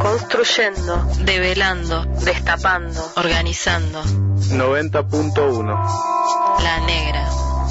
Construyendo, develando, destapando, organizando. 90.1 La Negra.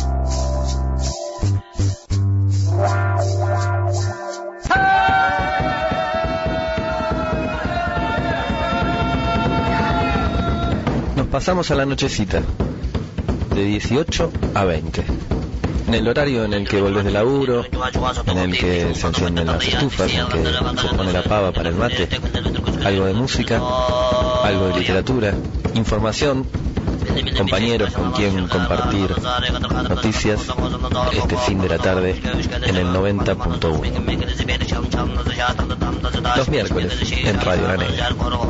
Nos pasamos a la nochecita, de 18 a 20. En el horario en el que volvés de laburo, en el que se encienden las estufas, en el que se pone la pava para el mate, algo de música, algo de literatura, información, compañeros con quien compartir noticias, este fin de la tarde en el 90.1. Los miércoles en Radio La Negra.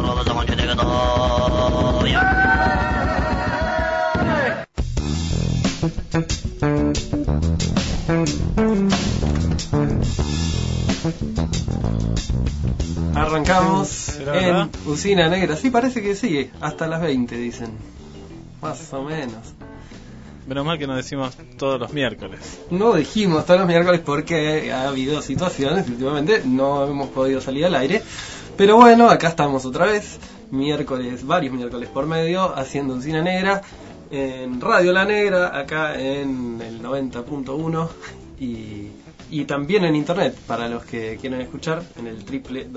Arrancamos en Usina Negra. Sí, parece que sí, hasta las 20 dicen. Más o menos. Menos mal que no decimos todos los miércoles. No dijimos todos los miércoles porque ha habido situaciones, últimamente no hemos podido salir al aire. Pero bueno, acá estamos otra vez, varios miércoles por medio, haciendo Usina Negra, en Radio La Negra, acá en el 90.1 y también en internet, para los que quieran escuchar, en el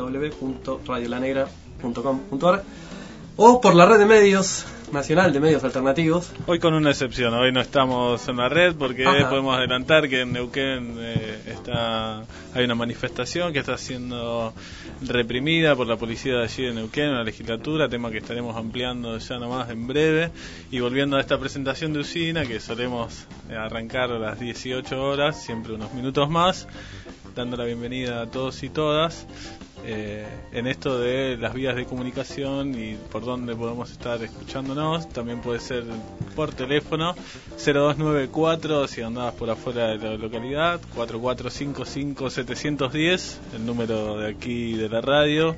www.radiolanegra.com.ar o por la red de medios nacional de medios alternativos. Hoy con una excepción, hoy no estamos en la red porque podemos adelantar que en Neuquén hay una manifestación que está siendo reprimida por la policía de allí de Neuquén, en la legislatura, tema que estaremos ampliando ya nomás en breve. Y volviendo a esta presentación de Usina, que solemos arrancar a las 18 horas, siempre unos minutos más, dando la bienvenida a todos y todas. En esto de las vías de comunicación y por donde podemos estar escuchándonos, también puede ser por teléfono 0294 si andabas por afuera de la localidad, 4455-710, el número de aquí de la radio.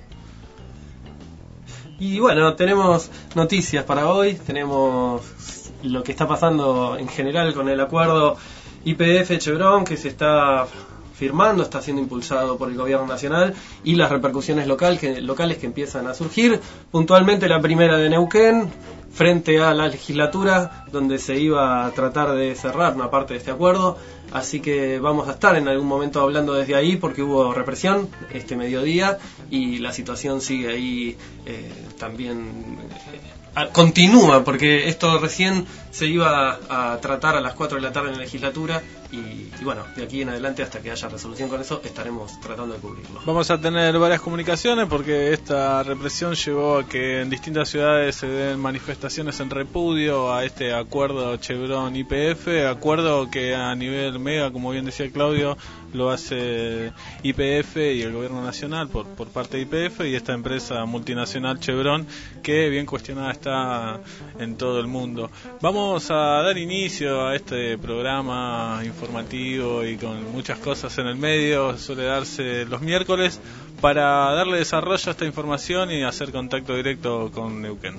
Y bueno, tenemos noticias para hoy, tenemos lo que está pasando en general con el acuerdo YPF-Chevron que se está firmando, está siendo impulsado por el gobierno nacional, y las repercusiones locales que empiezan a surgir. Puntualmente la primera de Neuquén, frente a la legislatura, donde se iba a tratar de cerrar una parte de este acuerdo. Así que vamos a estar en algún momento hablando desde ahí, porque hubo represión este mediodía y la situación sigue ahí también. Continúa, porque esto recién se iba a tratar a las 4 de la tarde en la legislatura y bueno, de aquí en adelante hasta que haya resolución con eso estaremos tratando de cubrirlo. Vamos a tener varias comunicaciones porque esta represión llevó a que en distintas ciudades se den manifestaciones en repudio a este acuerdo Chevron-YPF, acuerdo que a nivel mega, como bien decía Claudio, lo hace YPF y el gobierno nacional por parte de YPF y esta empresa multinacional Chevron, que bien cuestionada está en todo el mundo. Vamos a dar inicio a este programa informativo y con muchas cosas en el medio, suele darse los miércoles, para darle desarrollo a esta información y hacer contacto directo con Neuquén.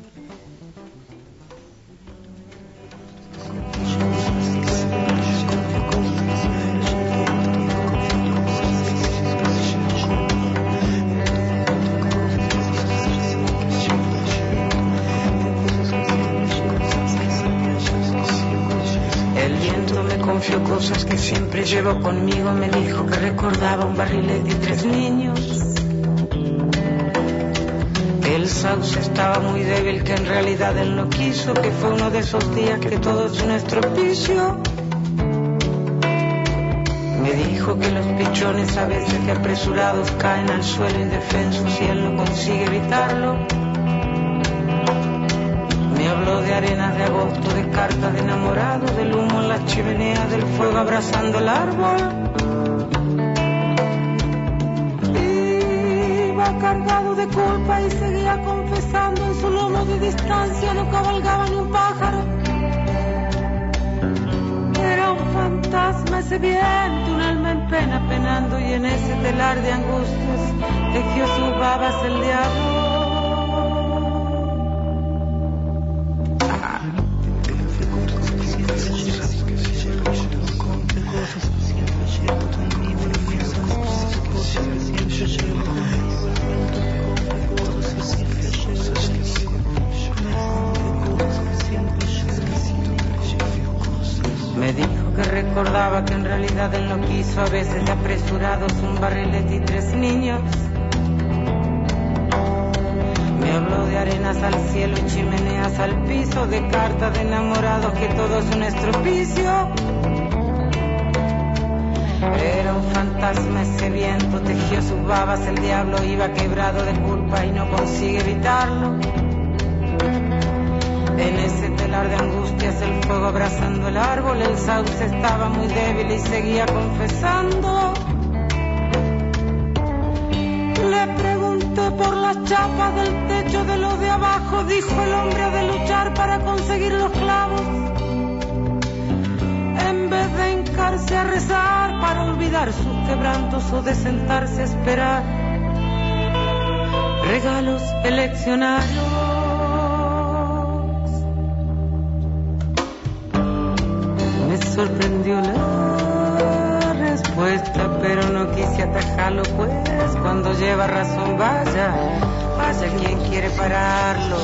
Confió cosas que siempre llevo conmigo, me dijo que recordaba un barrilete y 3 niños, que el sauce estaba muy débil, que en realidad él no quiso, que fue uno de esos días que todo es un estropicio. Me dijo que los pichones a veces de apresurados caen al suelo indefensos y él no consigue evitarlo. Me habló de arenas de agosto, de cartas de enamorado, del humo en la chimenea, del fuego abrazando el árbol. Iba cargado de culpa y seguía confesando, en su lomo de distancia no cabalgaba ni un pájaro. Era un fantasma ese viento, un alma en pena penando, y en ese telar de angustias tejió sus babas el diablo. recordaba que en realidad él no quiso, a veces de apresurados un barrilete y 3 niños. Me habló de arenas al cielo y chimeneas al piso, de cartas de enamorados, que todo es un estropicio. Era un fantasma ese viento, tejió sus babas, el diablo iba quebrado de culpa y no consigue evitarlo. En ese telar de angustias, el fuego abrazando el árbol, el sauce estaba muy débil y seguía confesando. Le pregunté por las chapas del techo de los de abajo, dijo el hombre, ha de luchar para conseguir los clavos. En vez de hincarse a rezar para olvidar sus quebrantos o de sentarse a esperar regalos eleccionarios. Me sorprendió la respuesta, pero no quise atajarlo, pues cuando lleva razón, vaya quien quiere pararlo.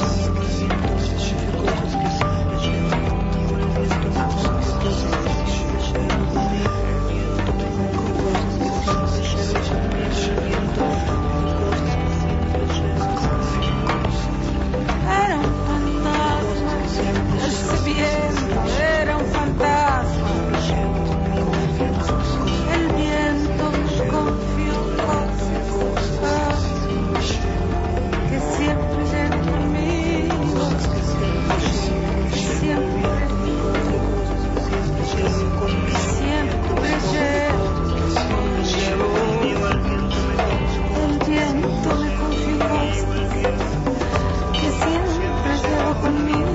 Era un fantasma, ese viento era un fantasma. El viento confió cosas que siempre llega conmigo, siempre llevo. El viento me confió cosas que siempre llevo conmigo.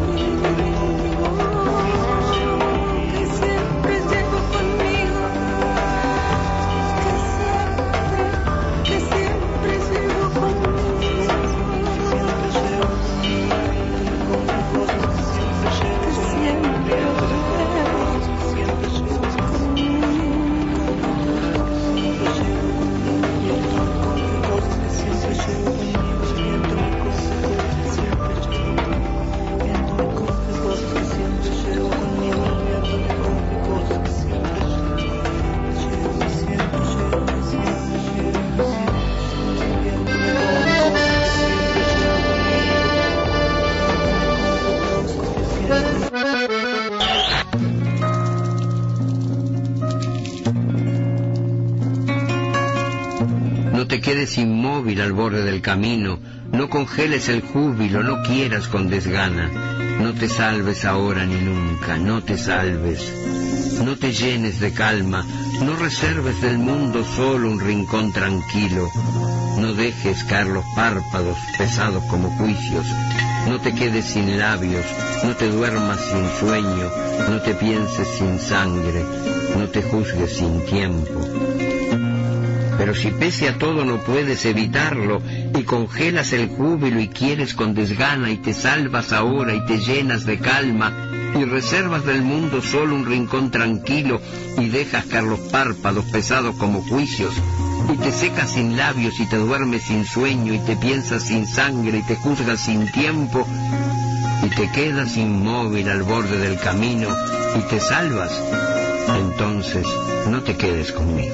No te quedes inmóvil al borde del camino, no congeles el júbilo, no quieras con desgana. No te salves ahora ni nunca, no te salves. No te llenes de calma, no reserves del mundo solo un rincón tranquilo. No dejes caer los párpados pesados como juicios. No te quedes sin labios, no te duermas sin sueño, no te pienses sin sangre, no te juzgues sin tiempo. Pero si pese a todo no puedes evitarlo y congelas el júbilo y quieres con desgana y te salvas ahora y te llenas de calma y reservas del mundo solo un rincón tranquilo y dejas caer los párpados pesados como juicios y te secas sin labios y te duermes sin sueño y te piensas sin sangre y te juzgas sin tiempo y te quedas inmóvil al borde del camino y te salvas, entonces no te quedes conmigo.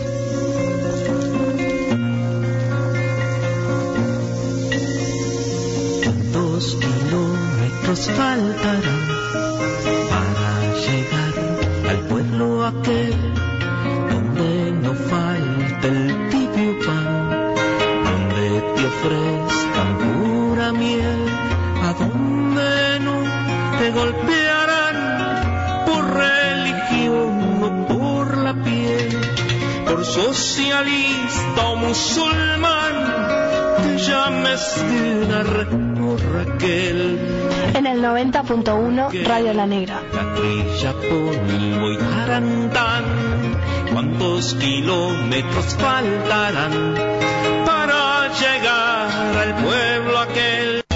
2 kilómetros faltarán para llegar al pueblo aquel donde no falta el tibio pan, donde te ofrezcan pura miel, a donde no te golpearán por religión o por la piel, por socialista o musulmán, te llames Dinar o Raquel. En el 90.1 Radio La Negra. Catrilla, polvo y tarantán, ¿cuántos kilómetros faltarán para llegar al pueblo aquel?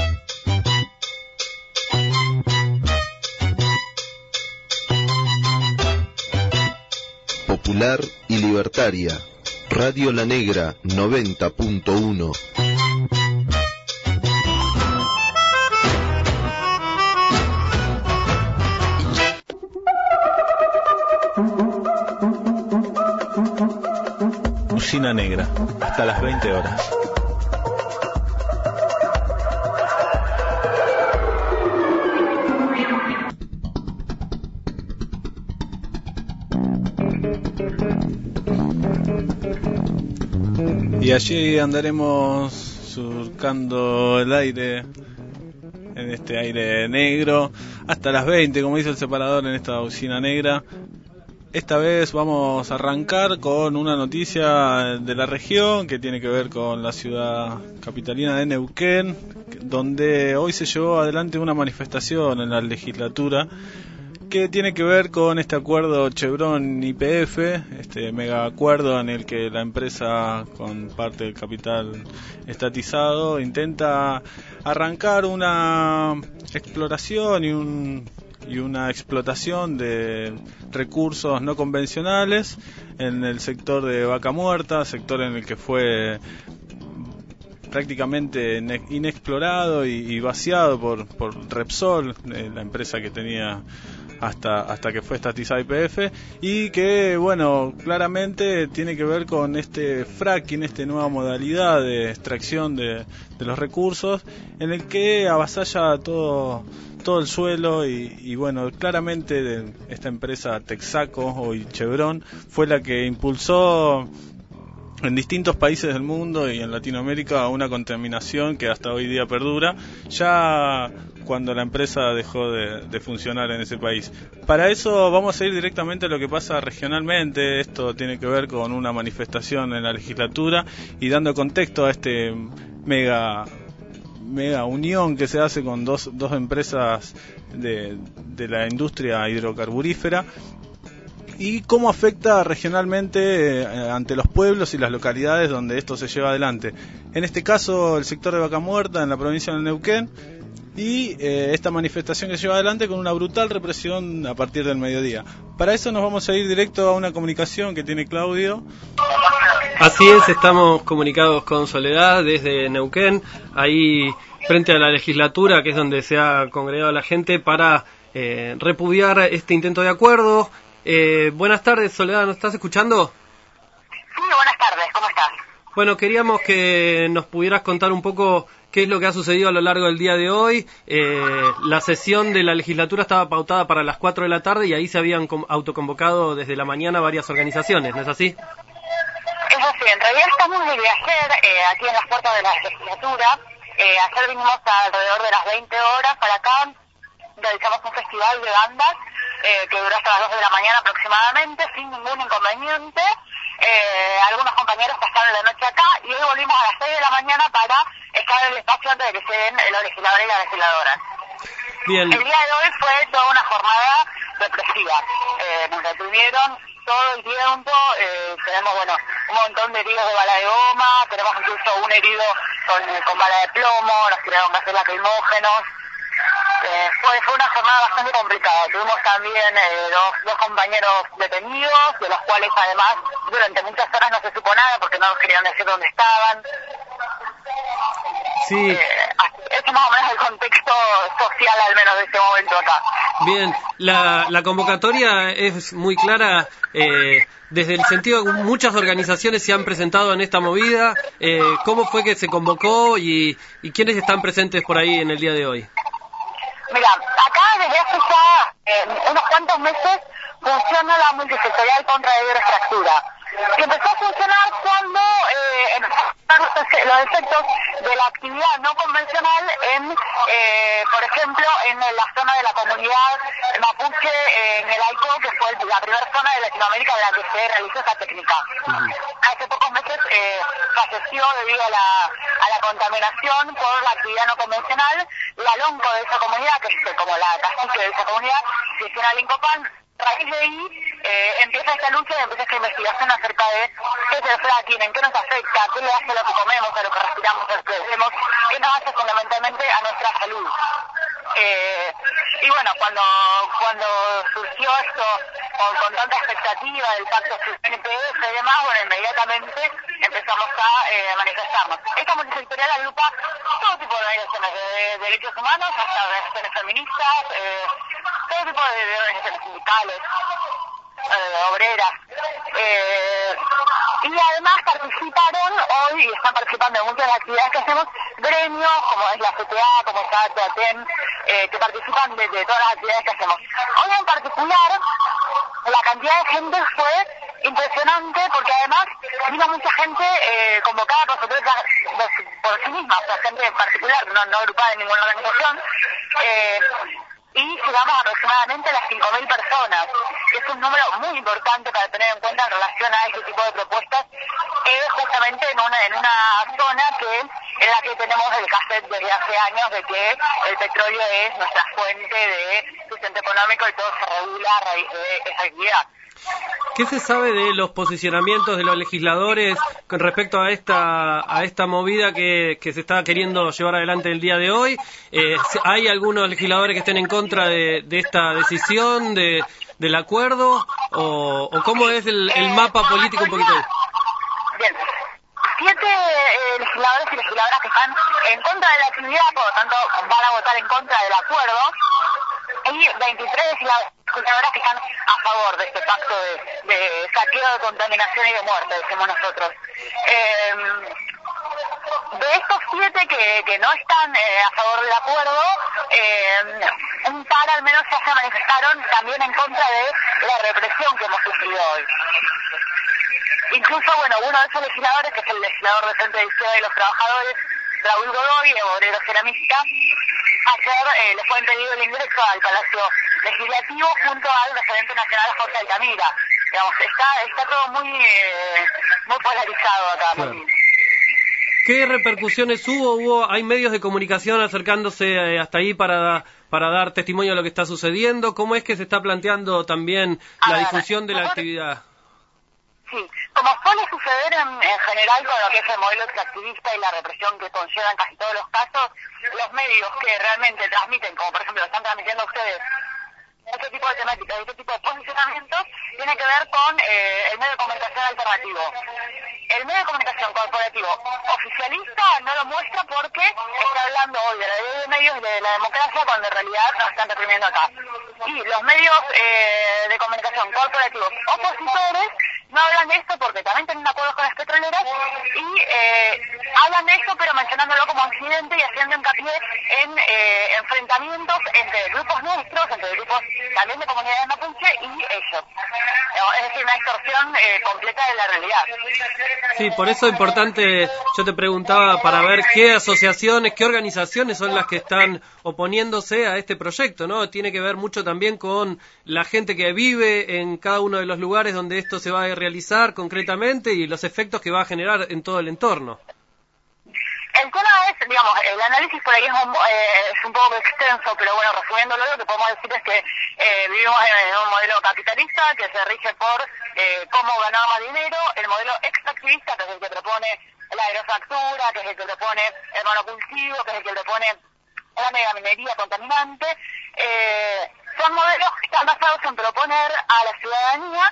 Popular y libertaria, Radio La Negra 90.1. Usina Negra, hasta las 20 horas. Y allí andaremos surcando el aire, en este aire negro, hasta las 20, como dice el separador en esta Usina Negra. Esta vez vamos a arrancar con una noticia de la región que tiene que ver con la ciudad capitalina de Neuquén, donde hoy se llevó adelante una manifestación en la legislatura que tiene que ver con este acuerdo Chevron-YPF, este mega acuerdo en el que la empresa con parte del capital estatizado intenta arrancar una exploración y una explotación de recursos no convencionales en el sector de Vaca Muerta, sector en el que fue prácticamente inexplorado y vaciado por Repsol, la empresa que tenía hasta que fue estatizada YPF, y que, bueno, claramente tiene que ver con este fracking, esta nueva modalidad de extracción de los recursos, en el que avasalla todo el suelo y bueno, claramente esta empresa Texaco o Chevron fue la que impulsó en distintos países del mundo y en Latinoamérica una contaminación que hasta hoy día perdura, ya cuando la empresa dejó de funcionar en ese país. Para eso vamos a ir directamente a lo que pasa regionalmente. Esto tiene que ver con una manifestación en la legislatura y dando contexto a este mega unión que se hace con dos empresas de la industria hidrocarburífera, y cómo afecta regionalmente ante los pueblos y las localidades donde esto se lleva adelante. En este caso, el sector de Vaca Muerta, en la provincia de Neuquén, y esta manifestación que se lleva adelante con una brutal represión a partir del mediodía. Para eso nos vamos a ir directo a una comunicación que tiene Claudio. Así es, estamos comunicados con Soledad desde Neuquén, ahí frente a la legislatura, que es donde se ha congregado la gente para repudiar este intento de acuerdo. Buenas tardes, Soledad, ¿nos estás escuchando? Sí, buenas tardes, ¿cómo estás? Bueno, queríamos que nos pudieras contar un poco qué es lo que ha sucedido a lo largo del día de hoy. La sesión de la legislatura estaba pautada para las 4 de la tarde y ahí se habían autoconvocado desde la mañana varias organizaciones, ¿no es así? Es así, en realidad estamos desde ayer aquí en las puertas de la legislatura. Ayer vinimos alrededor de las 20 horas para acá, realizamos un festival de bandas que duró hasta las 2 de la mañana aproximadamente, sin ningún inconveniente. Algunos compañeros pasaron la noche acá y hoy volvimos a las 6 de la mañana para estar en el espacio antes de que se den los legisladores y las legisladoras. Bien. El día de hoy fue toda una jornada represiva. Nos detuvieron todo el tiempo, tenemos un montón de heridos de bala de goma, tenemos incluso un herido con bala de plomo, nos tiraron gases lacrimógenos. Fue una jornada bastante complicada. Tuvimos también dos compañeros detenidos, de los cuales además durante muchas horas no se supo nada porque no nos querían decir dónde estaban. Sí. Es más o menos el contexto social, al menos de este momento acá. Bien, la convocatoria es muy clara. Desde el sentido que muchas organizaciones se han presentado en esta movida. ¿Cómo fue que se convocó y quiénes están presentes por ahí en el día de hoy? Mira, acá desde hace ya unos cuantos meses funciona la multisectorial contra la hidroextractura. Y empezó a funcionar cuando los efectos de la actividad no convencional por ejemplo, en la zona de la comunidad mapuche, en el Aicó, que fue la primera zona de Latinoamérica en la que se realizó esa técnica. Hace pocos meses falleció debido a la contaminación por la actividad no convencional la lonco de esa comunidad, que es como la cacique de esa comunidad, Cristina Lincopan. A raíz de ahí empieza esta lucha y empieza esta investigación acerca de qué es el fracking, en qué nos afecta, qué le hace a lo que comemos, a lo que respiramos, a lo que bebemos, qué nos hace fundamentalmente a nuestra salud. Y bueno, cuando surgió esto con tanta expectativa del pacto CNPF y demás, bueno, inmediatamente empezamos a manifestarnos. Esta multisectorial agrupa todo tipo de organizaciones, de derechos humanos hasta organizaciones feministas, todo tipo de organizaciones sindicales, obreras. Y además participaron hoy, y están participando en muchas de las actividades que hacemos, gremios como es la CTA, como está ATEN, que participan de todas las actividades que hacemos. Hoy en particular, la cantidad de gente fue impresionante, porque además vino mucha gente convocada por sí misma, o sea, gente en particular, no agrupada en ninguna organización, y llegamos aproximadamente a las 5.000 personas, que es un número muy importante para tener en cuenta en relación a este tipo de propuestas, justamente en una zona en la que tenemos el cassette desde hace años de que el petróleo es nuestra fuente de sustento económico y todo se regula a raíz de esa actividad. ¿Qué se sabe de los posicionamientos de los legisladores con respecto a esta movida que se está queriendo llevar adelante el día de hoy? ¿Hay algunos legisladores que estén en contra de esta decisión, del acuerdo? ¿O cómo es el mapa político un poquito? Bien. 7 legisladores y legisladoras que están en contra de la actividad, por lo tanto van a votar en contra del acuerdo, y 23 legisladoras que están a favor de este pacto de saqueo, de contaminación y de muerte, decimos nosotros. De estos 7 que no están a favor del acuerdo, un par al menos ya se manifestaron también en contra de la represión que hemos sufrido hoy. Incluso, bueno, uno de esos legisladores, que es el legislador de Frente de Izquierda y los Trabajadores, Raúl Godoy, de Obrero Ceramista, ayer le fue impedido el ingreso al Palacio Legislativo junto al referente nacional Jorge Altamira. Digamos, está todo muy polarizado acá. Claro. ¿Qué repercusiones hubo? ¿Hay medios de comunicación acercándose hasta ahí para dar testimonio de lo que está sucediendo? ¿Cómo es que se está planteando también la difusión de la actividad? Sí, como suele suceder en general con lo que es el modelo extractivista y la represión que conlleva en casi todos los casos, los medios que realmente transmiten, como por ejemplo lo están transmitiendo ustedes, este tipo de temáticas y este tipo de posicionamientos, tiene que ver con el medio de comunicación alternativo. El medio de comunicación corporativo oficialista no lo muestra porque está hablando hoy de la ley de medios y de la democracia, cuando en realidad nos están reprimiendo acá. Y los medios de comunicación corporativos opositores no hablan de esto porque también tienen acuerdos con las petroleras y hablan de esto pero mencionándolo como incidente y haciendo hincapié en enfrentamientos entre grupos nuestros, entre grupos también de comunidades mapuche y ellos. Es decir, una distorsión completa de la realidad. Sí, por eso es importante, yo te preguntaba para ver qué asociaciones, qué organizaciones son las que están oponiéndose a este proyecto, ¿no? Tiene que ver mucho también con la gente que vive en cada uno de los lugares donde esto se va a realizar concretamente y los efectos que va a generar en todo el entorno. El tema es, digamos, el análisis por ahí es un poco extenso, pero bueno, resumiéndolo, lo que podemos decir es que vivimos en un modelo capitalista que se rige por cómo ganar más dinero, el modelo extractivista, que es el que propone la aerofactura, que es el que propone el monocultivo, que es el que propone la megaminería contaminante. Son modelos que están basados en proponer a la ciudadanía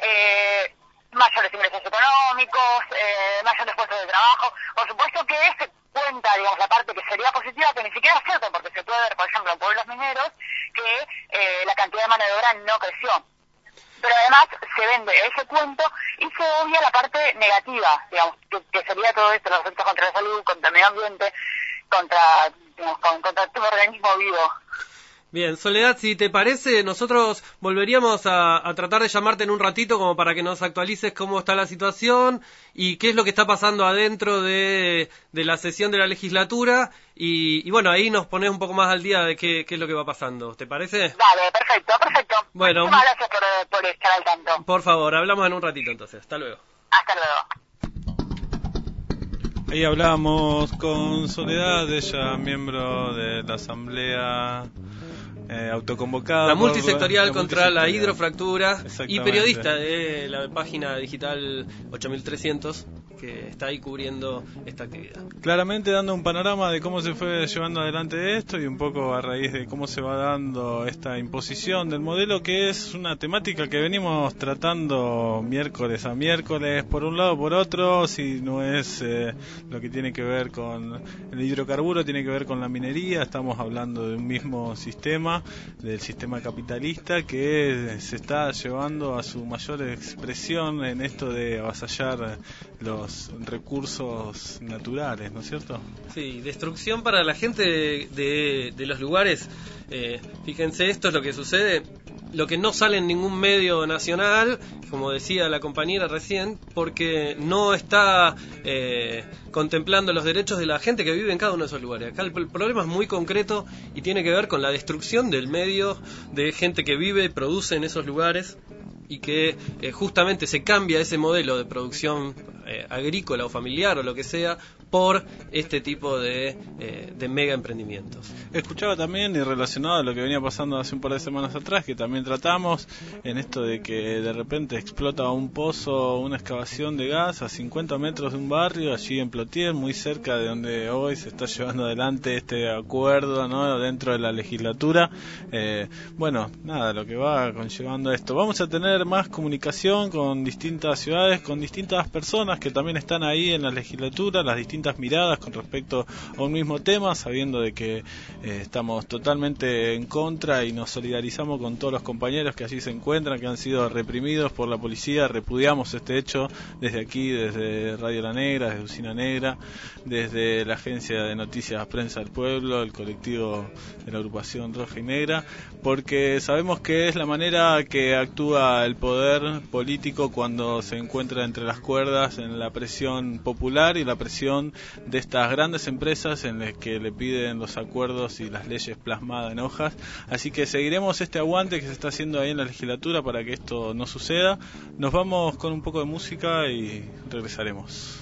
mayores ingresos económicos, mayores puestos de trabajo. Por supuesto que se cuenta, digamos, la parte que sería positiva, que ni siquiera es cierto, porque se puede ver, por ejemplo, en pueblos mineros, que la cantidad de mano de obra no creció. Pero además se vende ese cuento y se obvia la parte negativa, digamos, que sería todo esto, los efectos contra la salud, contra el medio ambiente, contra tu organismo vivo. Bien, Soledad, si te parece, nosotros volveríamos a tratar de llamarte en un ratito como para que nos actualices cómo está la situación y qué es lo que está pasando adentro de la sesión de la legislatura y bueno, ahí nos pones un poco más al día de qué es lo que va pasando. ¿Te parece? Dale, perfecto. Bueno, muchas gracias por estar al tanto. Por favor, hablamos en un ratito entonces. Hasta luego. Hasta luego. Ahí hablábamos con Soledad, ella miembro de la Asamblea autoconvocada. La multisectorial contra la hidrofractura y periodista de la página digital 8300 que está ahí cubriendo esta actividad. Claramente dando un panorama de cómo se fue llevando adelante esto y un poco a raíz de cómo se va dando esta imposición del modelo, que es una temática que venimos tratando miércoles a miércoles, por un lado, por otro, si no es lo que tiene que ver con el hidrocarburo, tiene que ver con la minería, estamos hablando de un mismo sistema del sistema capitalista que se está llevando a su mayor expresión en esto de avasallar los recursos naturales, ¿no es cierto? Sí, destrucción para la gente de los lugares. Fíjense, esto es lo que sucede, lo que no sale en ningún medio nacional, como decía la compañera recién, porque no está contemplando los derechos de la gente que vive en cada uno de esos lugares. Acá el problema es muy concreto y tiene que ver con la destrucción del medio, de gente que vive y produce en esos lugares, y que justamente se cambia ese modelo de producción agrícola o familiar o lo que sea por este tipo de mega emprendimientos. Escuchaba también, y relacionado a lo que venía pasando hace un par de semanas atrás, que también tratamos, en esto de que de repente explota un pozo, una excavación de gas a 50 metros de un barrio, allí en Plotier, muy cerca de donde hoy se está llevando adelante este acuerdo, ¿no?, dentro de la legislatura. Bueno, nada, lo que va conllevando esto. Vamos a tener más comunicación con distintas ciudades, con distintas personas que también están ahí en la legislatura, las distintas miradas con respecto a un mismo tema, sabiendo de que estamos totalmente en contra y nos solidarizamos con todos los compañeros que allí se encuentran, que han sido reprimidos por la policía. Repudiamos este hecho desde aquí, desde Radio La Negra, desde Usina Negra, desde la agencia de noticias Prensa del Pueblo, el colectivo de la agrupación Roja y Negra, porque sabemos que es la manera que actúa el poder político cuando se encuentra entre las cuerdas en la presión popular y la presión de estas grandes empresas en las que le piden los acuerdos y las leyes plasmadas en hojas. Así que seguiremos este aguante que se está haciendo ahí en la legislatura para que esto no suceda. Nos vamos con un poco de música y regresaremos.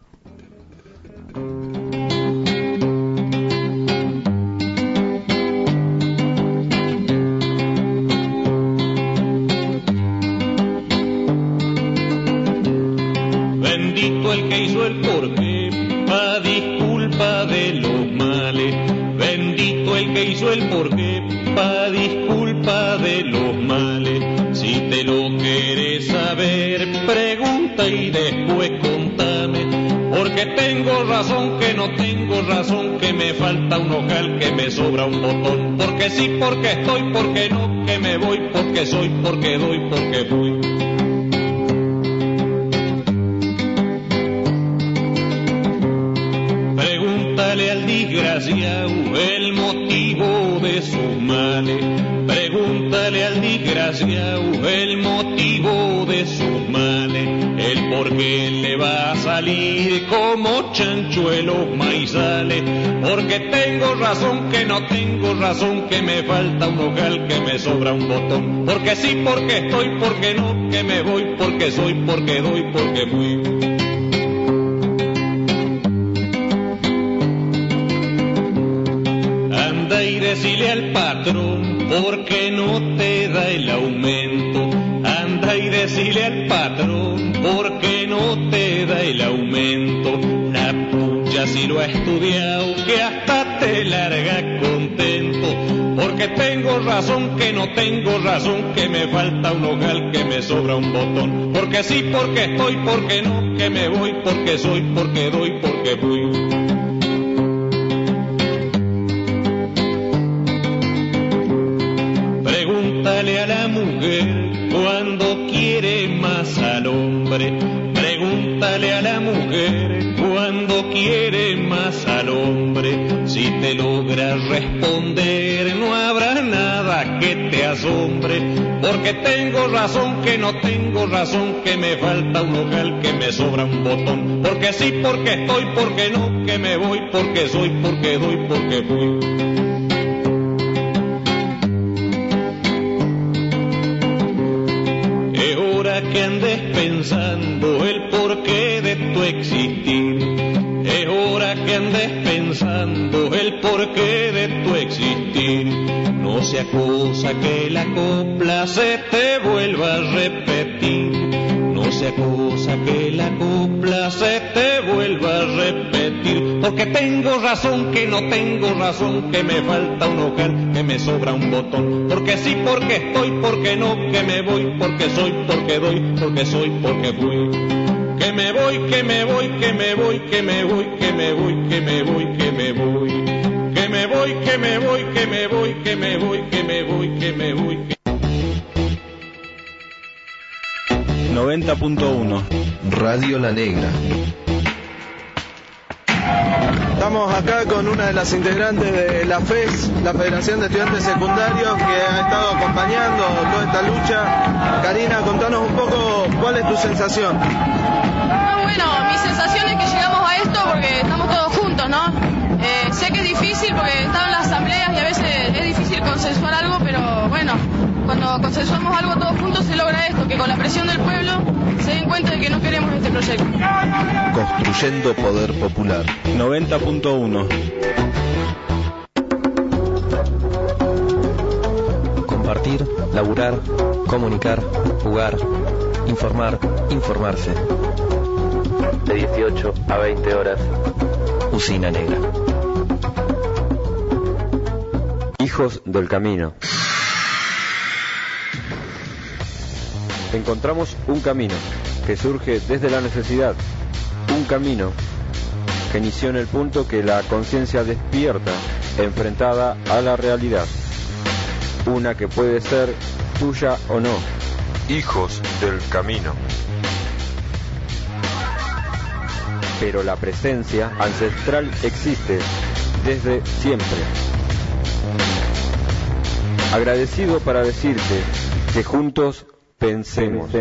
Bendito el que hizo el porqué, pa' disculpa de los males. Bendito el que hizo el porqué, pa' disculpa de los males. Si te lo quieres saber, pregunta y después contame. Porque tengo razón, que no tengo razón, que me falta un ojal, que me sobra un botón. Porque sí, porque estoy, porque no, que me voy, porque soy, porque doy, porque fui. Pregúntale al desgraciado el motivo de sus males. Pregúntale al desgraciado el motivo de sus males. El por qué le va a salir como chancho en los maizales. Porque tengo razón, que no tengo razón, que me falta un ojal, que me sobra un botón. Porque sí, porque estoy, porque no, que me voy, porque soy, porque doy, porque fui. Anda y decile al patrón, porque no te da el aumento. Anda y decile al patrón, porque no te da el aumento. La pucha si lo ha estudiado, que hasta te larga contento. Porque tengo razón, que no tengo razón, que me falta un ojal, que me sobra un botón. Porque sí, porque estoy, porque no, que me voy, porque soy, porque doy, porque fui. Pregúntale a la mujer cuando quiere más al hombre. Pregúntale a la mujer cuando quiere más al hombre. Si te logra responder, no habrá nada que te asombre. Porque tengo razón, que no tengo razón, que me falta un ojal, que me sobra un botón. Porque sí, porque estoy, porque no, que me voy, porque soy, porque doy, porque fui. Que andes pensando el porqué de tu existir. Es hora que andes pensando el porqué de tu existir. No sea cosa que la copla se te vuelva a repetir. No sea cosa que la copla se te vuelva a repetir. Porque tengo razón, que no tengo razón, que me falta un ojal, que me sobra un botón. Porque sí, porque estoy, porque no, que me voy, porque soy, porque doy, porque soy, porque fui. Que me voy, que me voy, que me voy, que me voy, que me voy, que me voy, que me voy. Que me voy. voy, que me voy, que me voy, que me voy, que me voy, que me voy. 90.1 Radio La Negra. Estamos acá con una de las integrantes de la FES, la Federación de Estudiantes Secundarios, que ha estado acompañando toda esta lucha. Karina, contanos un poco cuál es tu sensación. Bueno, mi sensación es que llegamos a esto porque estamos todos juntos, ¿no? Sé que es difícil porque están en las asambleas y a veces es difícil consensuar algo, pero bueno, cuando consensuamos algo todos juntos se logra esto, que con la presión del pueblo se den cuenta de que no queremos este proyecto. Construyendo poder popular. 90.1 Compartir, laburar, comunicar, jugar, informar, informarse. De 18 a 20 horas. Usina Negra. Hijos del camino. Encontramos un camino que surge desde la necesidad, un camino que inició en el punto que la conciencia despierta, enfrentada a la realidad, una que puede ser tuya o no. Hijos del camino. Pero la presencia ancestral existe desde siempre. Agradecido para decirte que juntos pensemos.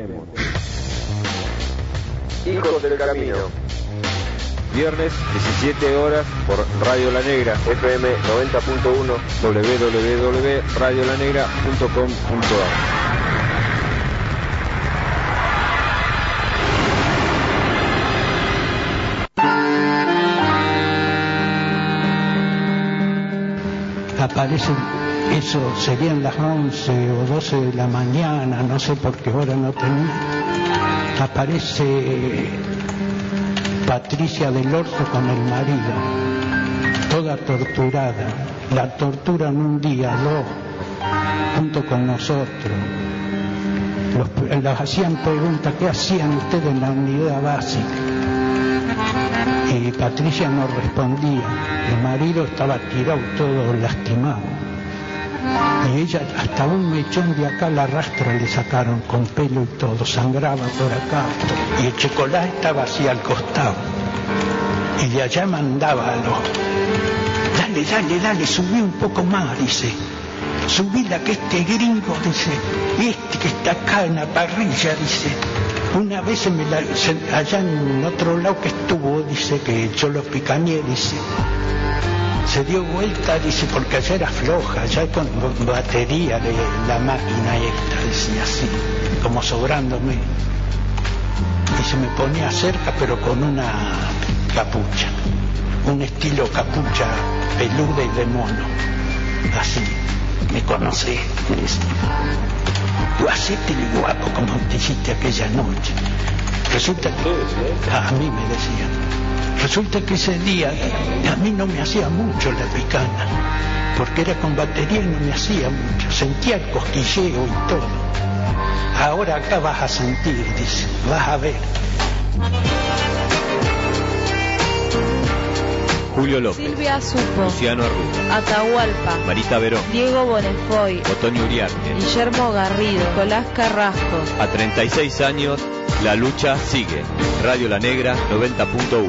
Hijos del camino. Viernes, 17 horas, por Radio La Negra, FM 90.1, www.radiolanegra.com.ar. Aparecen, eso serían las 11 o 12 de la mañana, no sé por qué hora no tenía. Aparece Patricia del Orto con el marido, toda torturada. La torturan un día, dos, junto con nosotros. Los hacían preguntas, ¿qué hacían ustedes en la unidad básica? Y Patricia no respondía. El marido estaba tirado todo lastimado. Y ella hasta un mechón de acá la rastra le sacaron con pelo y todo, sangraba por acá. Y el chocolate estaba así al costado. Y de allá mandaba a los... Dale, subí un poco más, dice. Subíla que este gringo, dice, este que está acá en la parrilla, dice. Una vez allá en otro lado que estuvo, dice, que yo lo picañé, dice. Se dio vuelta, dice, porque allá era floja, allá con batería de la máquina esta, decía así, como sobrándome. Y se me ponía cerca, pero con una capucha, un estilo capucha peluda y de mono, así. Me conocés, me decía. Tú hacete el guapo como te hiciste aquella noche. Resulta que a mí me decían. Resulta que ese día a mí no me hacía mucho la picana, porque era con batería y no me hacía mucho. Sentía el cosquilleo y todo. Ahora acá vas a sentir, dice, vas a ver. Julio López, Silvia Supo, Luciano Arruda, Atahualpa, Marita Verón, Diego Bonefoy, Otonio Uriarte, Guillermo Garrido, Nicolás Carrasco. A 36 años, la lucha sigue. Radio La Negra 90.1.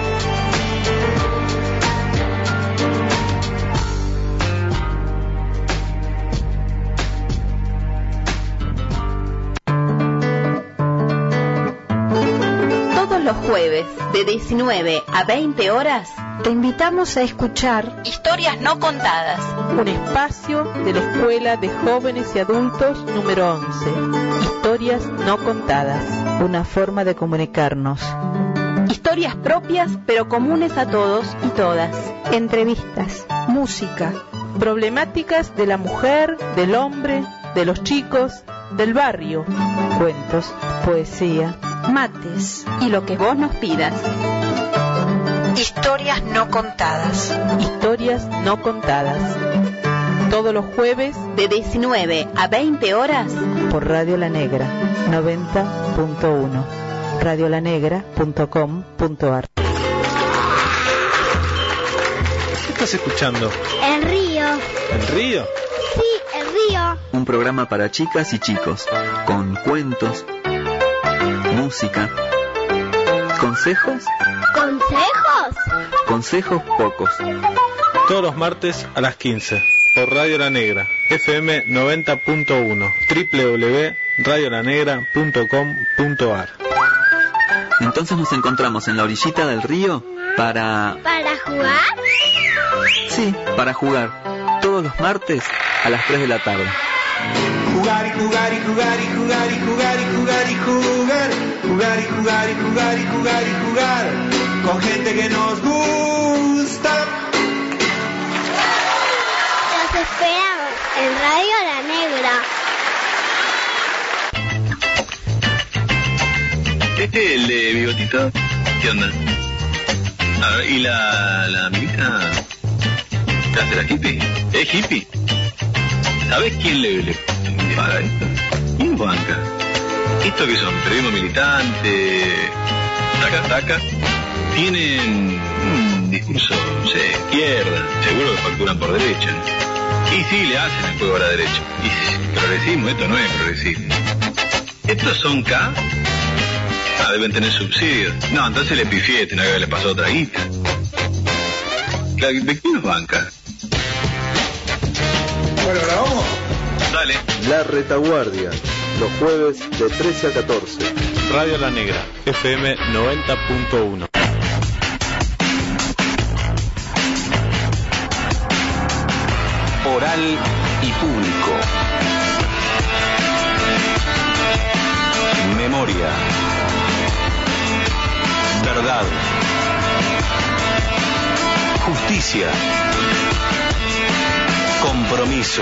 Jueves de 19 a 20 horas te invitamos a escuchar Historias No Contadas, un espacio de la Escuela de Jóvenes y Adultos número 11. Historias No Contadas, una forma de comunicarnos. Historias propias pero comunes a todos y todas. Entrevistas, música, problemáticas de la mujer, del hombre, de los chicos, del barrio, cuentos, poesía, mates y lo que vos nos pidas. Historias no contadas. Historias no contadas. Todos los jueves de 19 a 20 horas por Radio La Negra 90.1. radiolanegra.com.ar. ¿Qué estás escuchando? El río. ¿El río? Sí, el río. Un programa para chicas y chicos, con cuentos, música, consejos. ¿Consejos? Consejos pocos. Todos los martes a las 15, por Radio La Negra, FM 90.1, www.radiolanegra.com.ar. Entonces nos encontramos en la orillita del río para... ¿Para jugar? Sí, para jugar. Todos los martes a las 3 de la tarde. Jugar y jugar y jugar y jugar y jugar y jugar y jugar. Jugar y jugar y jugar y jugar y jugar. Con gente que nos gusta. Los esperamos en Radio La Negra. ¿Este es el de bigotito? ¿Qué onda? A ver, ¿y la amiguita? ¿Qué hace la hippie? ¿Es hippie? ¿Sabes quién le paga esto? ¿Quién banca? ¿Esto qué son? ¿Periodismo militante? ¿Taca? Tienen un discurso, no sé, izquierda. Seguro que facturan por derecha. Y sí, le hacen el juego a la derecha. Y progresismo, esto no es progresismo. ¿Estos son K? Ah, deben tener subsidios. No, entonces le pifié, tenía que haberle pasado otra guita. ¿De quién nos banca? Bueno, ¿ahora vamos? Dale. La Retaguardia, los jueves de 13 a 14. Radio La Negra, FM 90.1. Oral y público. Memoria. Verdad. Justicia. Compromiso.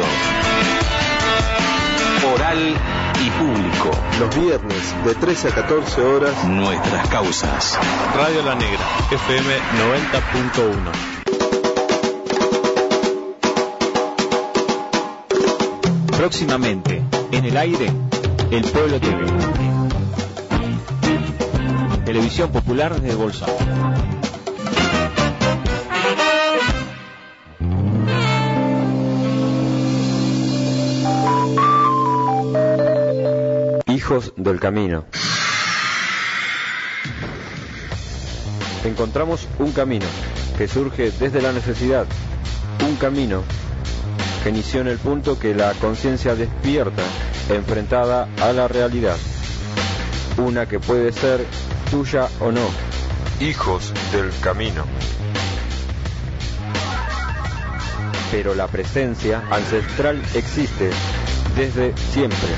Oral y público. Los viernes de 13 a 14 horas. Nuestras causas. Radio La Negra, FM 90.1. Próximamente, en el aire, El Pueblo TV. Televisión popular de Bolsa. Hijos del camino. Encontramos un camino que surge desde la necesidad, un camino que inició en el punto que la conciencia despierta, enfrentada a la realidad, una que puede ser tuya o no. Hijos del camino. Pero la presencia ancestral existe desde siempre.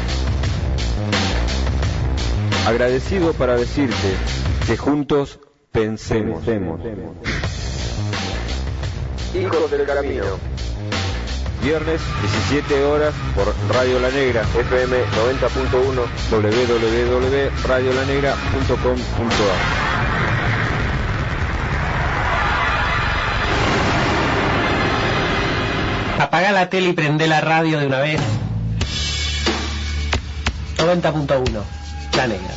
Agradecido para decirte que juntos pensemos. Hijos del camino. Viernes, 17 horas, por Radio La Negra, FM 90.1, www.radiolanegra.com.ar. Apagá la tele y prendé la radio de una vez. 90.1, La Negra.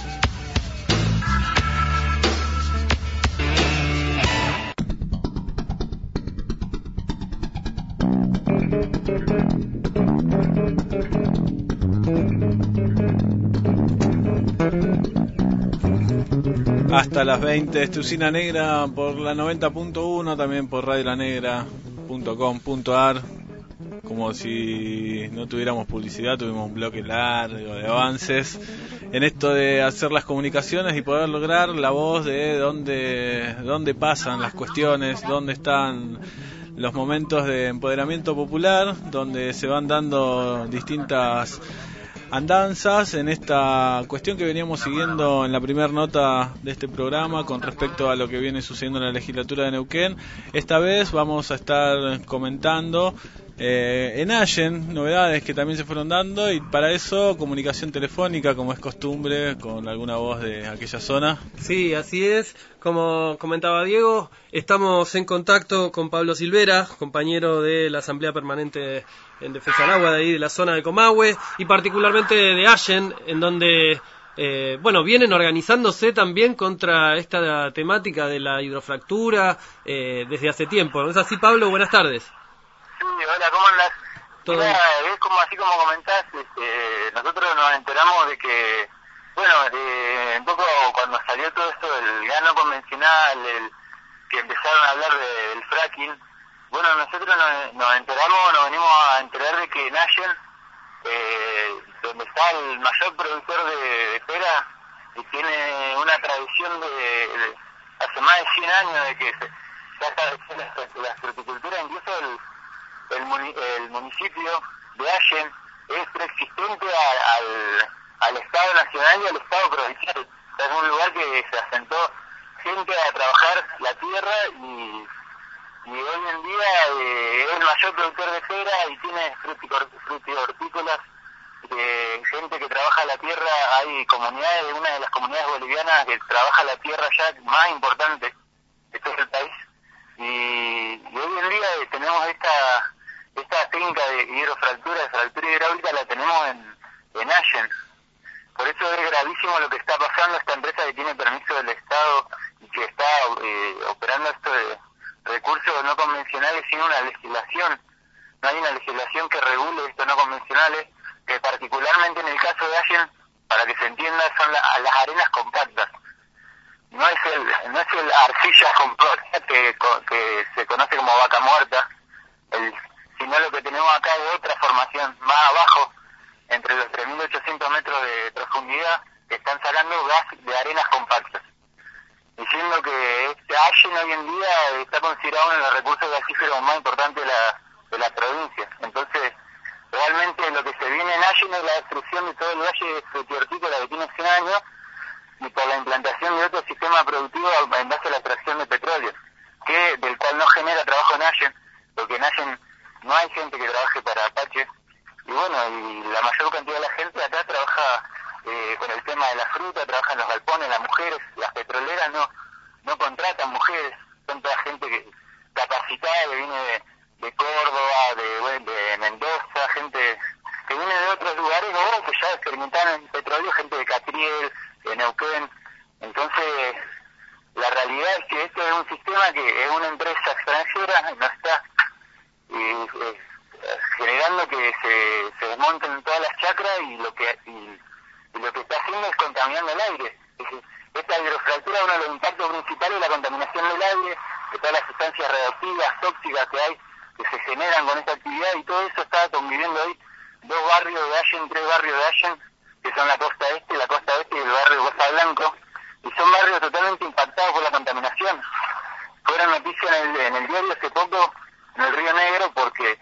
Hasta las 20, esta Usina Negra por la 90.1, también por radiolanegra.com.ar. Como si no tuviéramos publicidad, tuvimos un bloque largo de avances en esto de hacer las comunicaciones y poder lograr la voz de dónde pasan las cuestiones, dónde están los momentos de empoderamiento popular, donde se van dando distintas andanzas en esta cuestión que veníamos siguiendo en la primera nota de este programa con respecto a lo que viene sucediendo en la legislatura de Neuquén. Esta vez vamos a estar comentando en Allen novedades que también se fueron dando, y para eso comunicación telefónica, como es costumbre, con alguna voz de aquella zona. Sí, así es. Como comentaba Diego, estamos en contacto con Pablo Silvera, compañero de la Asamblea Permanente en Defensa del Agua de ahí de la zona de Comahue, y particularmente de Allen, en donde bueno, vienen organizándose también contra esta temática de la hidrofractura desde hace tiempo. ¿No es así, Pablo? Buenas tardes. Sí, hola, ¿cómo andás? Mira, es como así como comentás, nosotros nos enteramos de que, bueno, un poco cuando salió todo esto del gas no convencional, que empezaron a hablar del fracking, bueno, nosotros nos enteramos, nos venimos a enterar de que Nayen, donde está el mayor productor de pera, y tiene una tradición de hace más de 100 años de que se ha establecido la fruticultura, incluso el municipio de Allen es preexistente al Estado Nacional y al Estado Provincial. O sea, es un lugar que se asentó gente a trabajar la tierra y hoy en día es el mayor productor de pera y tiene frutihortícolas, gente que trabaja la tierra. Hay comunidades, una de las comunidades bolivianas que trabaja la tierra ya más importante de todo el país, y hoy en día tenemos esta técnica de hidrofractura, de fractura hidráulica, la tenemos en Allen. Por eso es gravísimo lo que está pasando. Esta empresa que tiene permiso del Estado y que está operando esto de recursos no convencionales sin una legislación. No hay una legislación que regule estos no convencionales, que particularmente en el caso de Allen, para que se entienda, son las arenas compactas. No es el arcilla compacta que se conoce como vaca muerta, sino lo que tenemos acá es otra formación, más abajo, entre los 3.800 metros de profundidad, que están sacando gas de arenas compactas, diciendo que este Allen hoy en día está considerado uno de los recursos gasíferos más importantes de la provincia. Entonces, realmente lo que se viene en Allen es la destrucción de todo el valle frutihortícola que tiene 100 años, y por la implantación de otro sistema productivo en base a la extracción de petróleo, del cual no genera trabajo en Allen, porque en Allen no hay gente que trabaje para Apache, y bueno, y la mayor cantidad de la gente acá trabaja con el tema de la fruta, trabaja en los galpones, las mujeres, las petroleras no contratan mujeres, son toda gente capacitada que viene de Córdoba, de Mendoza, gente que viene de otros lugares o que ya experimentaron en petróleo, gente de Catriel, de Neuquén. Entonces, la realidad es que esto es un sistema que es una empresa extranjera, no está generando que se desmonten todas las chacras, y lo que está haciendo es contaminando el aire. Esta hidrofractura, uno de los impactos principales es la contaminación del aire, de todas las sustancias radioactivas, tóxicas que se generan con esta actividad, y todo eso está conviviendo hoy 2 barrios de Allen, 3 barrios de Allen, que son la costa este y el barrio de Costa Blanco, y son barrios totalmente impactados por la contaminación. Fueron noticias en el diario hace poco, en el Río Negro, porque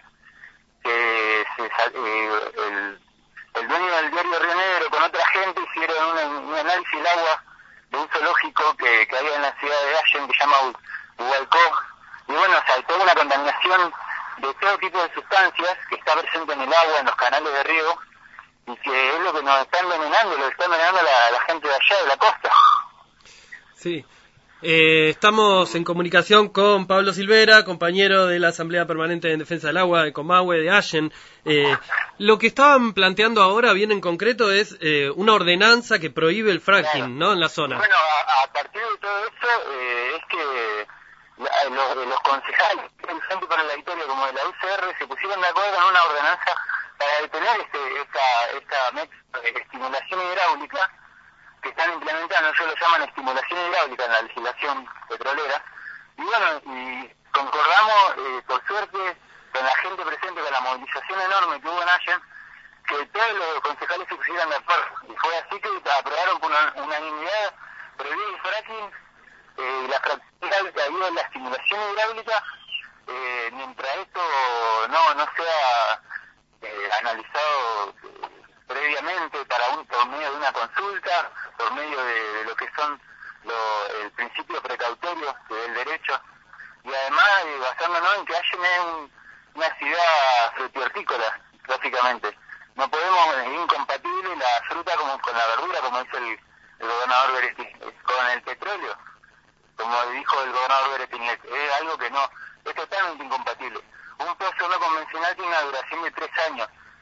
el dueño del diario Río Negro con otra gente hicieron un análisis del agua de un zoológico que había en la ciudad de Allen, que se llama Hualcó, y bueno, saltó una contaminación de todo tipo de sustancias que está presente en el agua, en los canales de riego, y que es lo que nos está envenenando, la gente de allá, de la costa. Sí. Estamos en comunicación con Pablo Silvera, compañero de la Asamblea Permanente en Defensa del Agua de Comahue, de Allen. Lo que estaban planteando ahora, bien en concreto, es una ordenanza que prohíbe el fracking, claro, ¿no?, en la zona. Bueno, a partir de todo eso, es que los concejales, tanto del Frente para la Victoria como de la UCR, se pusieron de acuerdo en una ordenanza para detener esta estimulación hidráulica que están implementando. Ellos lo llaman estimulación hidráulica en la legislación petrolera, y bueno, y concordamos, por suerte, con la gente presente, con la movilización enorme que hubo en Allen, que todos los concejales se pusieran de acuerdo, y fue así que aprobaron por unanimidad prohibir el fracking, la fractura hidráulica y la estimulación hidráulica, mientras esto no sea analizado previamente por medio de una consulta, por medio de lo que son el principio precautorio del derecho, y además basándonos en que Allen es una ciudad frutihortícola, básicamente. No podemos, es incompatible la fruta con la verdura, como dice el gobernador Beretti, con el petróleo, como dijo el gobernador Beretti, es algo que es totalmente incompatible. Un pozo no convencional tiene una duración de 3 años.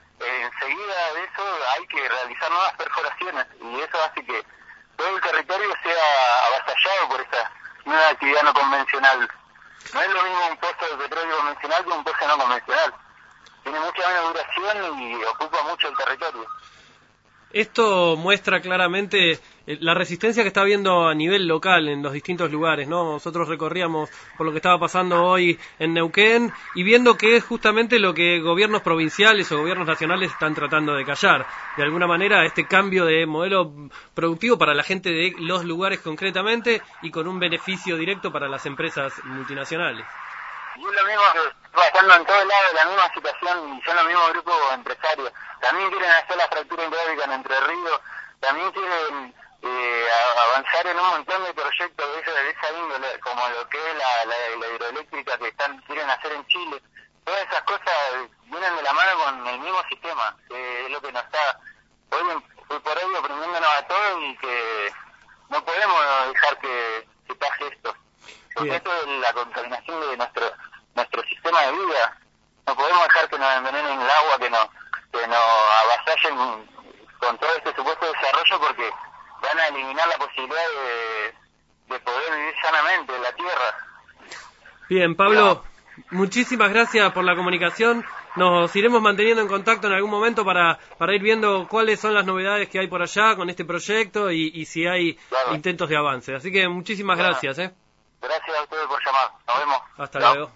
enseguida de eso hay que realizar nuevas perforaciones y eso hace que todo el territorio sea avasallado por esta nueva actividad no convencional. No es lo mismo un pozo de petróleo convencional que un pozo no convencional. Tiene mucha menos duración y ocupa mucho el territorio. Esto muestra claramente la resistencia que está habiendo a nivel local en los distintos lugares, ¿no? Nosotros recorríamos por lo que estaba pasando hoy en Neuquén y viendo que es justamente lo que gobiernos provinciales o gobiernos nacionales están tratando de callar. De alguna manera, este cambio de modelo productivo para la gente de los lugares concretamente y con un beneficio directo para las empresas multinacionales. Y es lo mismo que está pasando en todos lados, la misma situación, y son los mismos grupos empresarios. También quieren hacer la fractura hidráulica en Entre Ríos, también quieren avanzar en un montón de proyectos de esa índole, como lo que es la hidroeléctrica que quieren hacer en Chile. Todas esas cosas vienen de la mano con el mismo sistema, que es lo que nos está hoy por hoy oprimiéndonos a todos y que no podemos dejar que pase esto. Porque esto es la contaminación de nuestro sistema de vida. No podemos dejar que nos envenenen el agua, que nos avasallen con todo este supuesto desarrollo, porque van a eliminar la posibilidad de poder vivir sanamente en la tierra. Bien, Pablo, muchísimas gracias por la comunicación. Nos iremos manteniendo en contacto en algún momento para ir viendo cuáles son las novedades que hay por allá con este proyecto y si hay intentos de avance. Así que muchísimas gracias. Gracias a ustedes por llamar. Nos vemos. Hasta luego.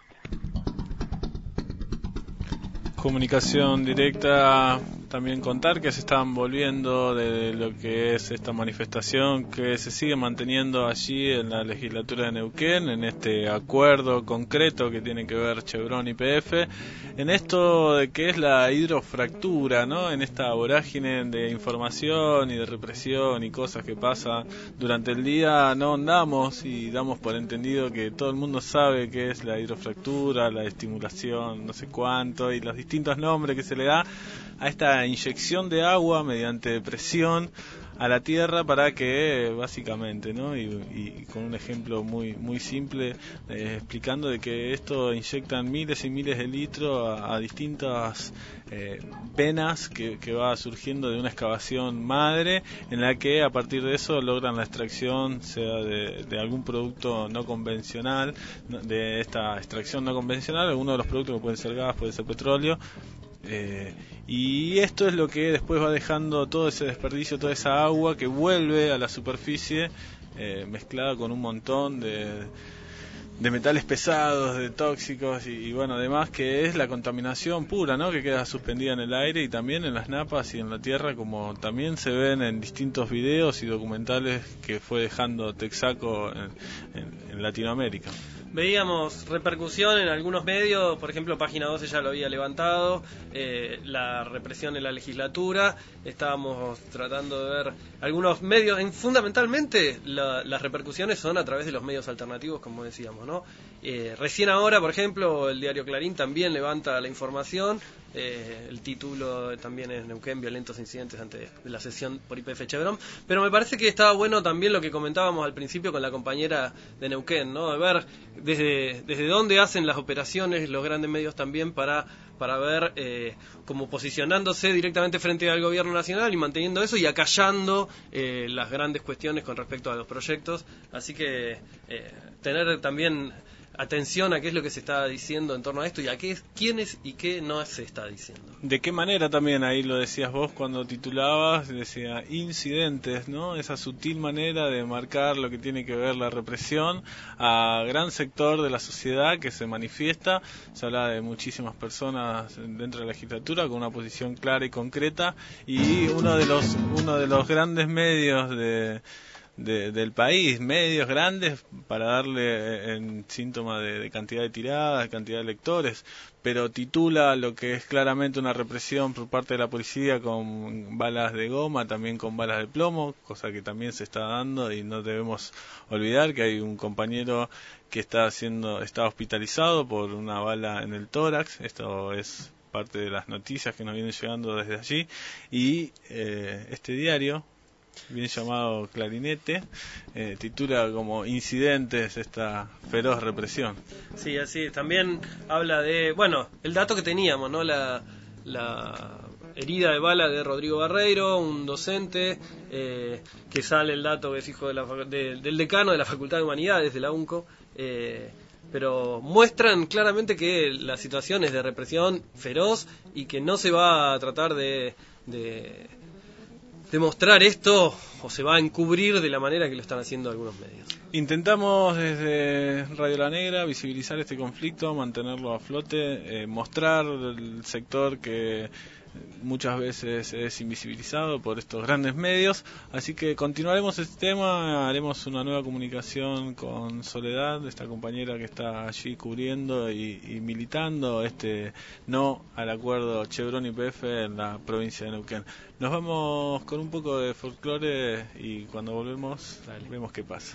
Comunicación directa, también contar que se están volviendo de lo que es esta manifestación que se sigue manteniendo allí en la legislatura de Neuquén, en este acuerdo concreto que tiene que ver Chevron y YPF, en esto de que es la hidrofractura, ¿no? En esta vorágine de información y de represión y cosas que pasan durante el día, no andamos y damos por entendido que todo el mundo sabe qué es la hidrofractura, la estimulación, no sé cuánto, y los distintos nombres que se le da a esta inyección de agua mediante presión a la tierra para que básicamente, ¿no? Y con un ejemplo muy simple, explicando de que esto inyectan miles y miles de litros a distintas venas que va surgiendo de una excavación madre, en la que a partir de eso logran la extracción, sea de algún producto no convencional, de esta extracción no convencional, alguno de los productos que pueden ser gas, puede ser petróleo. Y esto es lo que después va dejando todo ese desperdicio, toda esa agua que vuelve a la superficie mezclada con un montón de metales pesados, de tóxicos y bueno, además que es la contaminación pura, ¿no? Que queda suspendida en el aire y también en las napas y en la tierra, como también se ven en distintos videos y documentales que fue dejando Texaco en Latinoamérica. Veíamos repercusión en algunos medios, por ejemplo, Página 12 ya lo había levantado, la represión en la legislatura. Estábamos tratando de ver algunos medios, fundamentalmente las repercusiones son a través de los medios alternativos, como decíamos, ¿no? Recién ahora, por ejemplo, el diario Clarín también levanta la información. El título también es Neuquén, violentos incidentes antes de la sesión por YPF Chevron, pero me parece que estaba bueno también lo que comentábamos al principio con la compañera de Neuquén, ¿no? De ver desde dónde hacen las operaciones los grandes medios también para ver como posicionándose directamente frente al gobierno nacional y manteniendo eso y acallando las grandes cuestiones con respecto a los proyectos. Así que tener también atención a qué es lo que se está diciendo en torno a esto y a quién es y qué no se está diciendo. ¿De qué manera también ahí lo decías vos cuando titulabas? Decía incidentes, ¿no? Esa sutil manera de marcar lo que tiene que ver la represión a gran sector de la sociedad que se manifiesta. Se habla de muchísimas personas dentro de la legislatura con una posición clara y concreta, y uno de los grandes medios del país, medios grandes para darle en síntoma de cantidad de tiradas, cantidad de lectores, pero titula lo que es claramente una represión por parte de la policía con balas de goma, también con balas de plomo, cosa que también se está dando y no debemos olvidar que hay un compañero que está hospitalizado por una bala en el tórax. Esto es parte de las noticias que nos vienen llegando desde allí, y este diario, bien llamado Clarinete, titula como incidentes esta feroz represión. Sí, así también habla de, bueno, el dato que teníamos, ¿no? herida de bala de Rodrigo Barreiro, un docente, que sale el dato que es hijo del decano de la Facultad de Humanidades de la UNCO, pero muestran claramente que la situación es de represión feroz y que no se va a tratar de mostrar esto o se va a encubrir de la manera que lo están haciendo algunos medios. Intentamos desde Radio La Negra visibilizar este conflicto, mantenerlo a flote, mostrar el sector que muchas veces es invisibilizado por estos grandes medios, así que continuaremos este tema, haremos una nueva comunicación con Soledad, esta compañera que está allí cubriendo y militando este no al acuerdo Chevron-YPF en la provincia de Neuquén. Nos vamos con un poco de folclore y cuando volvemos vemos qué pasa.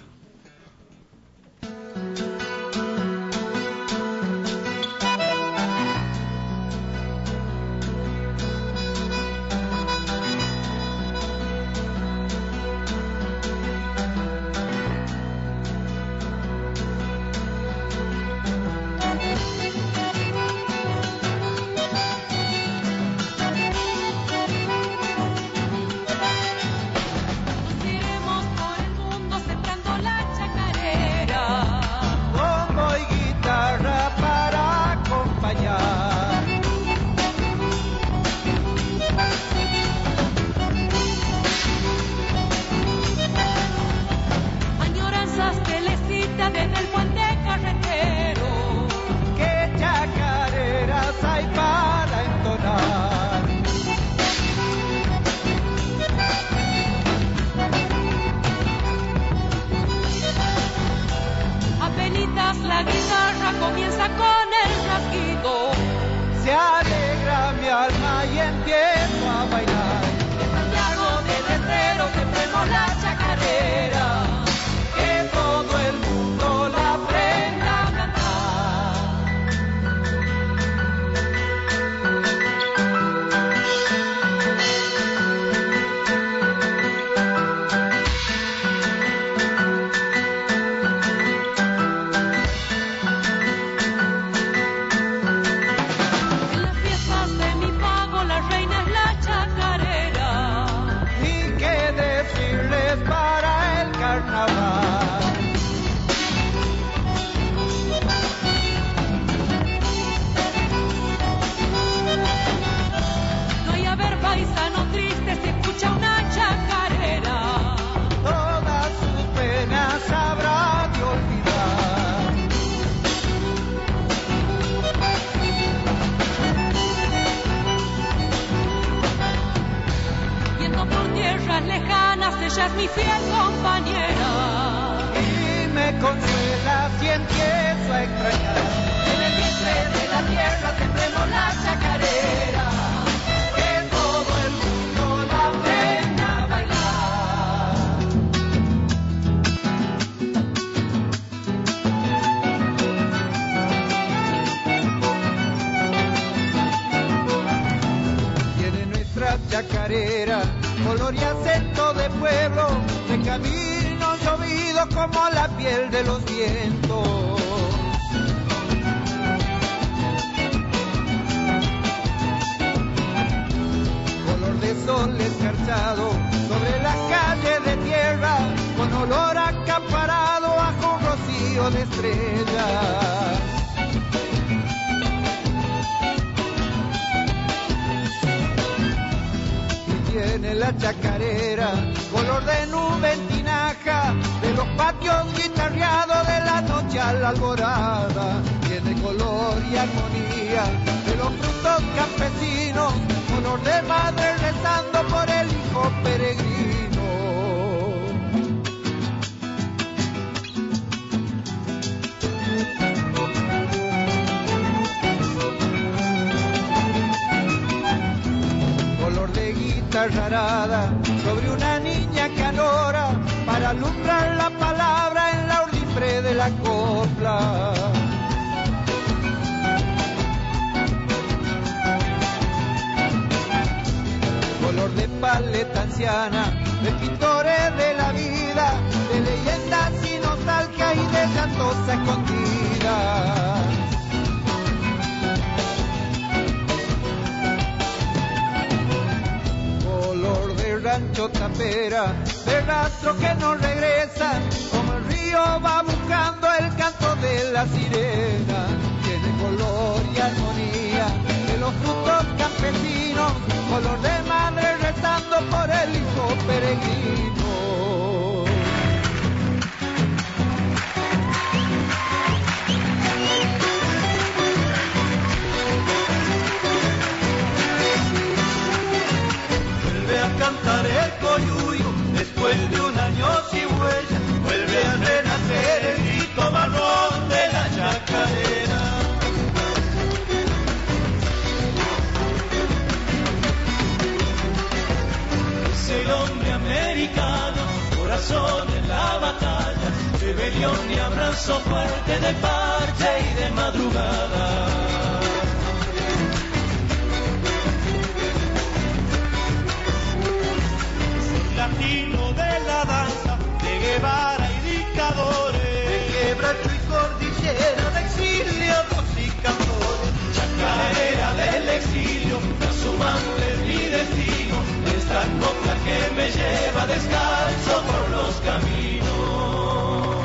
La guitarra comienza con el rasguido. Se alegra mi alma y empiezo a bailar. En Santiago del Estero sembremos la chacarera, que todo el mundo la aprenda a cantar. No hay a ver paisano triste, se escucha una chacarera. Todas sus penas habrá de olvidar. Yendo por tierras lejanas, ella es mi fiel compañera. Y me consuela si empiezo a extrañar. En el vientre de la tierra sembremos la chacarera, que todo el mundo la aprenda a bailar. Tiene nuestra chacarera color y acento de pueblo, de camino llovido como la piel de los vientos. Color de sol escarchado sobre la calle de tierra, con olor acaparado bajo un rocío de estrellas. Tiene la chacarera color de nube en tinaja, de los patios guitarreados de la noche a la alborada. Tiene color y armonía de los frutos campesinos, color de madre rezando por el hijo peregrino. Color de guitarra arada sobre una niña que adora, para alumbrar la palabra en la urdimbre de la copla. Color de paleta anciana, de pintores de la vida, de leyendas y nostalgia y de llantos escondidas. rancho tapera, de rastro que no regresa, como el río va buscando el canto de la sirena. Tiene color y armonía de los frutos campesinos, color de madre rezando por el hijo peregrino. Vuelve a cantar el coyuyo después de un año sin huella, vuelve a renacer el grito marrón de la chacarera. Es el hombre americano, corazón en la batalla, rebelión y abrazo fuerte de parche y de madrugada. Latino de la danza, de Guevara y dictadores, de quebracho y cordillera, de exilio, voz y cantores, chacarera del exilio, trashumante es mi destino, esta copla que me lleva descalzo por los caminos.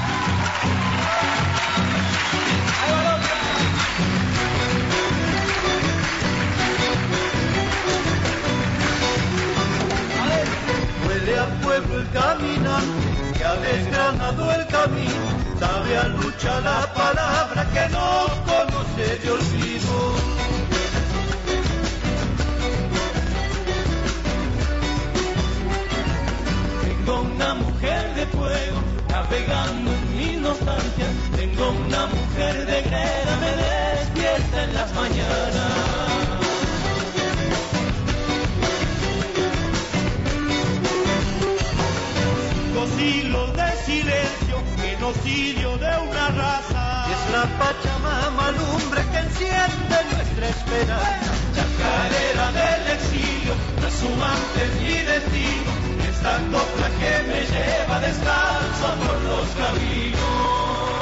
Huele a pueblo el caminante que ha desgranado el camino, sabe a lucha la palabra que no conoce de olvido. Tengo una mujer de fuego navegando en mi nostalgia, tengo una mujer de greda, me despierta en las mañanas. Hilos de silencio, genocidio de una raza. Y es la Pachamama lumbre que enciende nuestra esperanza. Chacarera del exilio, trashumante es mi destino. Esta copla que me lleva descalzo por los caminos.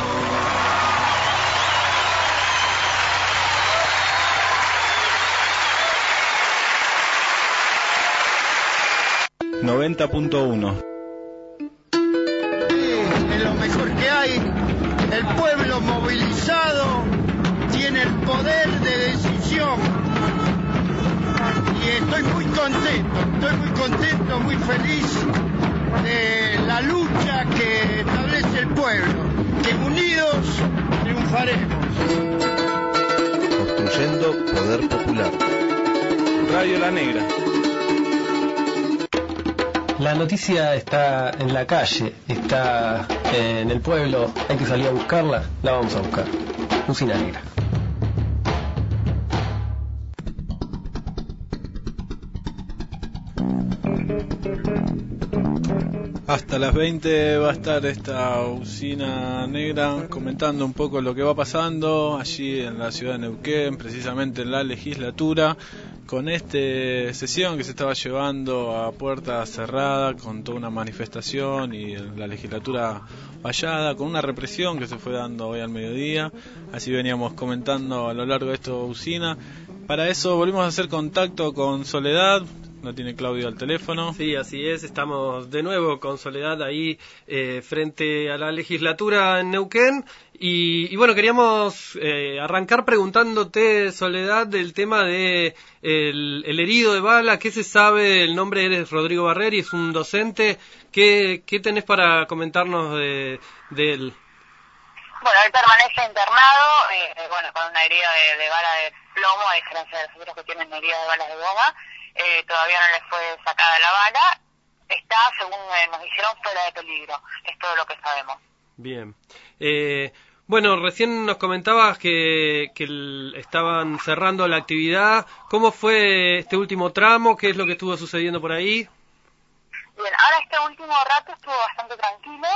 90.1. Que hay, el pueblo movilizado tiene el poder de decisión y estoy muy contento, muy feliz de la lucha que establece el pueblo, que unidos triunfaremos. Construyendo poder popular. Radio La Negra. La noticia está en la calle, está en el pueblo, hay que salir a buscarla, la vamos a buscar. Usina Negra. Hasta las 20 va a estar esta Usina Negra comentando un poco lo que va pasando allí en la ciudad de Neuquén, precisamente en la legislatura, con esta sesión que se estaba llevando a puerta cerrada, con toda una manifestación y la legislatura vallada, con una represión que se fue dando hoy al mediodía. Así veníamos comentando a lo largo de esta Usina. Para eso volvimos a hacer contacto con Soledad. No tiene Claudio al teléfono. Sí, así es, estamos de nuevo con Soledad ahí frente a la legislatura en Neuquén y bueno, queríamos arrancar preguntándote, Soledad, del tema de el herido de bala. ¿Qué se sabe? El nombre eres Rodrigo Barreri, es un docente. ¿Qué tenés para comentarnos de él? Bueno, él permanece internado, bueno, con una herida de bala de plomo, a diferencia de los otros que tienen heridas de balas de goma. Todavía no le fue sacada la bala, está, según nos dijeron, fuera de peligro, es todo lo que sabemos. Bien. Bueno, recién nos comentabas que estaban cerrando la actividad. ¿Cómo fue este último tramo? ¿Qué es lo que estuvo sucediendo por ahí? Bien, ahora este último rato estuvo bastante tranquilo.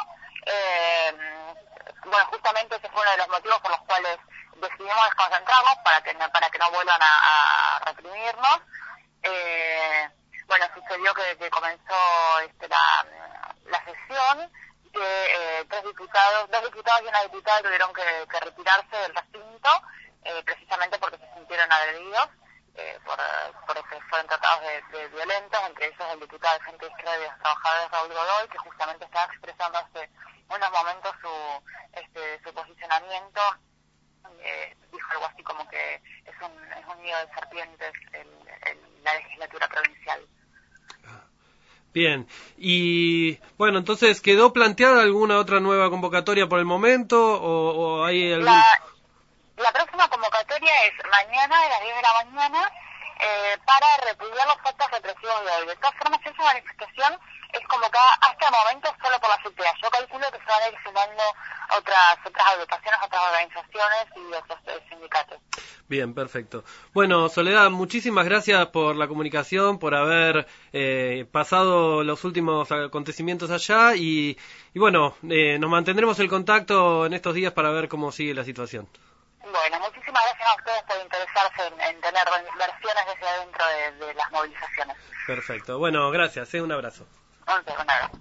Bueno, justamente ese fue uno de los motivos por los cuales decidimos desconcentrarnos para que no vuelvan a reprimirnos. Bueno, sucedió que comenzó la sesión, que dos diputados y una diputada tuvieron que retirarse del recinto, precisamente porque se sintieron agredidos. fueron tratados de violentos, entre ellos el diputado de Frente de Izquierda de los Trabajadores, Raúl Godoy, que justamente estaba expresando hace unos momentos su posicionamiento. Dijo algo así como que es un nido de serpientes la legislatura provincial. Bien, y bueno, entonces, ¿quedó planteada alguna otra nueva convocatoria por el momento o hay algún...? La próxima convocatoria es mañana a las 10 de la mañana para repudiar los actos represivos de hoy. De todas formas, esa manifestación es convocada hasta el momento solo por la CTA. Yo calculo que se van a ir sumando otras agrupaciones, otras organizaciones y otros sindicatos. Bien, perfecto. Bueno, Soledad, muchísimas gracias por la comunicación, por haber pasado los últimos acontecimientos allá y bueno, nos mantendremos el contacto en estos días para ver cómo sigue la situación. Bueno, muchísimas gracias a ustedes por interesarse en tener versiones desde adentro de las movilizaciones. Perfecto. Bueno, gracias. Un abrazo. Un abrazo.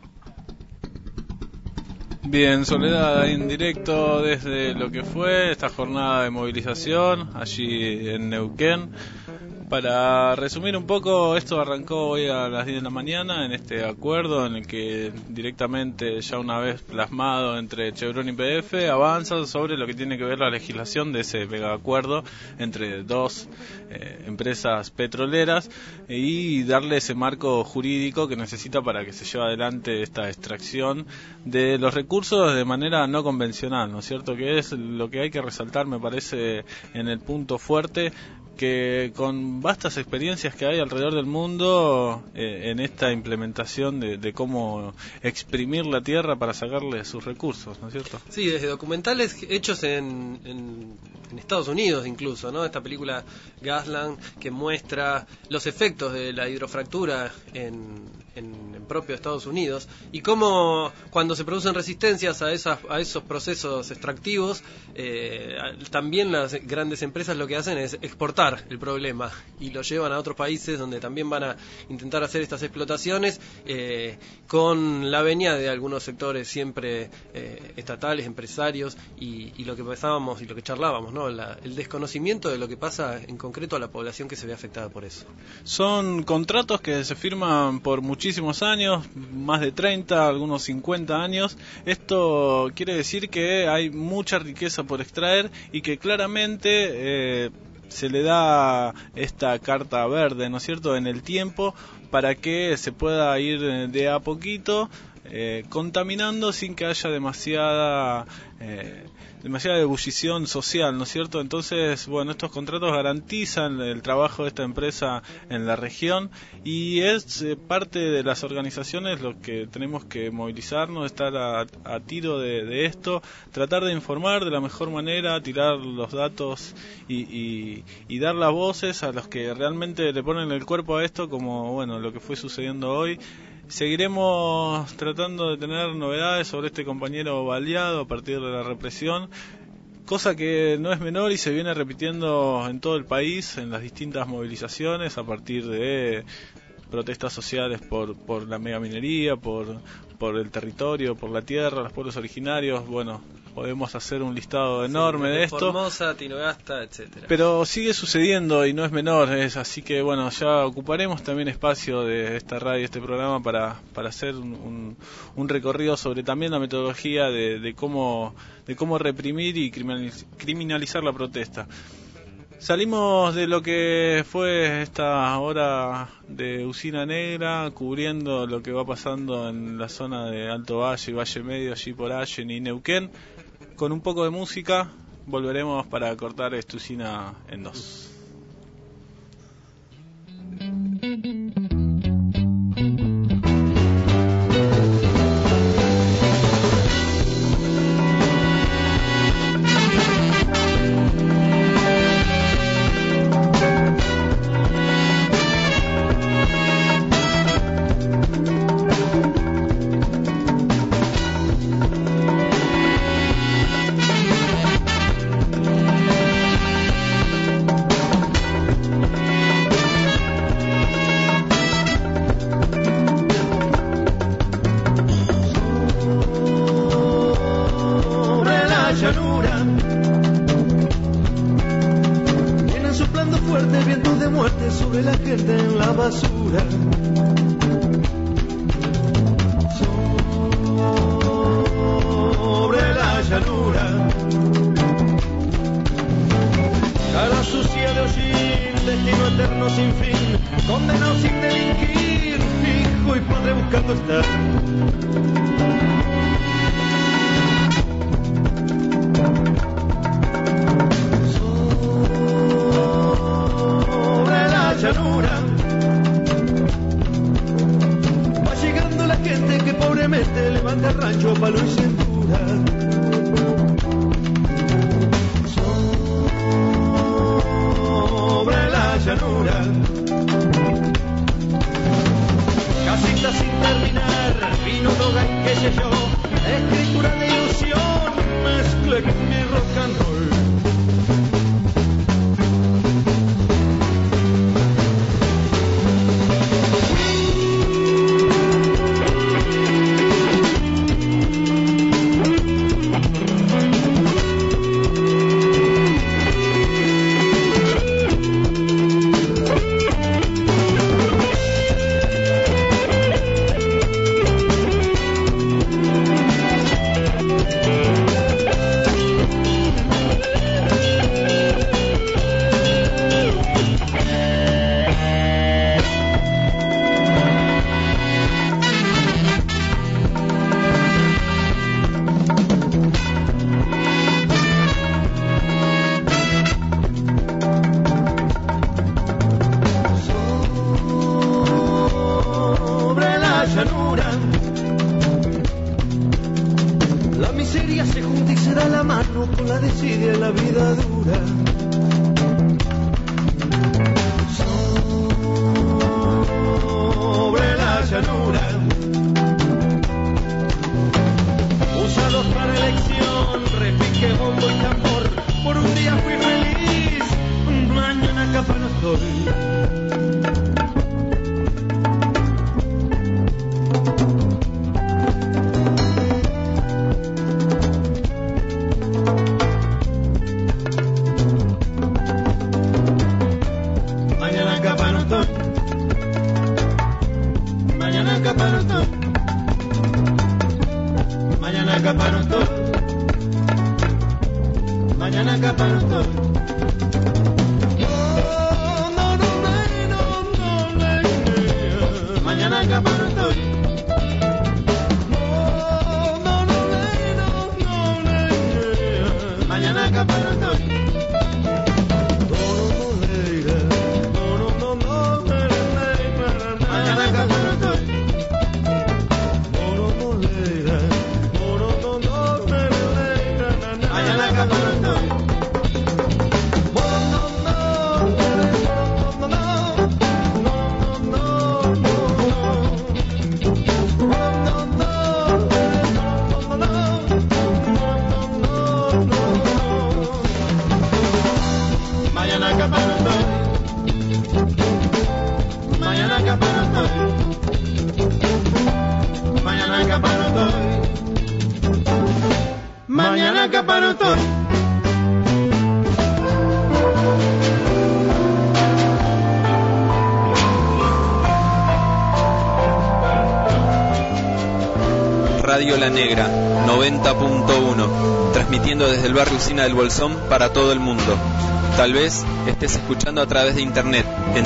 Bien, Soledad, en directo desde lo que fue esta jornada de movilización allí en Neuquén. Para resumir un poco, esto arrancó hoy a las 10 de la mañana en este acuerdo en el que directamente, ya una vez plasmado entre Chevron y YPF, avanzan sobre lo que tiene que ver la legislación de ese mega acuerdo entre dos empresas petroleras y darle ese marco jurídico que necesita para que se lleve adelante esta extracción de los recursos de manera no convencional, ¿no es cierto? Que es lo que hay que resaltar, me parece, en el punto fuerte, que con vastas experiencias que hay alrededor del mundo en esta implementación de cómo exprimir la tierra para sacarle sus recursos, ¿no es cierto? Sí, desde documentales hechos en Estados Unidos incluso, ¿no? Esta película Gasland que muestra los efectos de la hidrofractura en propio Estados Unidos y cómo cuando se producen resistencias a esos procesos extractivos, también las grandes empresas lo que hacen es exportar el problema y lo llevan a otros países donde también van a intentar hacer estas explotaciones con la venia de algunos sectores siempre estatales, empresarios y lo que pensábamos y lo que charlábamos, ¿no? El desconocimiento de lo que pasa en concreto a la población que se ve afectada por eso. Son contratos que se firman por muchísimos años, más de 30, algunos 50 años. Esto quiere decir que hay mucha riqueza por extraer y que claramente se le da esta carta verde, ¿no es cierto?, en el tiempo para que se pueda ir de a poquito contaminando sin que haya demasiada ebullición social, ¿no es cierto? Entonces, bueno, estos contratos garantizan el trabajo de esta empresa en la región y es parte de las organizaciones lo que tenemos que movilizarnos, estar a tiro de esto, tratar de informar de la mejor manera, tirar los datos y dar las voces a los que realmente le ponen el cuerpo a esto, como, bueno, lo que fue sucediendo hoy. Seguiremos tratando de tener novedades sobre este compañero baleado a partir de la represión, cosa que no es menor y se viene repitiendo en todo el país, en las distintas movilizaciones, a partir de protestas sociales por la megaminería, por el territorio, por la tierra, los pueblos originarios. Bueno, podemos hacer un listado enorme de esto. Formosa, Tinogasta, etcétera. Pero sigue sucediendo y no es menor, así que bueno, ya ocuparemos también espacio de esta radio, este programa para hacer un recorrido sobre también la metodología de cómo reprimir y criminalizar la protesta. Salimos de lo que fue esta hora de Usina Negra, cubriendo lo que va pasando en la zona de Alto Valle y Valle Medio, allí por Allen y Neuquén. Con un poco de música volveremos para cortar esta usina en dos. fuerte viento de muerte sobre la gente en la basura. Sobre la llanura, cara sucia de hollín, destino eterno sin fin, condenado sin delinquir, fijo y podré buscando estar. Llanura, va llegando la gente que pobremente levanta rancho, palo y cintura. Sobre la llanura, casita sin terminar, vino, droga y qué sé yo, escritura de ilusión, mezcla con mi rock and roll. La miseria se junta y se da la mano con la desidia en la vida dura. Sobre la llanura, usados para elección, repique, bombo y tambor. Por un día fui feliz, mañana capaz no estoy. Radio La Negra 90.1, transmitiendo desde el barrio Usina del Bolsón para todo el mundo. Tal vez estés escuchando a través de internet en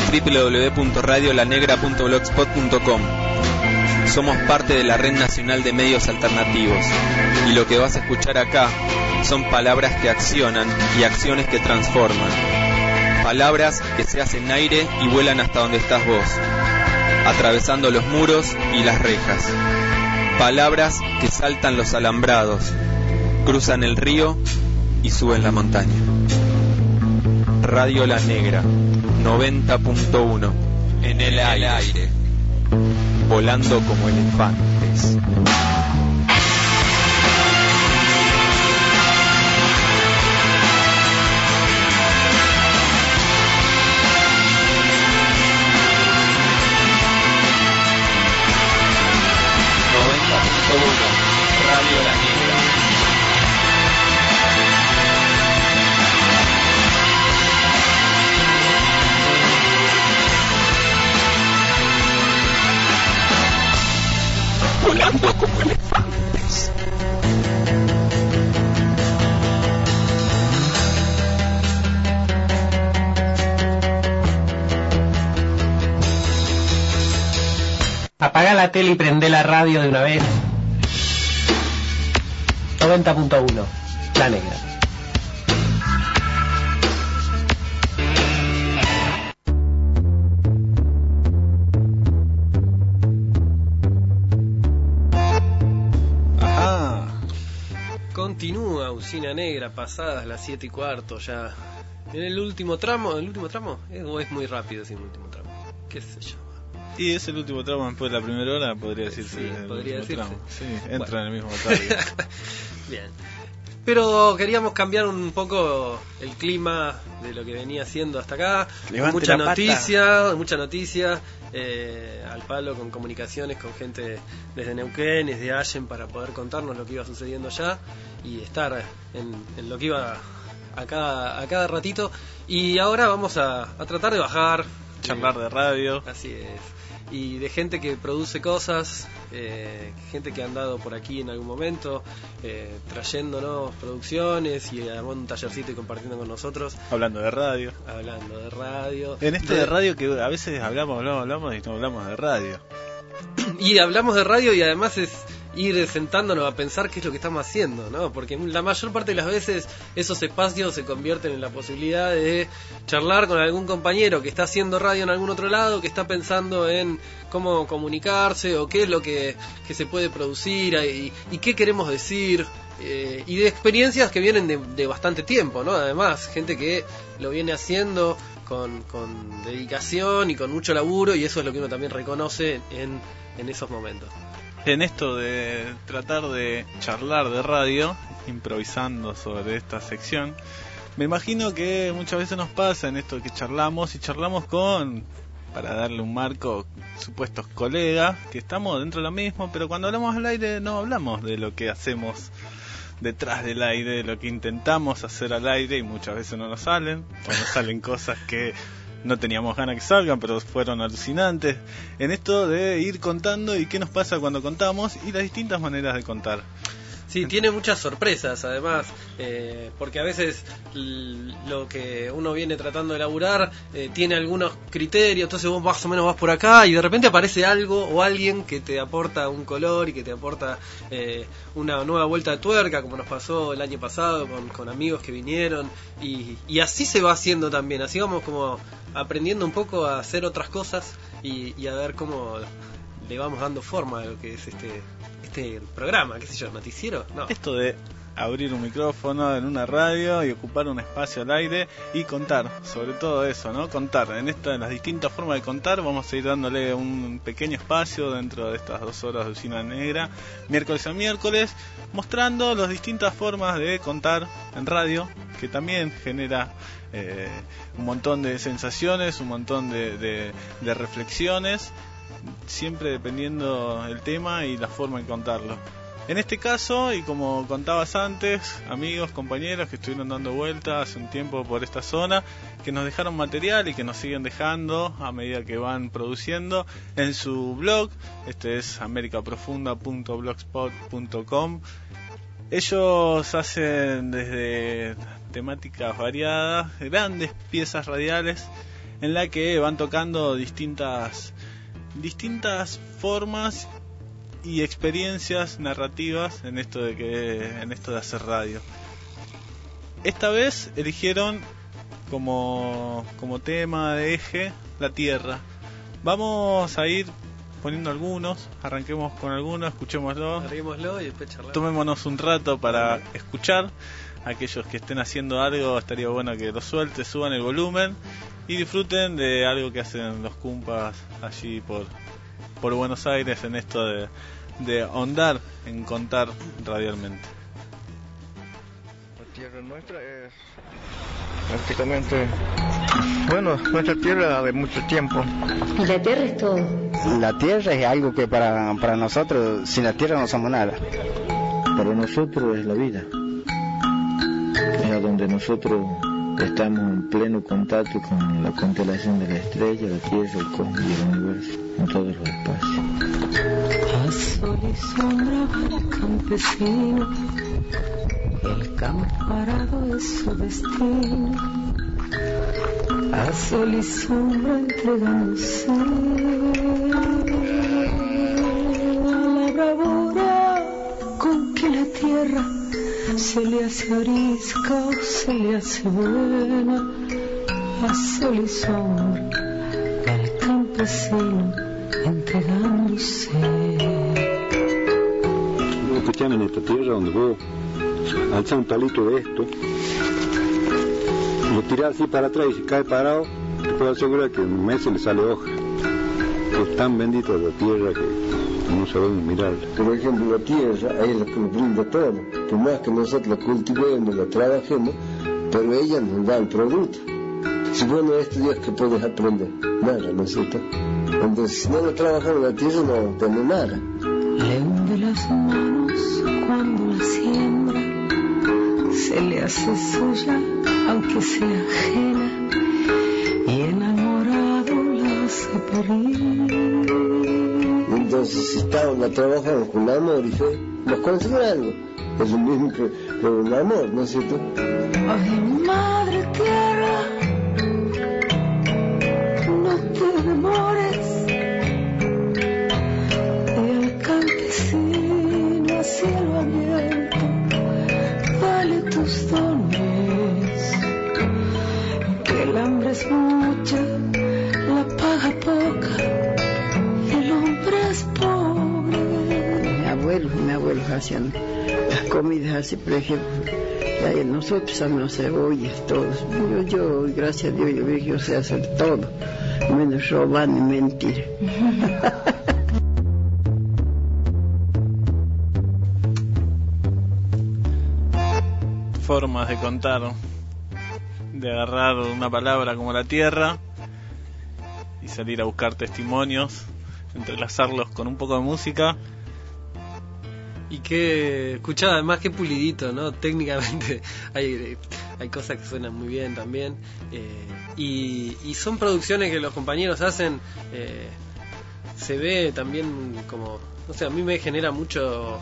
www.radiolanegra.blogspot.com. Somos parte de la Red Nacional de Medios Alternativos y lo que vas a escuchar acá son palabras que accionan y acciones que transforman. Palabras que se hacen aire y vuelan hasta donde estás vos, atravesando los muros y las rejas. Palabras que saltan los alambrados, cruzan el río y suben la montaña. Radio La Negra 90.1, en el aire, volando como elefantes. Radio La Negra. Apagá la tele y prendé la radio de una vez. 90.1, La Negra. Continúa Usina Negra, pasadas las 7:15 ya. En el último tramo, ¿o es muy rápido sin último tramo? ¿Qué sé yo? Y es el último tramo después de la primera hora, podría decirse. Sí, podría decirse. Tramo. Sí, entra en el mismo target. Bien. Pero queríamos cambiar un poco el clima de lo que venía haciendo hasta acá. Mucha noticia, al palo con comunicaciones con gente desde Neuquén, desde Allen, para poder contarnos lo que iba sucediendo allá y estar en lo que iba a cada ratito. Y ahora vamos a tratar de bajar. Charlar de radio. Así es. Y de gente que produce cosas, gente que ha andado por aquí en algún momento, trayéndonos producciones y armando un tallercito y compartiendo con nosotros. Hablando de radio. En esto de radio que a veces hablamos y no hablamos de radio. Y hablamos de radio y además es ir sentándonos a pensar qué es lo que estamos haciendo, ¿no? Porque la mayor parte de las veces esos espacios se convierten en la posibilidad de charlar con algún compañero que está haciendo radio en algún otro lado, que está pensando en cómo comunicarse o qué es lo que se puede producir y qué queremos decir, y de experiencias que vienen de bastante tiempo, ¿no? Además, gente que lo viene haciendo con dedicación y con mucho laburo, y eso es lo que uno también reconoce en esos momentos. En esto de tratar de charlar de radio, improvisando sobre esta sección, me imagino que muchas veces nos pasa en esto que charlamos con, para darle un marco, supuestos colegas, que estamos dentro de lo mismo, pero cuando hablamos al aire no hablamos de lo que hacemos detrás del aire, de lo que intentamos hacer al aire, y muchas veces no nos salen, o nos salen cosas que no teníamos ganas que salgan, pero fueron alucinantes. En esto de ir contando y qué nos pasa cuando contamos y las distintas maneras de contar. Sí, tiene muchas sorpresas además, porque a veces lo que uno viene tratando de elaborar tiene algunos criterios, entonces vos más o menos vas por acá y de repente aparece algo o alguien que te aporta un color y que te aporta una nueva vuelta de tuerca, como nos pasó el año pasado con amigos que vinieron, y así se va haciendo también, así vamos como aprendiendo un poco a hacer otras cosas y a ver cómo le vamos dando forma a lo que es este programa, qué sé yo, noticiero, no. Esto de abrir un micrófono en una radio y ocupar un espacio al aire y contar, sobre todo eso, ¿no? Contar, en las distintas formas de contar, vamos a ir dándole un pequeño espacio dentro de estas 2 horas de Usina Negra, miércoles a miércoles, mostrando las distintas formas de contar en radio, que también genera un montón de sensaciones, un montón de reflexiones, siempre dependiendo el tema y la forma de contarlo. En este caso, y como contabas antes, amigos, compañeros que estuvieron dando vueltas hace un tiempo por esta zona, que nos dejaron material y que nos siguen dejando a medida que van produciendo en su blog. Este es americaprofunda.blogspot.com. Ellos hacen desde temáticas variadas, grandes piezas radiales en la que van tocando distintas formas y experiencias narrativas en esto de hacer radio. Esta vez eligieron como tema de eje la tierra. Vamos a ir poniendo algunos, arranquemos con algunos, escuchémoslo y después charlamos. Tomémonos un rato para escuchar. Aquellos que estén haciendo algo, estaría bueno que lo suelten, suban el volumen y disfruten de algo que hacen los cumpas allí por Buenos Aires, en esto de ahondar en contar radialmente. La tierra nuestra es prácticamente, nuestra tierra de mucho tiempo. Y la tierra es todo. La tierra es algo que para nosotros, sin la tierra no somos nada. Para nosotros es la vida. Es a donde nosotros estamos en pleno contacto con la constelación de la estrella, la tierra, el cosmos y el universo, en todos los espacios. A sol y sombra va el campesino, el campo arado es su destino. a sol y sombra entregándose a la bravura con que la tierra se le hace arisca o se le hace buena, a sol y sombra al campesino entregándose. Escuchame, en esta tierra donde vos alzas un palito de esto, lo tirás así para atrás y si cae parado, te puedo asegurar que en un mes se le sale hoja. Es tan bendita la tierra que no sabemos mirarla. Por ejemplo, la tierra es la que nos brinda todo. Por más que nosotros la cultivemos, la trabajemos, pero ella nos da el producto. Si vos no estudias, ¿qué puedes aprender? Nada, ¿no es cierto? Entonces, si no lo trabajamos la tierra, no tenemos nada. Le hunde las manos cuando la siembra, se le hace suya aunque sea ajena, y enamorado la hace parir. Entonces, si estamos, la trabajamos con amor y fe, nos consigue algo. Es lo mismo que un amor, ¿no es cierto? Ay, madre tierra, no te demores, y al campesino a cielo abierto dale tus dones, que el hambre es mucha, la paga poca, y el hombre es pobre. Mi abuelo hacían las comidas así, por ejemplo, nosotros hacemos cebollas, todos. Yo, gracias a Dios, yo sé hacer todo, menos robar ni mentir. Formas de contar, de agarrar una palabra como la tierra y salir a buscar testimonios, entrelazarlos con un poco de música. Y que, escuchá, además que pulidito, ¿no? Técnicamente hay cosas que suenan muy bien también. Y son producciones que los compañeros hacen, se ve también como, no sé, a mí me genera mucho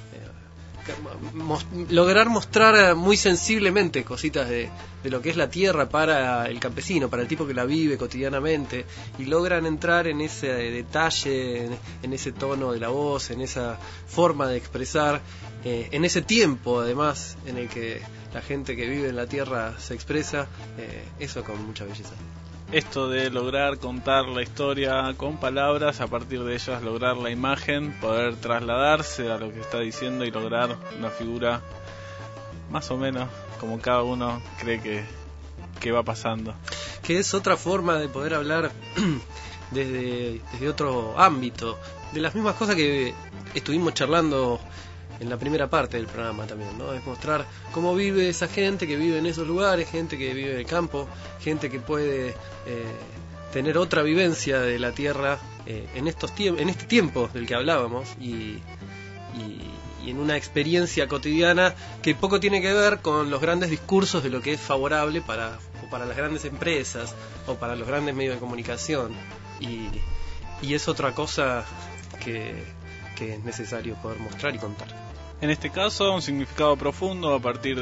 lograr mostrar muy sensiblemente cositas de lo que es la tierra para el campesino, para el tipo que la vive cotidianamente, y logran entrar en ese detalle, en ese tono de la voz, en esa forma de expresar, en ese tiempo además en el que la gente que vive en la tierra se expresa, eso con mucha belleza. Esto de lograr contar la historia con palabras, a partir de ellas lograr la imagen, poder trasladarse a lo que está diciendo y lograr una figura más o menos como cada uno cree que va pasando. Que es otra forma de poder hablar desde otro ámbito, de las mismas cosas que estuvimos charlando en la primera parte del programa también, ¿no? Es mostrar cómo vive esa gente que vive en esos lugares, gente que vive en el campo, gente que puede tener otra vivencia de la tierra en este tiempo del que hablábamos y en una experiencia cotidiana que poco tiene que ver con los grandes discursos de lo que es favorable para las grandes empresas o para los grandes medios de comunicación, y es otra cosa que es necesario poder mostrar y contar. En este caso, un significado profundo a partir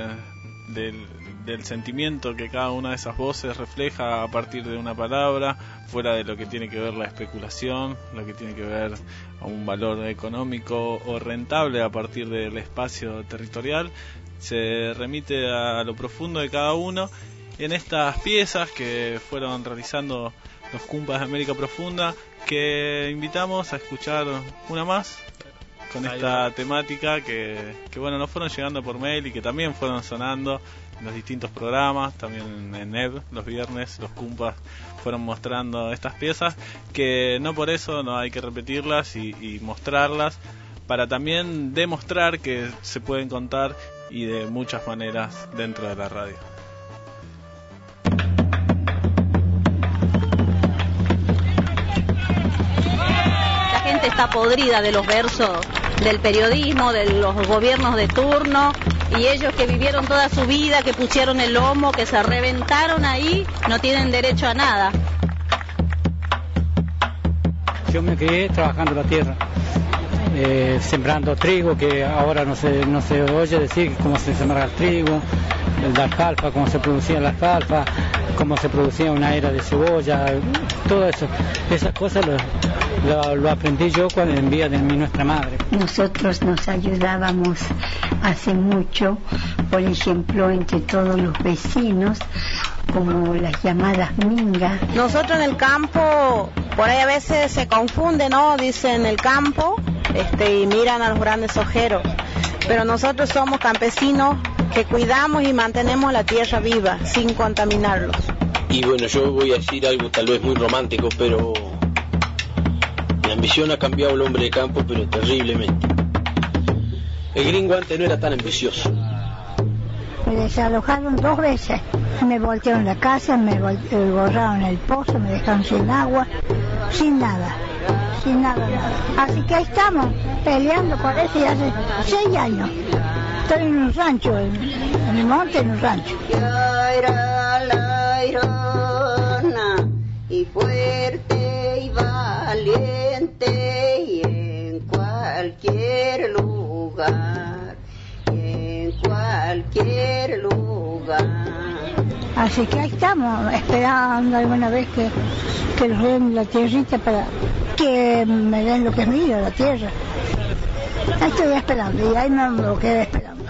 del sentimiento que cada una de esas voces refleja a partir de una palabra, fuera de lo que tiene que ver la especulación, lo que tiene que ver a un valor económico o rentable a partir del espacio territorial. Se remite a lo profundo de cada uno en estas piezas que fueron realizando los Cumpas de América Profunda, que invitamos a escuchar una más con esta temática que bueno, nos fueron llegando por mail y que también fueron sonando en los distintos programas, también en NEB los viernes los Cumpas fueron mostrando estas piezas, que no por eso no hay que repetirlas y mostrarlas, para también demostrar que se pueden contar y de muchas maneras dentro de la radio. La gente está podrida de los versos del periodismo, de los gobiernos de turno, y ellos que vivieron toda su vida, que pusieron el lomo, que se reventaron ahí, no tienen derecho a nada. Yo me quedé trabajando la tierra, sembrando trigo, que ahora no se oye decir cómo se sembraba el trigo, la alfalfa, cómo se producía la alfalfa, cómo se producía una era de cebolla, todo eso. Esas cosas lo aprendí yo cuando en vía de nuestra madre. Nosotros nos ayudábamos hace mucho, por ejemplo, entre todos los vecinos, como las llamadas mingas. Nosotros en el campo, por ahí a veces se confunde, ¿no? Dicen el campo y miran a los grandes ojeros. Pero nosotros somos campesinos que cuidamos y mantenemos la tierra viva, sin contaminarlos. Y bueno, yo voy a decir algo tal vez muy romántico, pero la ambición ha cambiado al hombre de campo, pero terriblemente. El gringo antes no era tan ambicioso. Me desalojaron 2 veces. Me voltearon la casa, me borraron el pozo, me dejaron sin agua, sin nada. Nada. Así que ahí estamos, peleando por eso ya hace 6 años. Estoy en un rancho, en el monte, en un rancho. Y fuerte y valiente, y en cualquier lugar, Así que ahí estamos, esperando alguna vez que nos den la tierrita para que me den lo que es mío, la tierra. Ahí estoy esperando y ahí me lo quedé esperando.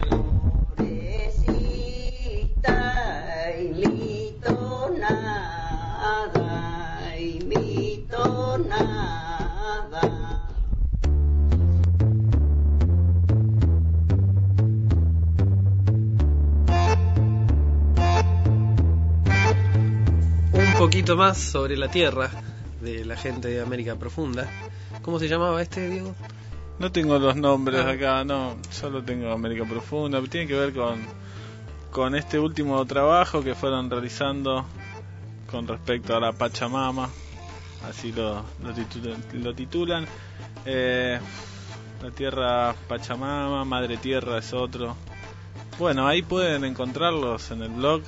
Un poquito más sobre la tierra de la gente de América Profunda. ¿Cómo se llamaba Diego? No tengo los nombres acá, no, solo tengo América Profunda. Tiene que ver con este último trabajo que fueron realizando con respecto a la Pachamama, así lo titulan. La tierra Pachamama, Madre Tierra es otro. Bueno, ahí pueden encontrarlos en el blog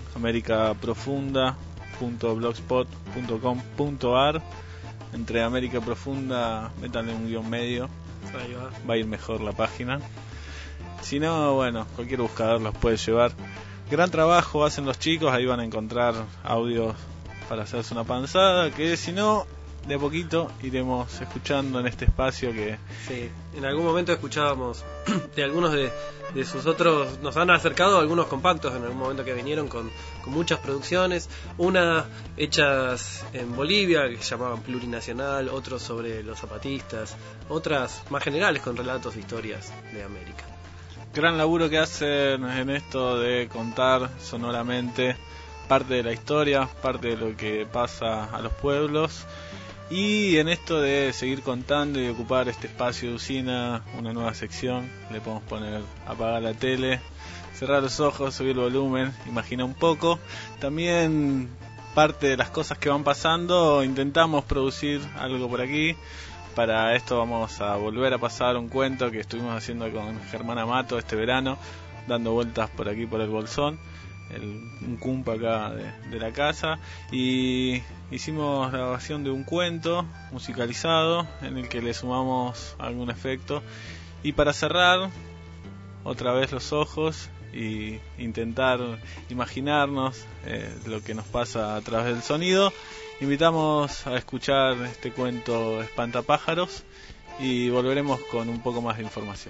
americaprofunda.blogspot.com.ar. Entre América Profunda, métanle un guión medio, va a ir mejor la página. Si no, bueno, cualquier buscador los puede llevar. Gran trabajo hacen los chicos, ahí van a encontrar audios para hacerse una panzada, que si no, de a poquito iremos escuchando en este espacio que... Sí, en algún momento escuchábamos de algunos de sus otros, nos han acercado algunos compactos en algún momento que vinieron con muchas producciones, unas hechas en Bolivia que se llamaban Plurinacional, otros sobre los zapatistas, otras más generales con relatos de historias de América. Gran laburo que hacen en esto de contar sonoramente parte de la historia, parte de lo que pasa a los pueblos, y en esto de seguir contando y ocupar este espacio de usina, una nueva sección. Le podemos poner apagar la tele, cerrar los ojos, subir el volumen, imagina un poco. También parte de las cosas que van pasando, intentamos producir algo por aquí. Para esto vamos a volver a pasar un cuento que estuvimos haciendo con Germán Amato este verano, dando vueltas por aquí por el Bolsón, un cumpa acá de la casa, y hicimos la grabación de un cuento musicalizado en el que le sumamos algún efecto. Y para cerrar otra vez los ojos y intentar imaginarnos lo que nos pasa a través del sonido, invitamos a escuchar este cuento Espantapájaros y volveremos con un poco más de información.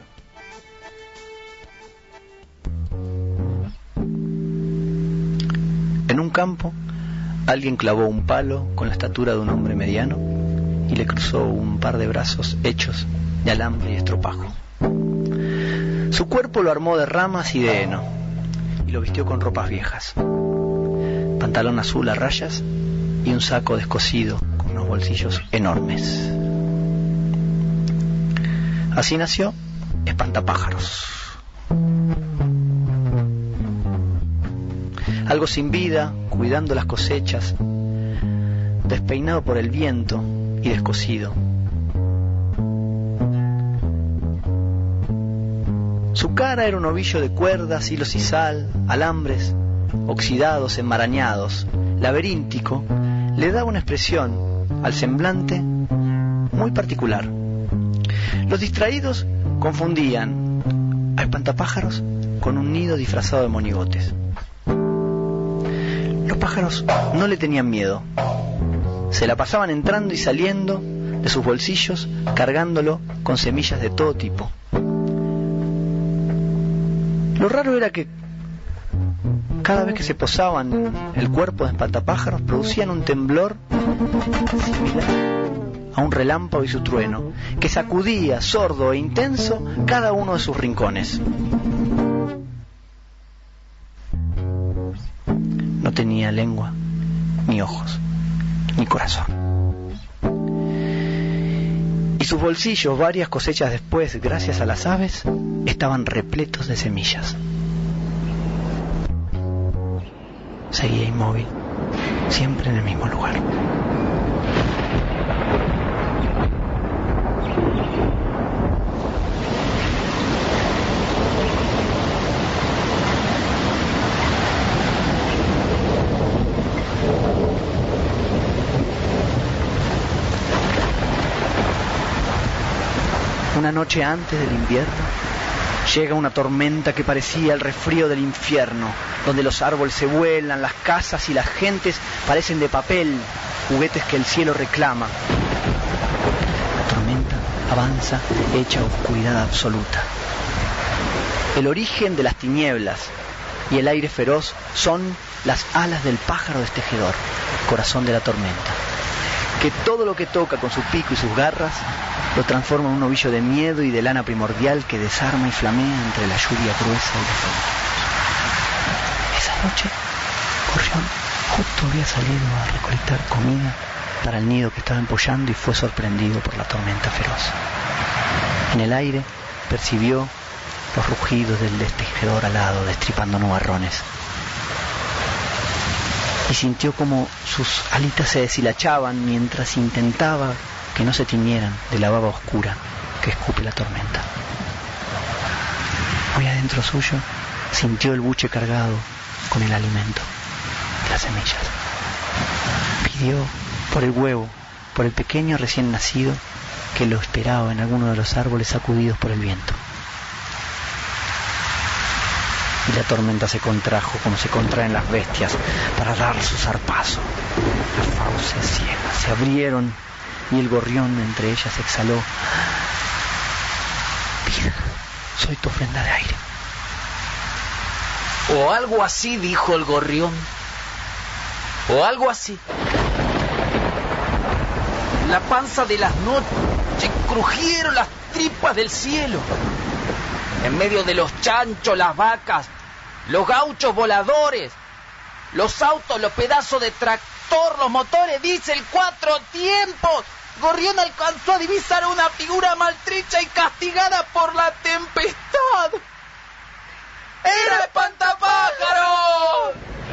En un campo, alguien clavó un palo con la estatura de un hombre mediano y le cruzó un par de brazos hechos de alambre y estropajo. Su cuerpo lo armó de ramas y de heno y lo vistió con ropas viejas, pantalón azul a rayas y un saco descosido con unos bolsillos enormes. Así nació Espantapájaros. Algo sin vida, cuidando las cosechas, despeinado por el viento y descosido. Su cara era un ovillo de cuerdas, hilos y sal, alambres, oxidados, enmarañados, laberíntico, le daba una expresión al semblante muy particular. Los distraídos confundían a Espantapájaros con un nido disfrazado de monigotes. Los pájaros no le tenían miedo. Se la pasaban entrando y saliendo de sus bolsillos, cargándolo con semillas de todo tipo. Lo raro era que cada vez que se posaban el cuerpo de espantapájaros producían un temblor similar a un relámpago y su trueno, que sacudía, sordo e intenso, cada uno de sus rincones. No tenía lengua, ni ojos, ni corazón. Y sus bolsillos, varias cosechas después, gracias a las aves, estaban repletos de semillas. Seguía inmóvil, siempre en el mismo lugar. Una noche antes del invierno, llega una tormenta que parecía el resfrío del infierno, donde los árboles se vuelan, las casas y las gentes parecen de papel, juguetes que el cielo reclama. La tormenta avanza hecha oscuridad absoluta. El origen de las tinieblas y el aire feroz son las alas del pájaro destejedor, corazón de la tormenta, que todo lo que toca con su pico y sus garras lo transforma en un ovillo de miedo y de lana primordial que desarma y flamea entre la lluvia gruesa y los vientos. Esa noche, Gorrión justo había salido a recolectar comida para el nido que estaba empollando y fue sorprendido por la tormenta feroz. En el aire percibió los rugidos del destejedor alado destripando nubarrones y sintió como sus alitas se deshilachaban mientras intentaba que no se tiñeran de la baba oscura que escupe la tormenta. Muy adentro suyo sintió el buche cargado con el alimento, las semillas. Pidió por el huevo, por el pequeño recién nacido que lo esperaba en alguno de los árboles sacudidos por el viento. Y la tormenta se contrajo como se contraen las bestias para dar su zarpazo. Las fauces ciegas se abrieron y el gorrión entre ellas exhaló: vida, soy tu ofrenda de aire. O algo así, dijo el gorrión. O algo así. La panza de las noches crujieron las tripas del cielo. En medio de los chanchos, las vacas, los gauchos voladores, los autos, los pedazos de tractor, los motores diésel 4 tiempos. Gorrión alcanzó a divisar una figura maltrecha y castigada por la tempestad. ¡Era Espantapájaros!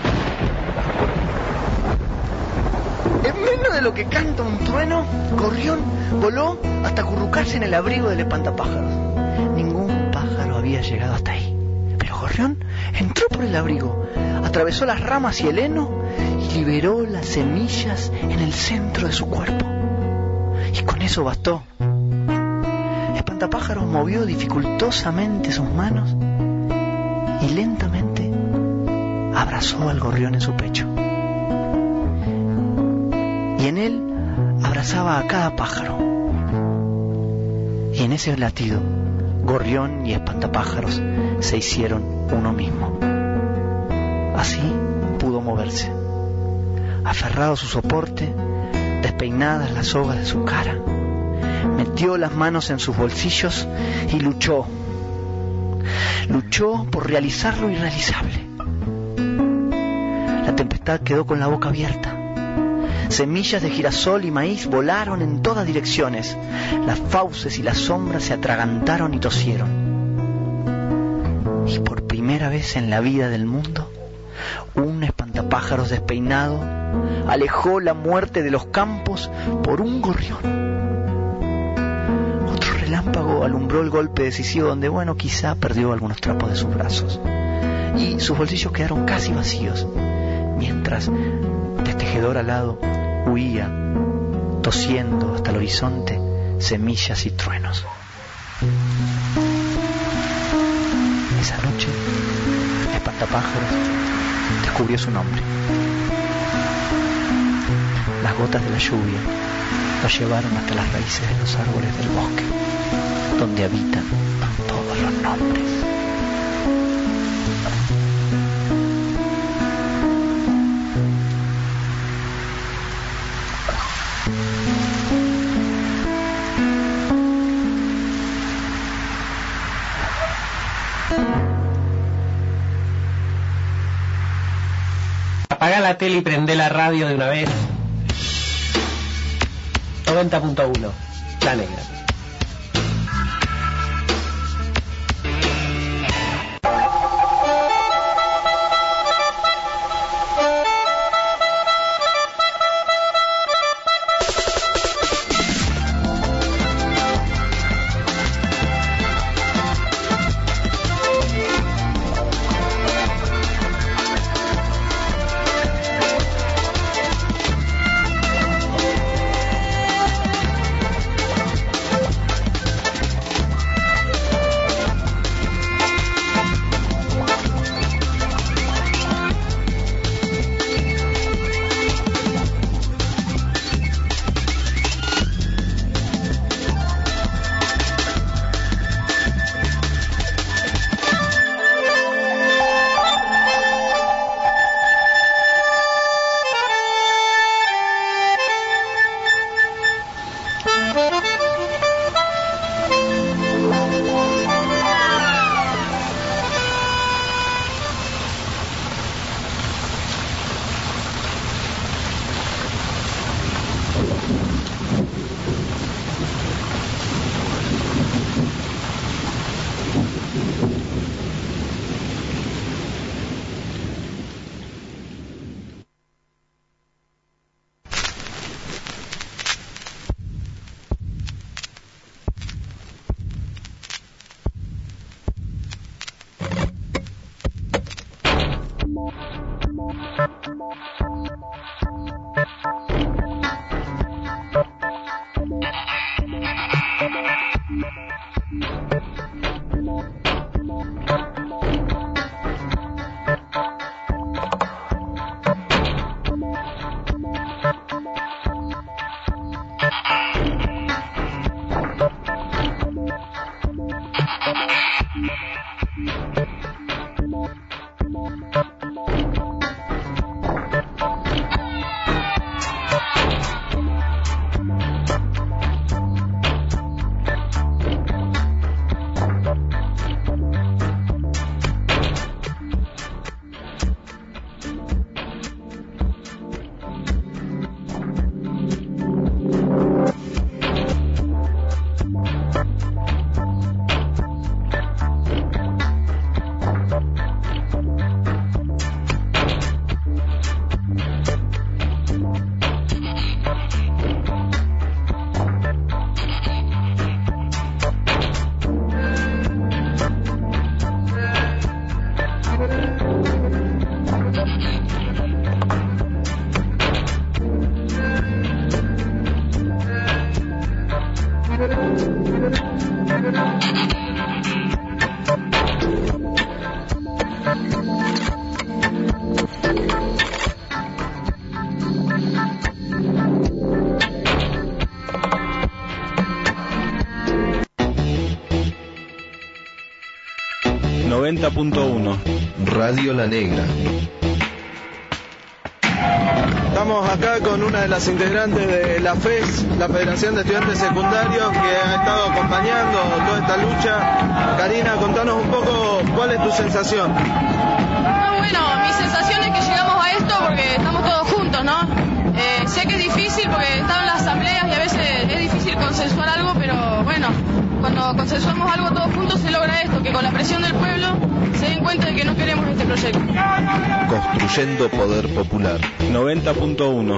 En menos de lo que canta un trueno, Gorrión voló hasta acurrucarse en el abrigo del espantapájaros. Ningún pájaro había llegado hasta ahí, pero Gorrión entró por el abrigo, atravesó las ramas y el heno y liberó las semillas en el centro de su cuerpo. Y con eso bastó. Espantapájaros movió dificultosamente sus manos y lentamente abrazó al gorrión en su pecho. Y en él abrazaba a cada pájaro. Y en ese latido, gorrión y espantapájaros se hicieron uno mismo. Así pudo moverse. Aferrado a su soporte, despeinadas las sogas de su cara, metió las manos en sus bolsillos y luchó. Luchó por realizar lo irrealizable. La tempestad quedó con la boca abierta. Semillas de girasol y maíz volaron en todas direcciones. Las fauces y las sombras se atragantaron y tosieron. Y por primera vez en la vida del mundo, un espantapájaros despeinado alejó la muerte de los campos por un gorrión. Otro relámpago alumbró el golpe decisivo donde, bueno, quizá perdió algunos trapos de sus brazos. Y sus bolsillos quedaron casi vacíos, mientras destejedor alado huía, tosiendo hasta el horizonte semillas y truenos. Esa noche, Espantapájaros descubrió su nombre. Las gotas de la lluvia los llevaron hasta las raíces de los árboles del bosque, donde habitan todos los nombres. Apagá la tele y prendé la radio de una vez. 90.1, La Negra. Radio La Negra. Estamos acá con una de las integrantes de la FES, la Federación de Estudiantes Secundarios, que ha estado acompañando toda esta lucha. Karina, contanos un poco cuál es tu sensación. Bueno, mi sensación es que llegamos a esto porque estamos todos juntos, ¿no? Sé que es difícil porque están en las asambleas y a veces es difícil consensuar algo, pero bueno, cuando consensuamos algo todos juntos se logra esto, que con la presión del pueblo se den cuenta de que no queremos este proyecto. Construyendo poder popular. 90.1.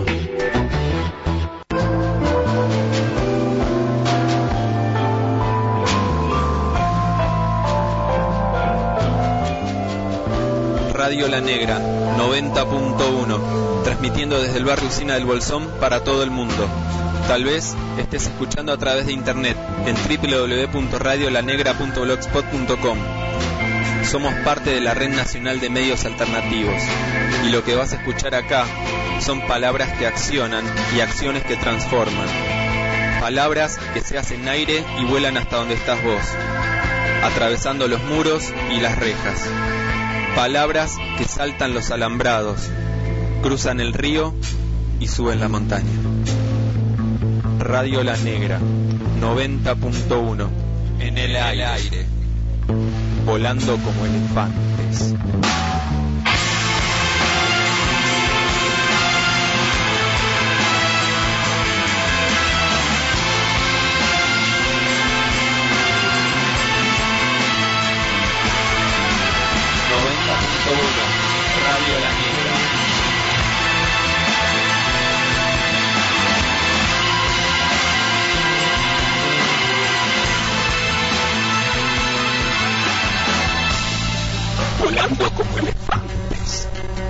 Radio La Negra 90.1, transmitiendo desde el barrio Usina del Bolsón para todo el mundo. Tal vez estés escuchando a través de internet en www.radiolanegra.blogspot.com. Somos parte de la Red Nacional de Medios Alternativos y lo que vas a escuchar acá son palabras que accionan y acciones que transforman. Palabras que se hacen aire y vuelan hasta donde estás vos, atravesando los muros y las rejas. Palabras que saltan los alambrados, cruzan el río y suben la montaña. Radio La Negra, 90.1, en el aire, volando como elefantes. Radio La Negra. Volando como elefantes.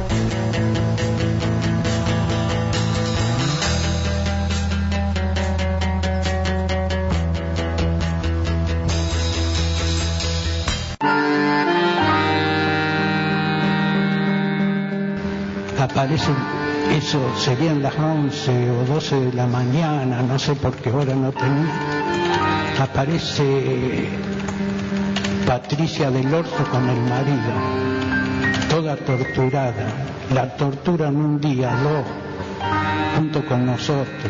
Aparecen, eso serían las 11 o 12 de la mañana, no sé por qué hora no tenía. Aparece Patricia del Orto con el marido, toda torturada. La torturan un día, dos, junto con nosotros.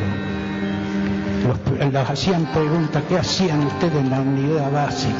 Los hacían preguntas, ¿qué hacían ustedes en la unidad básica?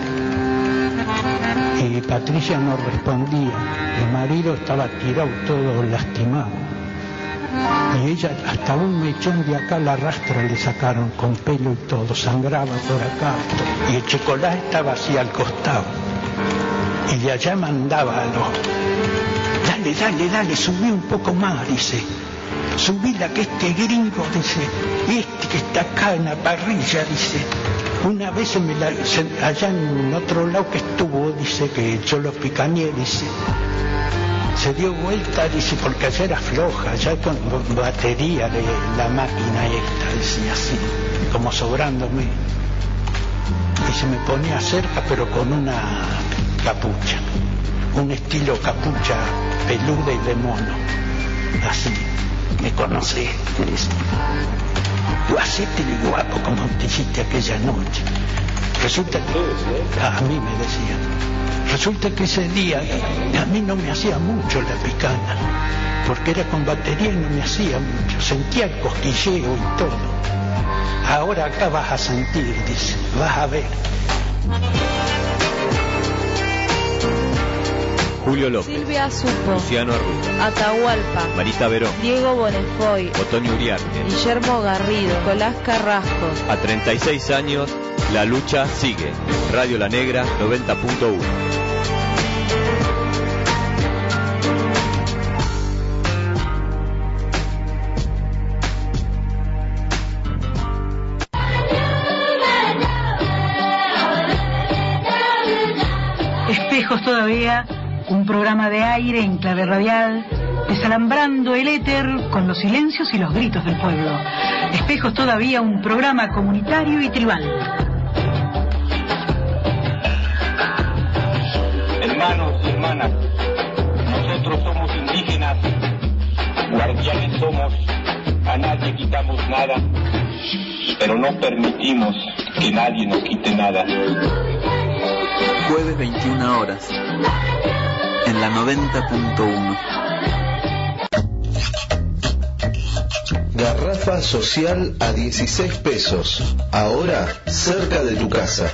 Y Patricia no respondía. El marido estaba tirado todo lastimado. Y ella, hasta un mechón de acá, la rastra le sacaron con pelo y todo, sangraba por acá. Y el chocolate estaba así al costado. Y de allá mandaba a los... Dale, subí un poco más, dice. Subíla que este gringo, dice, este que está acá en la parrilla, dice. Una vez allá en otro lado que estuvo, dice, que yo lo picañé, dice. Se dio vuelta, dice, porque allá era floja, allá con batería de la máquina esta, decía así, como sobrándome. Y se me ponía cerca, pero con una capucha, un estilo capucha peluda y de mono, así. Me conocés, me decía. Tú hacete el guapo como te hiciste aquella noche. Resulta que... A mí me decía. Resulta que ese día a mí no me hacía mucho la picana, porque era con batería y no me hacía mucho. Sentía el cosquilleo y todo. Ahora acá vas a sentir, dice, vas a ver. Julio López, Silvia Supo, Luciano Arruda, Atahualpa, Marita Verón, Diego Bonefoy, Otonio Uriarte, Guillermo Garrido, Nicolás Carrasco. A 36 años, la lucha sigue. Radio La Negra 90.1. Espejos todavía, un programa de aire en clave radial, desalambrando el éter con los silencios y los gritos del pueblo. Espejos todavía, un programa comunitario y tribal. Hermanos y hermanas, nosotros somos indígenas, guardianes somos, a nadie quitamos nada, pero no permitimos que nadie nos quite nada. Jueves 21 horas, en la 90.1. Garrafa social a 16 pesos, ahora cerca de tu casa.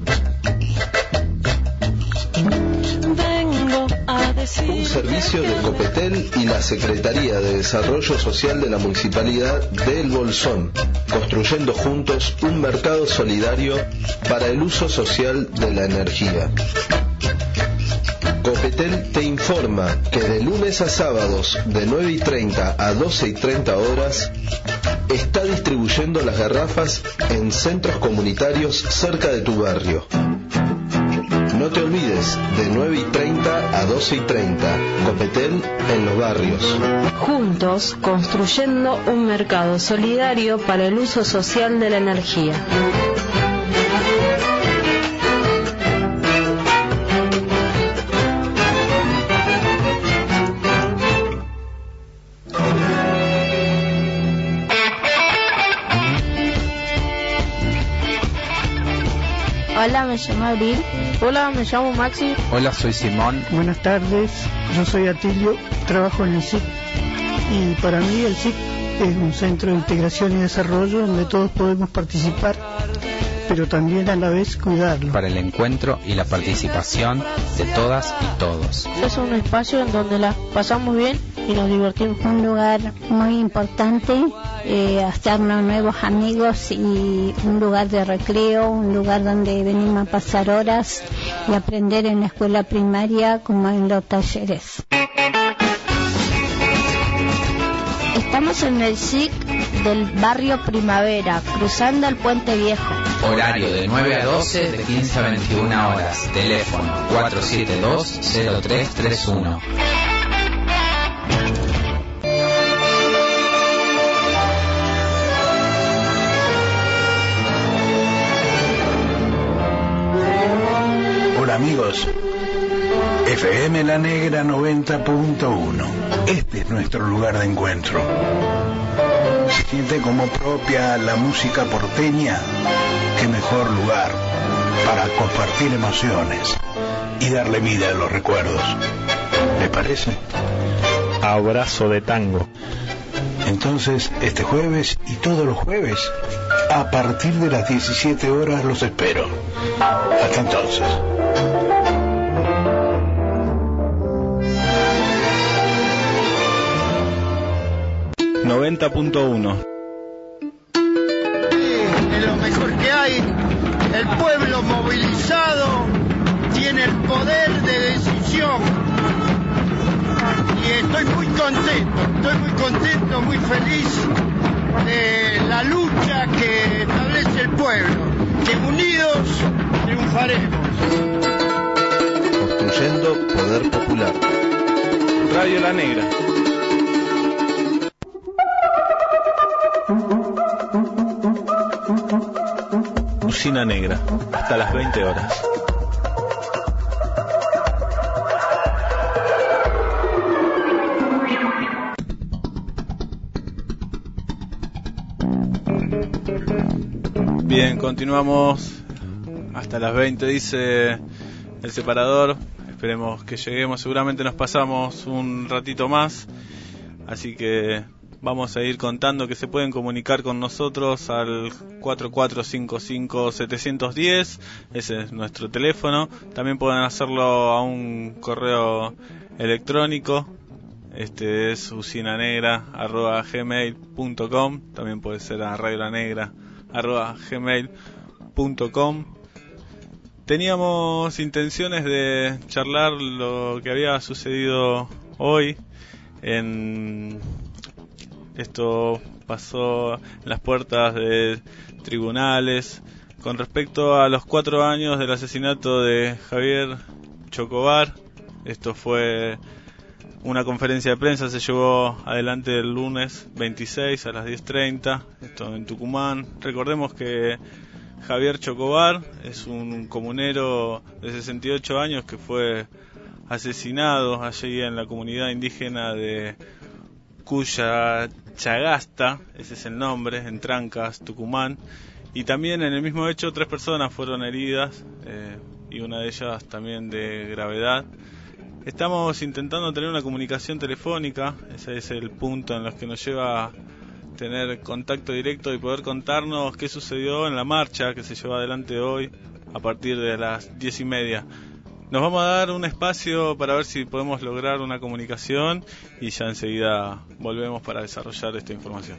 Un servicio de Copetel y la Secretaría de Desarrollo Social de la Municipalidad de El Bolsón, construyendo juntos un mercado solidario para el uso social de la energía. Copetel te informa que de lunes a sábados de 9:30 a 12:30 horas está distribuyendo las garrafas en centros comunitarios cerca de tu barrio. No te olvides, de 9:30 a 12:30, Copetel en los barrios. Juntos, construyendo un mercado solidario para el uso social de la energía. Hola, me llamo Abril. Hola, me llamo Maxi. Hola, soy Simón. Buenas tardes, yo soy Atilio, trabajo en el SIC y para mí el SIC es un centro de integración y desarrollo donde todos podemos participar, pero también a la vez cuidarlo. Para el encuentro y la participación de todas y todos. Es un espacio en donde la pasamos bien y nos divertimos. Un lugar muy importante, hacernos nuevos amigos y un lugar de recreo, un lugar donde venimos a pasar horas y aprender en la escuela primaria como en los talleres. Estamos en el SIC del barrio Primavera, cruzando el Puente Viejo. Horario de 9 a 12, de 15 a 21 horas. Teléfono 472-0331. Hola amigos, FM La Negra 90.1. Este es nuestro lugar de encuentro. ¿Se siente como propia la música porteña? Qué mejor lugar para compartir emociones y darle vida a los recuerdos. ¿Les parece? Abrazo de tango. Entonces, este jueves y todos los jueves, a partir de las 17 horas los espero. Hasta entonces. 90.1. Es lo mejor que hay. El pueblo movilizado tiene el poder de decisión. Y estoy muy contento, muy feliz de la lucha que establece el pueblo. Que unidos triunfaremos. Construyendo poder popular. Radio La Negra. Usina Negra, hasta las 20 horas. Bien, continuamos hasta las 20, dice el separador. Esperemos que lleguemos, seguramente nos pasamos un ratito más, así que vamos a ir contando que se pueden comunicar con nosotros al 4455-710, ese es nuestro teléfono. También pueden hacerlo a un correo electrónico, este es usinanegra@gmail.com, también puede ser a radiolanegra@gmail.com. Teníamos intenciones de charlar lo que había sucedido hoy esto pasó en las puertas de tribunales con respecto a los 4 años del asesinato de Javier Chocobar. Esto fue una conferencia de prensa, se llevó adelante el lunes 26 a las 10:30, esto en Tucumán. Recordemos que Javier Chocobar es un comunero de 68 años que fue asesinado allí en la comunidad indígena de Cuyachagasta, ese es el nombre, en Trancas, Tucumán. Y también en el mismo hecho 3 personas fueron heridas y una de ellas también de gravedad. Estamos intentando tener una comunicación telefónica, ese es el punto en el que nos lleva a tener contacto directo y poder contarnos qué sucedió en la marcha que se lleva adelante hoy a partir de las 10:30. Nos vamos a dar un espacio para ver si podemos lograr una comunicación y ya enseguida volvemos para desarrollar esta información.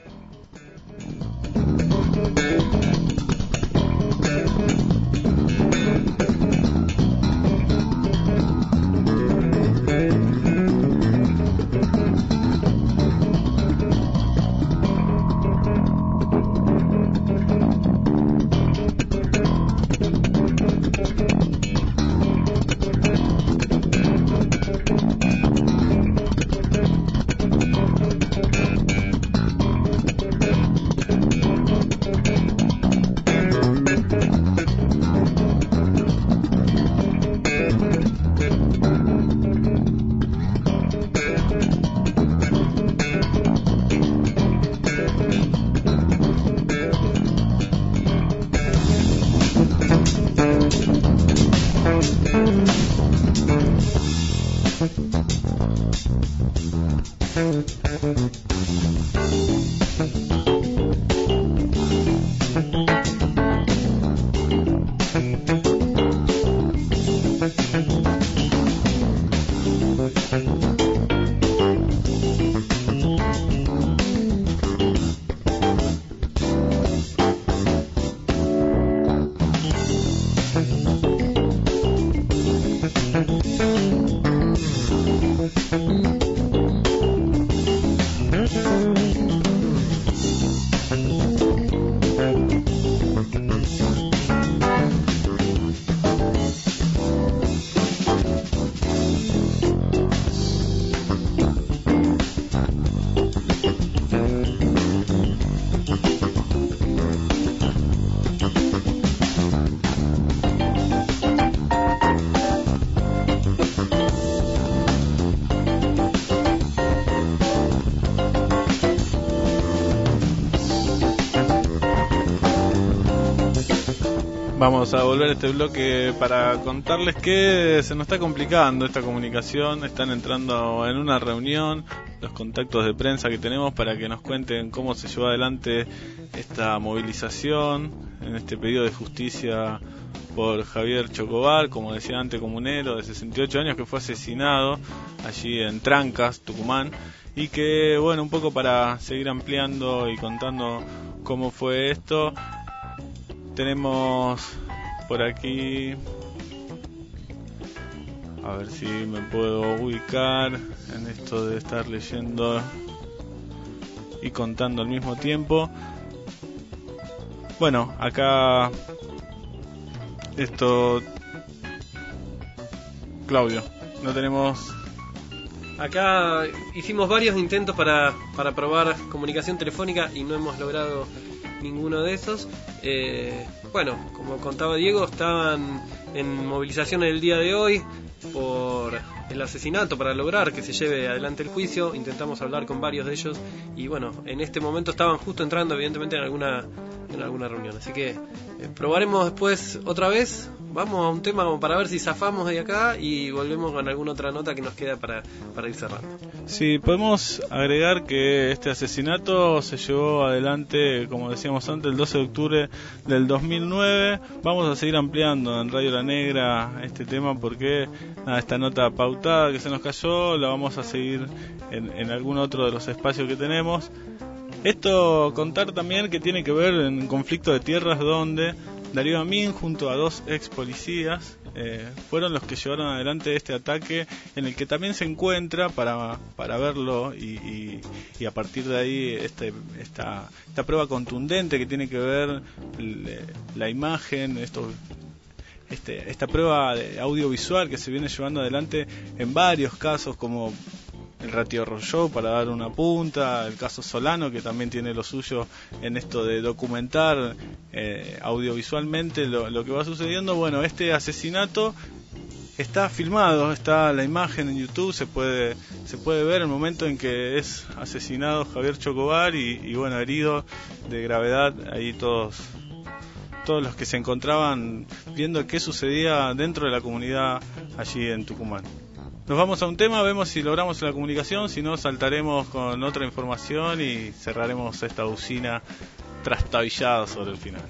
Vamos a volver a este bloque para contarles que se nos está complicando esta comunicación. Están entrando en una reunión los contactos de prensa que tenemos para que nos cuenten cómo se llevó adelante esta movilización en este pedido de justicia por Javier Chocobar, como decía antes, comunero de 68 años que fue asesinado allí en Trancas, Tucumán, y que, bueno, un poco para seguir ampliando y contando cómo fue esto, tenemos por aquí, a ver si me puedo ubicar en esto de estar leyendo y contando al mismo tiempo. Bueno, acá esto, Claudio, no tenemos. Acá hicimos varios intentos para probar comunicación telefónica y no hemos logrado ninguno de esos. Bueno, como contaba Diego, estaban en movilización el día de hoy por el asesinato, para lograr que se lleve adelante el juicio. Intentamos hablar con varios de ellos y bueno, en este momento estaban justo entrando evidentemente en alguna reunión, así que probaremos después otra vez. Vamos a un tema como para ver si zafamos de acá y volvemos con alguna otra nota que nos queda para ir cerrando. Sí, podemos agregar que este asesinato se llevó adelante, como decíamos antes, el 12 de octubre del 2009. Vamos a seguir ampliando en Radio La Negra este tema porque esta nota pautada que se nos cayó la vamos a seguir en algún otro de los espacios que tenemos. Esto, contar también que tiene que ver en un conflicto de tierras donde Darío Amin, junto a 2 ex policías, fueron los que llevaron adelante este ataque, en el que también se encuentra para verlo y a partir de ahí esta prueba contundente que tiene que ver la imagen, esta prueba audiovisual que se viene llevando adelante en varios casos, como el Ratio Show, para dar una punta, el caso Solano, que también tiene lo suyo en esto de documentar audiovisualmente lo que va sucediendo. Bueno, este asesinato está filmado, está la imagen en YouTube, se puede ver el momento en que es asesinado Javier Chocobar y bueno, herido de gravedad ahí todos los que se encontraban viendo qué sucedía dentro de la comunidad allí en Tucumán. Nos vamos a un tema, vemos si logramos la comunicación, si no saltaremos con otra información y cerraremos esta usina trastabillada sobre el final.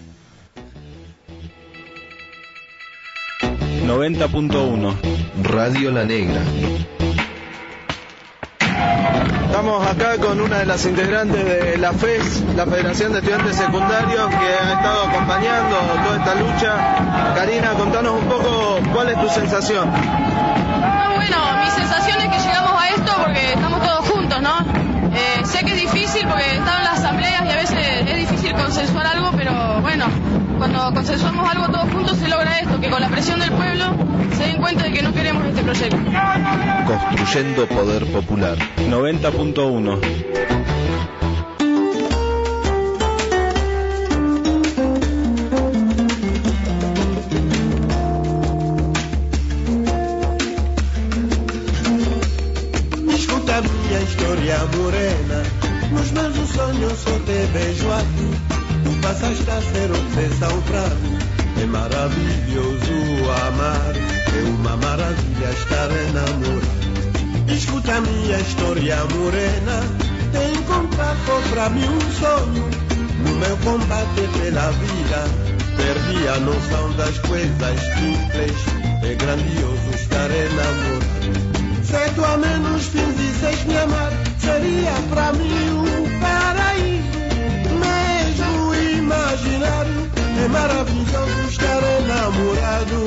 90.1 Radio La Negra. Estamos acá con una de las integrantes de la FES, la Federación de Estudiantes Secundarios, que ha estado acompañando toda esta lucha. Karina, contanos un poco cuál es tu sensación. Bueno, mi sensación es que llegamos a esto porque estamos todos juntos, ¿no? Sé que es difícil porque están las asambleas y a veces es difícil consensuar algo, pero bueno, cuando consensuamos algo todos juntos se logra esto, que con la presión del pueblo se den cuenta de que no queremos este proyecto. Construyendo poder popular. 90.1 História morena, nos meus sonhos só te vejo aqui. Tu passaste a ser obsessão pra mim. É maravilhoso amar, é uma maravilha estar enamorado. Escuta a minha história morena, te encontrar foi pra mim um sonho. No meu combate pela vida, perdi a noção das coisas simples. É grandioso estar enamorado. Se tu a menos fizesses me amar, seria pra mim um paraíso, mesmo imaginário. É maravilhoso estar enamorado.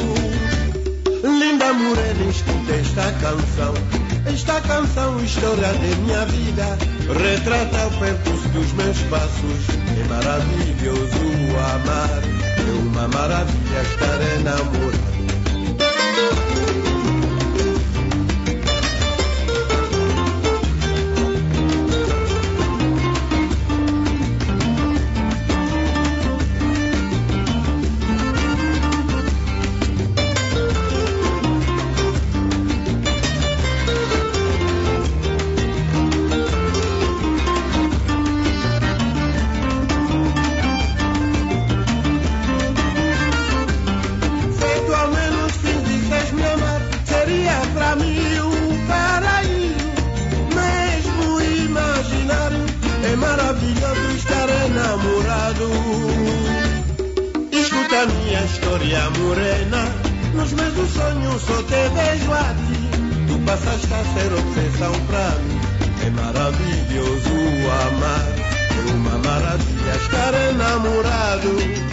Linda morena, escuta esta canção, história de minha vida, retrata o percurso dos meus passos. É maravilhoso amar, é uma maravilha estar enamorado. maravilhoso estar enamorado. Escuta minha história morena, nos meus sonhos só te vejo a ti. Tu passaste a ser obsessão pra mim. É maravilhoso amar, é uma maravilha estar enamorado.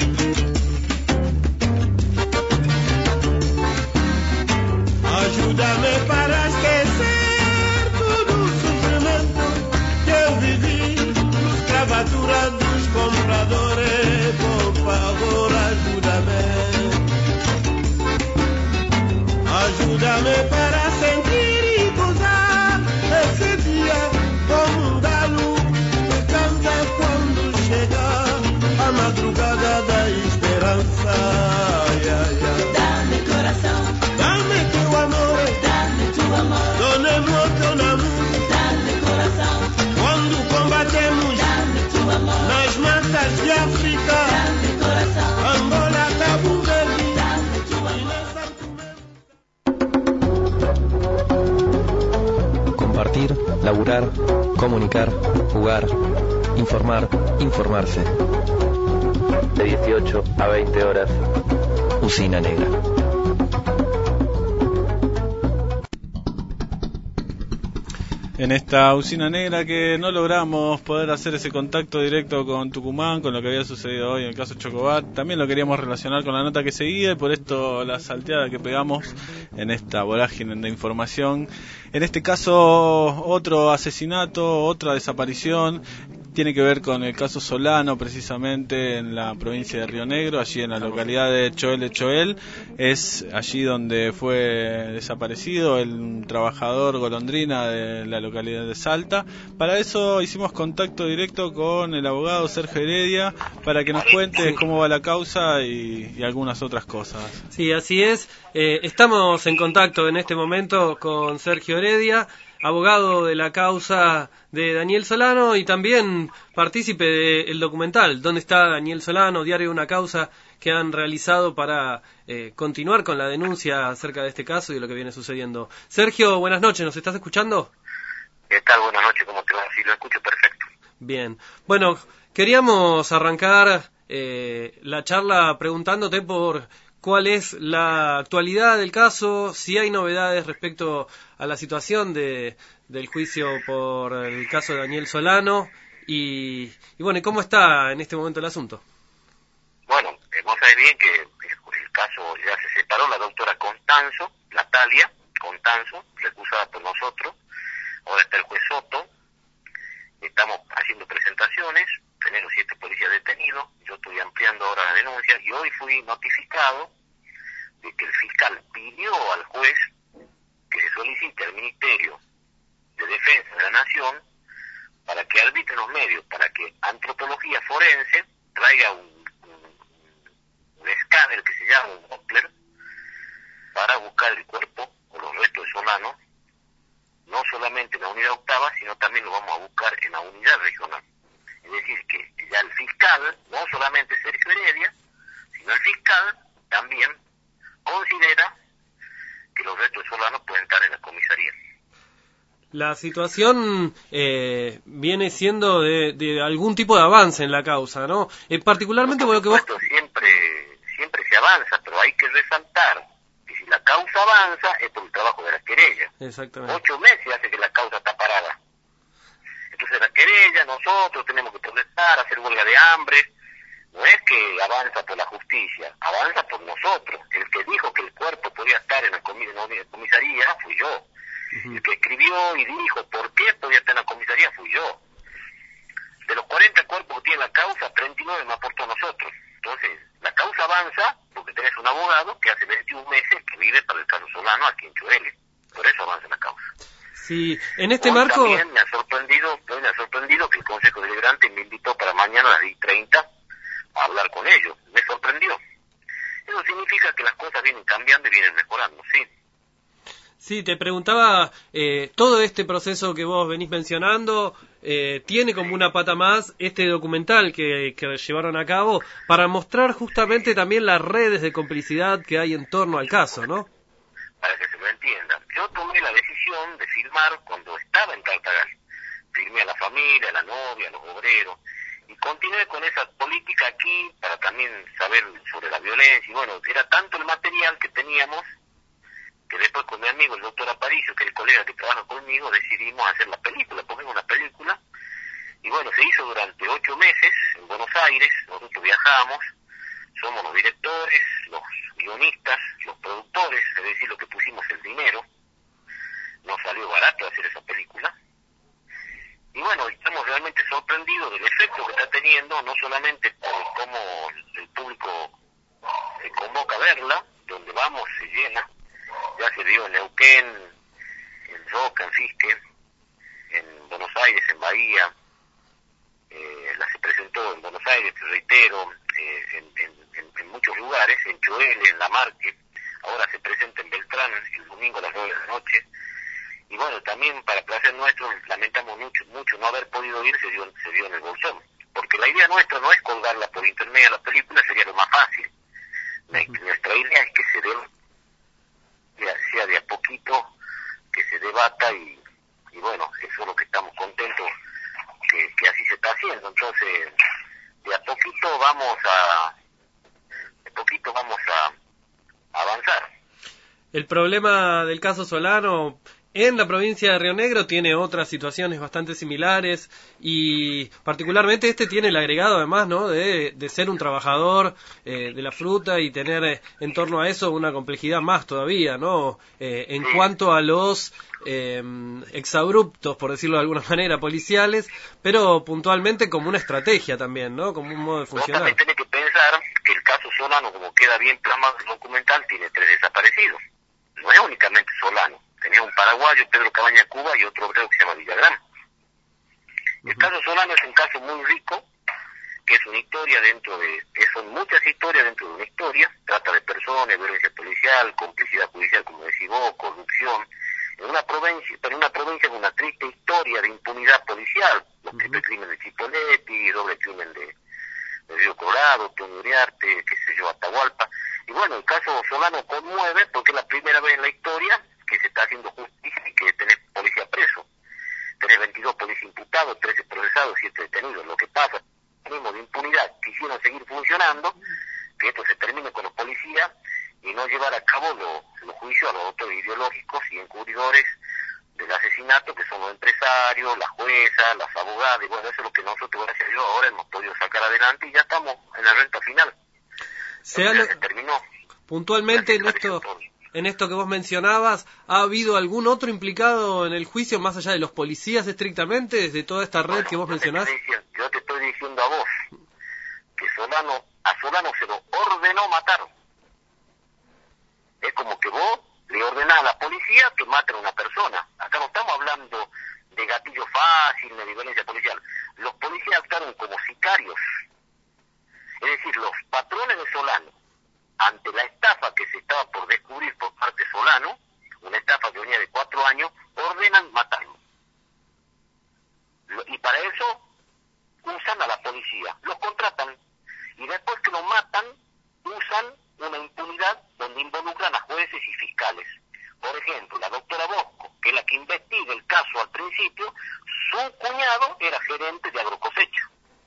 Ajuda-me para esquecer todo o sofrimento que eu vivi, escravatura dos compradores. Por favor, ajuda-me. Ajuda-me para sentir e gozar esse dia como um galo que canta quando chega a madrugada da esperança. Ai, ai, ai. Dá-me coração, dá-me teu amor, dá-me teu amor, dona-me o teu namoro, dá-me coração. Quando combatemos, dá-me teu amor, nas matas de África, dá-me coração. Angola, Cabo Verde, dá-me teu amor. Compartir, laburar, comunicar, jugar, informar, informarse. De 18 a 20 horas, Usina Negra. En esta usina negra que no logramos poder hacer ese contacto directo con Tucumán, con lo que había sucedido hoy en el caso Chocobat, también lo queríamos relacionar con la nota que seguía y por esto la salteada que pegamos en esta vorágine de información. En este caso, otro asesinato, otra desaparición, tiene que ver con el caso Solano, precisamente en la provincia de Río Negro, allí en la localidad de Choel. Es allí donde fue desaparecido el trabajador golondrina de la localidad de Salta. Para eso hicimos contacto directo con el abogado Sergio Heredia para que nos cuente cómo va la causa y algunas otras cosas. Sí, así es. Estamos en contacto en este momento con Sergio Heredia, abogado de la causa de Daniel Solano y también partícipe del documental ¿Dónde está Daniel Solano?, Diario de una causa, que han realizado para continuar con la denuncia acerca de este caso y de lo que viene sucediendo. Sergio, buenas noches, ¿nos estás escuchando? ¿Qué tal? Buenas noches, ¿cómo te va? Sí, lo escucho perfecto. Bien. Bueno, queríamos arrancar la charla preguntándote por cuál es la actualidad del caso, si hay novedades respecto a la situación del juicio por el caso de Daniel Solano y bueno, ¿y cómo está en este momento el asunto? Bueno, vos sabés bien que el caso ya se separó. La doctora Natalia Constanzo, recusada por nosotros. Ahora está el juez Soto. Estamos haciendo presentaciones. Tenemos 7 policías detenidos. Yo estoy ampliando ahora la denuncia y hoy fui notificado de que el fiscal pidió al juez que se solicite al Ministerio de Defensa de la Nación para que arbitre los medios, para que Antropología Forense traiga un escáner que se llama un Doppler para buscar el cuerpo o los restos de Solano, no solamente en la unidad octava, sino también lo vamos a buscar en la unidad regional. Es decir, que ya el fiscal, no solamente Sergio Heredia, sino el fiscal también considera que los restos de Solano pueden estar en la comisaría. La situación viene siendo de algún tipo de avance en la causa, ¿no? Particularmente por lo que vos... Siempre se avanza, pero hay que resaltar que si la causa avanza es por el trabajo de la querella. Exactamente. 8 meses hace que la causa está parada. Entonces la querella, nosotros tenemos que protestar, hacer huelga de hambre. No es que avanza por la justicia, avanza por nosotros. El que dijo que el cuerpo podía estar en la comisaría fui yo. El que escribió y dijo por qué podía estar en la comisaría fui yo. De los 40 cuerpos que tiene la causa, 39 me aportó a nosotros. Entonces, la causa avanza porque tenés un abogado que hace 21 meses que vive para el caso Solano aquí en Choel. Por eso avanza la causa. Sí, en este marco... También me ha sorprendido que el Consejo Deliberante me invitó para mañana a las 10:30 a hablar con ellos. Me sorprendió. Eso significa que las cosas vienen cambiando y vienen mejorando, sí. Sí, te preguntaba, todo este proceso que vos venís mencionando, tiene como una pata más este documental que llevaron a cabo para mostrar justamente también las redes de complicidad que hay en torno al caso, ¿no? Para que se lo entiendan. Yo tomé la decisión de filmar cuando estaba en Tartagal. firmé a la familia, a la novia, a los obreros, y continué con esa política aquí para también saber sobre la violencia, y bueno, era tanto el material que teníamos, que después con mi amigo el doctor Aparicio, que es el colega que trabaja conmigo, decidimos hacer la película, ponemos una película, y bueno, se hizo durante 8 meses en Buenos Aires, nosotros viajamos, somos los directores, los guionistas, los productores, es decir, lo que pusimos el dinero, nos salió barato hacer esa película, y bueno, estamos realmente sorprendidos del efecto que está teniendo, no solamente por cómo el público se convoca a verla, donde vamos se llena, ya se vio en Neuquén, en Roca, en Fisque, en Buenos Aires, en Bahía, se presentó en Buenos Aires, te reitero, en muchos lugares, en Choel, en La Marque, ahora se presenta en Beltrán el domingo a las 9 de la noche, y bueno, también para placer nuestro, lamentamos mucho no haber podido ir, se dio en el Bolsón, porque la idea nuestra no es colgarla por internet a la película, sería lo más fácil. Nuestra idea es que sea de a poquito, que se debata, y bueno, eso es lo que estamos contentos que así se está haciendo. Entonces, de a poquito vamos a avanzar. El problema del caso Solano en la provincia de Río Negro tiene otras situaciones bastante similares, y particularmente este tiene el agregado además, ¿no?, de ser un trabajador de la fruta y tener en torno a eso una complejidad más todavía, ¿no?, en cuanto a los exabruptos, por decirlo de alguna manera, policiales, pero puntualmente como una estrategia también, ¿no?, como un modo de funcionar. Vos también tenés que pensar que el caso Solano, como queda bien plasmado en el documental, tiene 3 desaparecidos. No es únicamente Solano. Tenía un paraguayo, Pedro Cabaña Cuba, y otro obrero que se llama Villagrán. El caso Solano es un caso muy rico, que es una historia son muchas historias dentro de una historia, trata de personas, violencia policial, complicidad judicial, como decís vos, corrupción, en una provincia con una triste historia de impunidad policial, los triples crímenes de Chipolletti, doble crimen de Río Colorado, Toño Uriarte, qué sé yo, Atahualpa, y bueno, el caso Solano conmueve porque es la primera vez en la historia que se está haciendo justicia y que tenés policía preso. Tenés 22 policías imputados, 13 procesados, 7 detenidos. Lo que pasa, tenemos de impunidad, quisieron seguir funcionando, que esto se termine con los policías y no llevar a cabo los juicios a los autores ideológicos y encubridores del asesinato, que son los empresarios, las juezas, las abogadas, y bueno, eso es lo que nosotros, gracias a Dios, ahora hemos podido sacar adelante y ya estamos en la recta final. Se terminó. Puntualmente en esto que vos mencionabas, ¿ha habido algún otro implicado en el juicio más allá de los policías estrictamente, desde toda esta red que vos mencionás? Yo te estoy diciendo a vos que a Solano se lo ordenó matar. Es como que vos le ordenás a la policía que maten a una persona. Acá no estamos hablando de gatillo fácil, de violencia policial. Los policías actuaron como sicarios. Es decir, los patrones de Solano, ante la estafa que se estaba por descubrir por parte de Solano, una estafa que venía de 4 años, ordenan matarlo. Y para eso usan a la policía, los contratan, y después que lo matan, usan una impunidad donde involucran a jueces y fiscales. Por ejemplo, la doctora Bosco, que es la que investiga el caso al principio, su cuñado era gerente de Agrocosecha.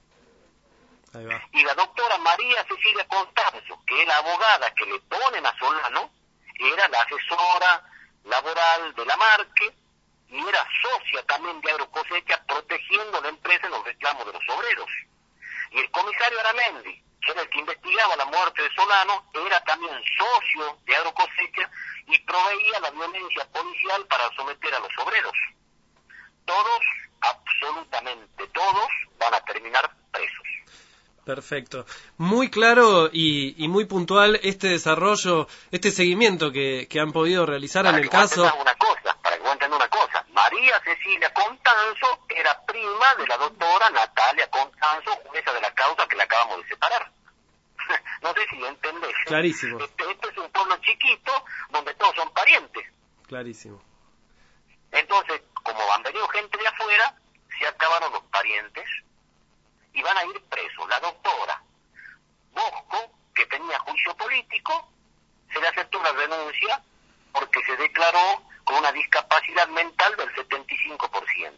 Y la doctora María Cecilia Constanzo, que es la abogada que le ponen a Solano, era la asesora laboral de La Marque y era socia también de Agrocosecha, protegiendo la empresa en los reclamos de los obreros. Y el comisario Aramendi, que era el que investigaba la muerte de Solano, era también socio de Agrocosecha y proveía la violencia policial para someter a los obreros. Todos, absolutamente todos, van a terminar presos. Perfecto. Muy claro y muy puntual este desarrollo, este seguimiento que han podido realizar en el caso. Para que vos entendas una cosa, María Cecilia Constanzo era prima de la doctora Natalia Constanzo, jueza de la causa que la acabamos de separar. No sé si lo entendés. Clarísimo. Este es un pueblo chiquito donde todos son parientes. Clarísimo. Entonces, como han venido gente de afuera, se acabaron los parientes y van a ir presos. La doctora Bosco, que tenía juicio político, se le aceptó la renuncia porque se declaró con una discapacidad mental del 75%.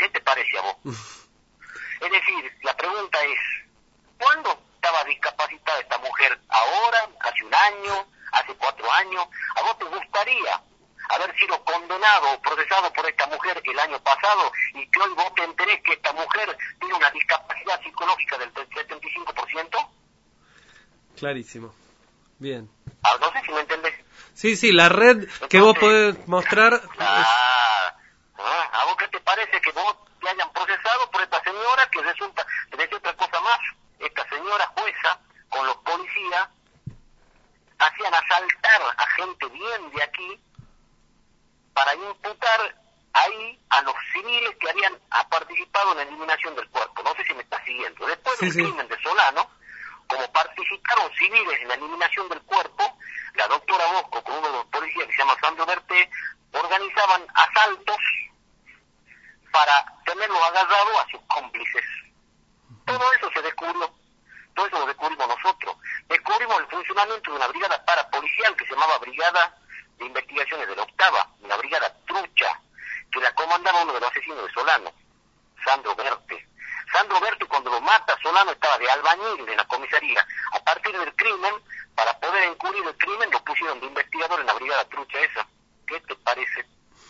¿Qué te parece a vos? Es decir, la pregunta es, ¿cuándo estaba discapacitada esta mujer? ¿Ahora? ¿Hace un año? ¿Hace 4 años? ¿A vos te gustaría haber sido condenado o procesado por esta mujer el año pasado y que hoy vos te enterés que esta mujer tiene una discapacidad psicológica del 75%? Clarísimo. Bien. No sé si me entendés. Sí, la red que vos podés mostrar... ¿A vos qué te parece que vos te hayan procesado por esta señora que resulta, te decía otra cosa más, esta señora jueza con los policías hacían asaltar a gente bien de aquí para imputar ahí a los civiles que habían participado en la eliminación del cuerpo? No sé si me estás siguiendo. Después del crimen de Solano, como participaron civiles en la eliminación del cuerpo, la doctora Bosco con uno de los policías que se llama Sandro Berté organizaban asaltos para tenerlos agarrados a sus cómplices. Todo eso se descubrió, todo eso lo descubrimos nosotros. Descubrimos el funcionamiento de una brigada parapolicial que se llamaba Brigada de Investigaciones de la Octava, una brigada trucha, que la comandaba uno de los asesinos de Solano, Sandro Berté. Sandro Berté, cuando lo mata, Solano estaba de albañil en la comisaría. A partir del crimen, para poder encubrir el crimen, lo pusieron de investigador en la brigada trucha esa. ¿Qué te parece?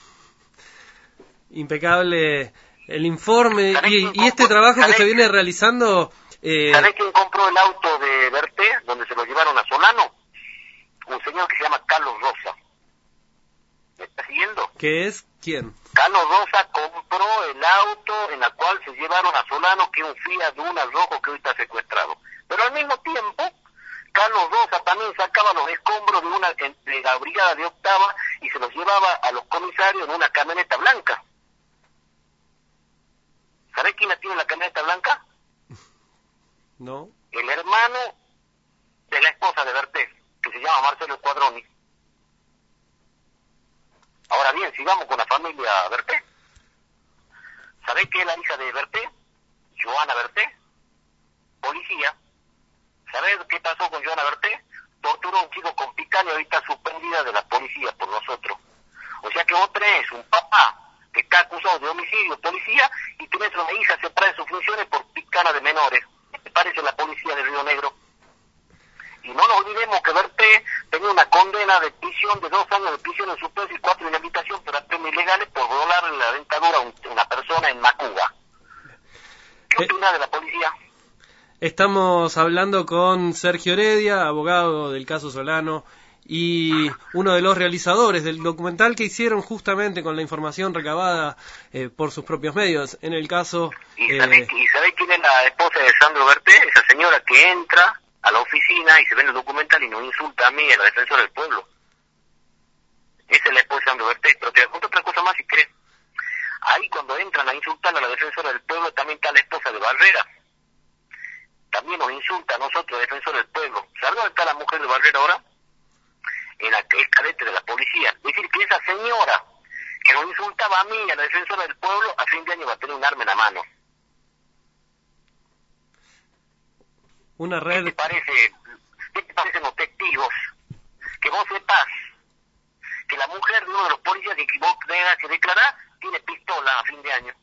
Impecable el informe y este trabajo que se viene realizando. ¿Sabés quién compró el auto de Berté, donde se lo llevaron a Solano? Un señor que se llama Carlos Rosa. ¿Me está siguiendo? ¿Qué es? ¿Quién? Carlos Rosa compró el auto en el cual se llevaron a Solano, que es un Fiat Duna rojo que hoy está secuestrado. Pero al mismo tiempo, Carlos Rosa también sacaba los escombros de la brigada de Octava y se los llevaba a los comisarios en una camioneta blanca. ¿Sabés quién la tiene la camioneta blanca? No. El hermano de la esposa de Berté, que se llama Marcelo Escuadroni. Ahora bien, sigamos con la familia Berté. ¿Sabés qué es la hija de Berté? Joana Berté, policía. ¿Sabés qué pasó con Joana Berté? Torturó a un chico con picaña y hoy está suspendida de la policía por nosotros. O sea que vos tenés un papá que está acusado de homicidio, policía, y tenés una hija separada de sus funciones por picana de menores. ¿Qué te parece la policía de Río Negro? Y no nos olvidemos que Berté tenía una condena de prisión de 2 años de prisión en suspenso y 4 de inhabilitación por actos ilegales por volarle la dentadura a una persona en Macuba. ¿Qué opinas de la policía? Estamos hablando con Sergio Heredia, abogado del caso Solano, y uno de los realizadores del documental que hicieron justamente con la información recabada por sus propios medios. En el caso... ¿Y sabés quién es la esposa de Sandro Berté? Esa señora que entra a la oficina y se ve en el documental y nos insulta a mí, a la defensora del pueblo. Esa es la esposa de Sandro Berté. Pero te cuento otra cosa más si crees. Ahí cuando entran a insultar a la defensora del pueblo también está la esposa de Barrera. También nos insulta a nosotros, defensores del pueblo. ¿Sabes dónde está la mujer de Barrera ahora? En el cadete de la policía. Es decir, que esa señora que nos insultaba a mí y a la defensora del pueblo, a fin de año va a tener un arma en la mano. Una red... ¿Qué te parecen los testigos? Que vos sepas que la mujer de uno de los policías que vos tengas que declarar tiene pistola a fin de año.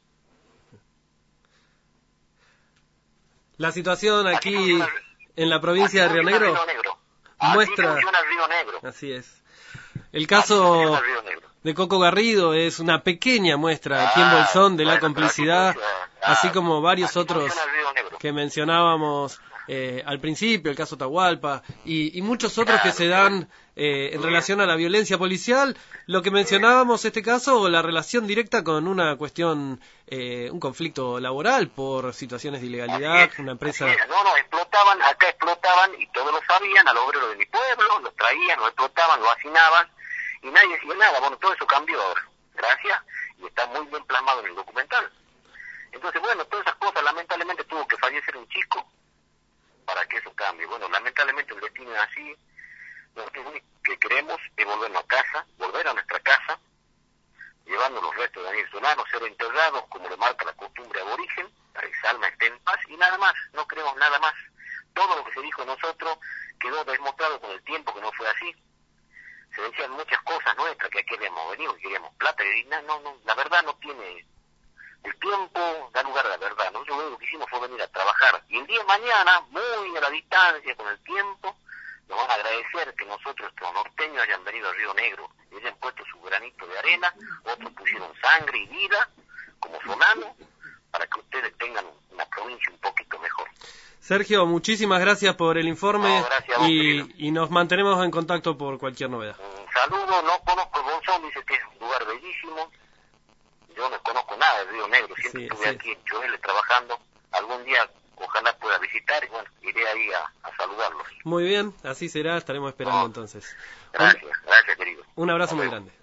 La situación aquí en la provincia de Río Negro muestra... Río Negro. Así es. El caso de Coco Garrido es una pequeña muestra aquí en Bolsón de la complicidad, así como varios otros que mencionábamos al principio, el caso Atahualpa, y muchos otros que se dan en relación a la violencia policial. Lo que mencionábamos este caso, la relación directa con una cuestión, un conflicto laboral por situaciones de ilegalidad, una empresa... No, explotaban y todos lo sabían, al obrero de mi pueblo, lo traían, lo explotaban, lo hacinaban y nadie decía nada. Bueno, todo eso cambió ahora, gracias, y está muy bien plasmado en el documental. Entonces, bueno, todas esas cosas, lamentablemente tuvo que fallecer un chico para que eso cambie. Bueno, lamentablemente el destino es así. Lo que queremos es volvernos a casa, volver a nuestra casa, llevando los restos de Daniel Solano, ser enterrados como le marca la costumbre aborigen, para que su alma esté en paz, y nada más, no queremos nada más. Todo lo que se dijo de nosotros quedó demostrado con el tiempo que no fue así. Se decían muchas cosas nuestras, que aquí habíamos venido, que queríamos plata, y no, la verdad no tiene el tiempo da lugar a la verdad. Nosotros lo que hicimos fue venir a trabajar. Y el día de mañana, muy a la distancia, con el tiempo, nos van a agradecer que nosotros, los norteños, hayan venido a Río Negro y hayan puesto su granito de arena. Otros pusieron sangre y vida, como Solano, para que ustedes tengan una provincia un poquito mejor. Sergio, muchísimas gracias por el informe. No, gracias a vos, y nos mantenemos en contacto por cualquier novedad. Un saludo, no conozco el Bolsón, dice que es un lugar bellísimo. Yo no conozco nada de Río Negro, siempre estuve aquí en Choel trabajando. Algún día ojalá pueda visitar y bueno, iré ahí a saludarlos. Muy bien, así será, estaremos esperando entonces. Gracias querido. Un abrazo muy grande.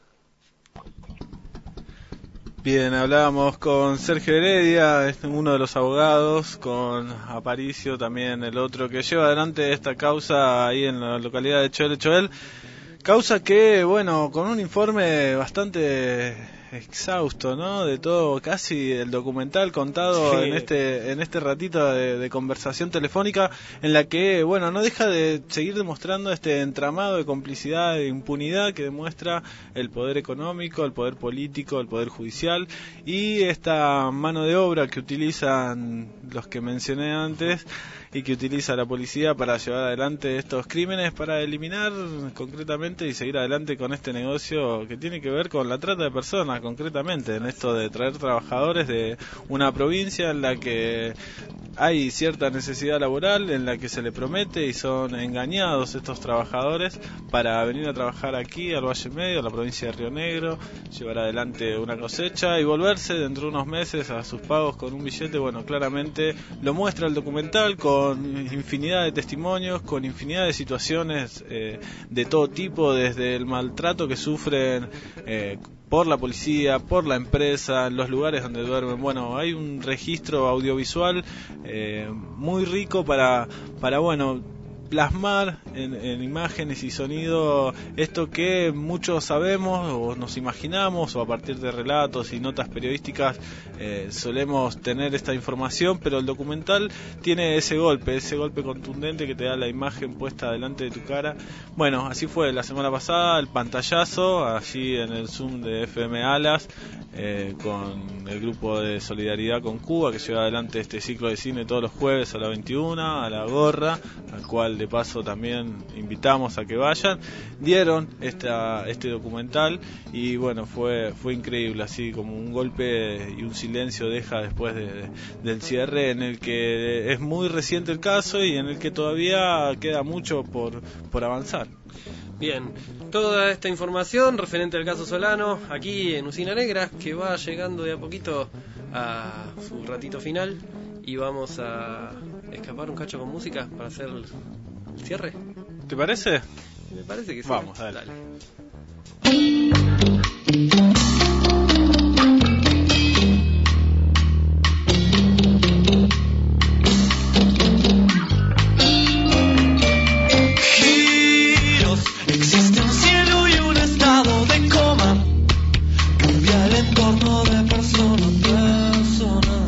Bien, hablábamos con Sergio Heredia, uno de los abogados, con Aparicio también, el otro que lleva adelante esta causa ahí en la localidad de Choel. Causa que, bueno, con un informe bastante exhausto, ¿no? De todo, casi el documental contado en este ratito de conversación telefónica, en la que, bueno, no deja de seguir demostrando este entramado de complicidad, de impunidad que demuestra el poder económico, el poder político, el poder judicial y esta mano de obra que utilizan los que mencioné antes y que utiliza la policía para llevar adelante estos crímenes, para eliminar concretamente y seguir adelante con este negocio que tiene que ver con la trata de personas, concretamente en esto de traer trabajadores de una provincia en la que hay cierta necesidad laboral, en la que se le promete y son engañados estos trabajadores para venir a trabajar aquí al Valle Medio, a la provincia de Río Negro, llevar adelante una cosecha y volverse dentro de unos meses a sus pagos con un billete. Bueno, claramente lo muestra el documental con infinidad de testimonios, con infinidad de situaciones de todo tipo, desde el maltrato que sufren por la policía, por la empresa, en los lugares donde duermen. Bueno, hay un registro audiovisual muy rico para bueno, plasmar en imágenes y sonido esto que muchos sabemos o nos imaginamos, o a partir de relatos y notas periodísticas solemos tener esta información, pero el documental tiene ese golpe contundente que te da la imagen puesta delante de tu cara. Bueno, así fue la semana pasada, el pantallazo allí en el Zoom de FM Alas, con el grupo de solidaridad con Cuba, que lleva adelante este ciclo de cine todos los jueves a la 21, a La Gorra, al cual de paso también invitamos a que vayan. Dieron este documental y bueno, fue increíble, así como un golpe y un silencio deja después del cierre, en el que es muy reciente el caso y en el que todavía queda mucho por avanzar. Bien, toda esta información referente al caso Solano aquí en Usina Negra, que va llegando de a poquito a su ratito final, y vamos a escapar un cacho con música para hacer el cierre. ¿Te parece? Me parece que sí. Vamos, dale. Existe un cielo y un estado de coma, cambia el entorno de persona a persona.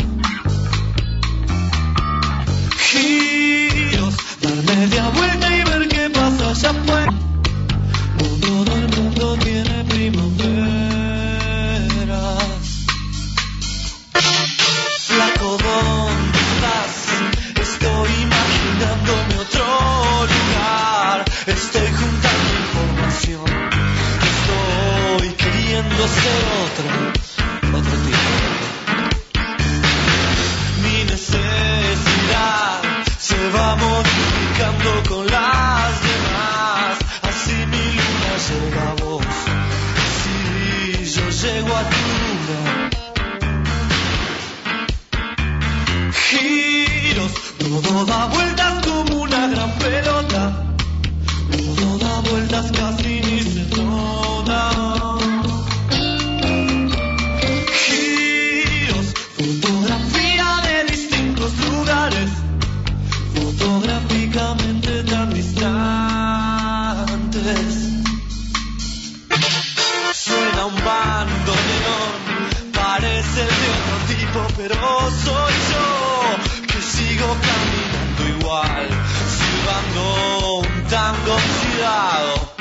Giros, dar media vuelta y ver qué pasa allá afuera. No todo el mundo tiene primaveras. Flaco, ¿dónde estás? Estoy imaginándome otro lugar. Estoy juntando información. Estoy queriendo ser otro tipo. Mi necesidad se va modificando con las demás. Así mi luna llega a vos. Si yo llego a tu luna. Giros, todo da vueltas como una gran pelota. Todo da vueltas, casi ni se nota. Giros, fotografía de distintos lugares, fotográficamente tan distantes. Suena un bandoneón, parece de otro tipo, pero soy yo que sigo caminando igual, silbando un tango oxidado.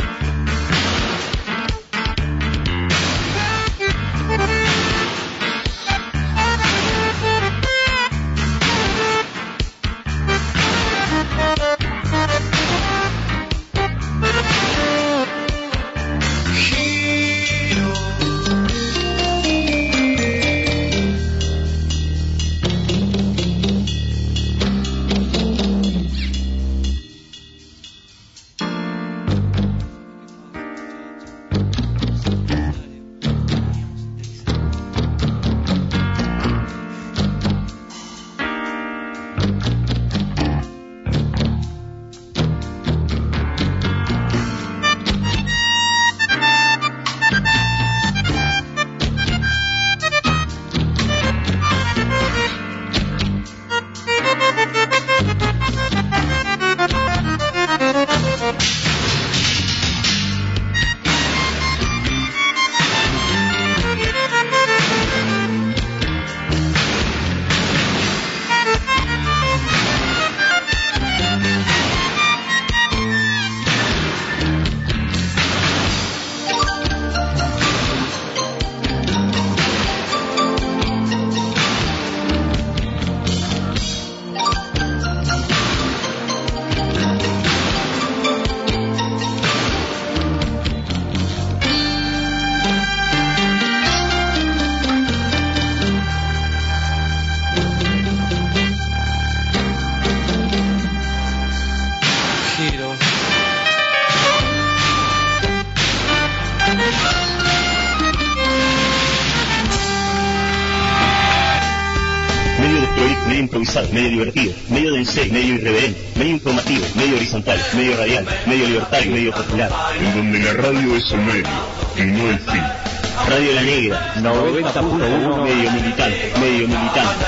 medio improvisado, medio divertido, medio dense, medio irreverente, medio informativo, medio horizontal, medio radial, medio libertario, medio popular. En donde la radio es el medio y no el fin. Radio La Negra, 90.1, medio militante, medio militante.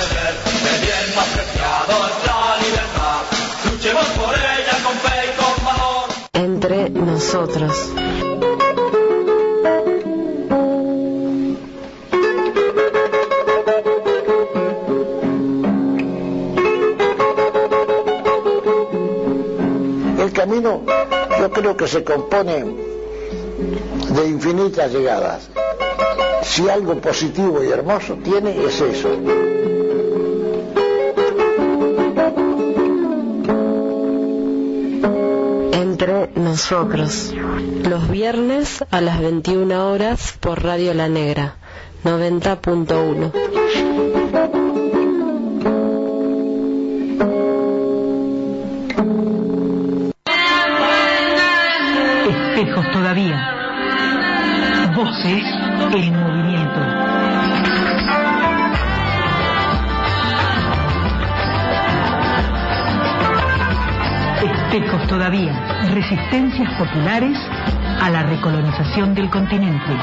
Luchemos por ella con fe y con valor. Entre nosotros. El camino, yo creo que se compone de infinitas llegadas. Si algo positivo y hermoso tiene, es eso. Entre nosotros, los viernes a las 21 horas por Radio La Negra, 90.1. Espejos todavía. Voces en movimiento. Espejos todavía. Resistencias populares a la recolonización del continente.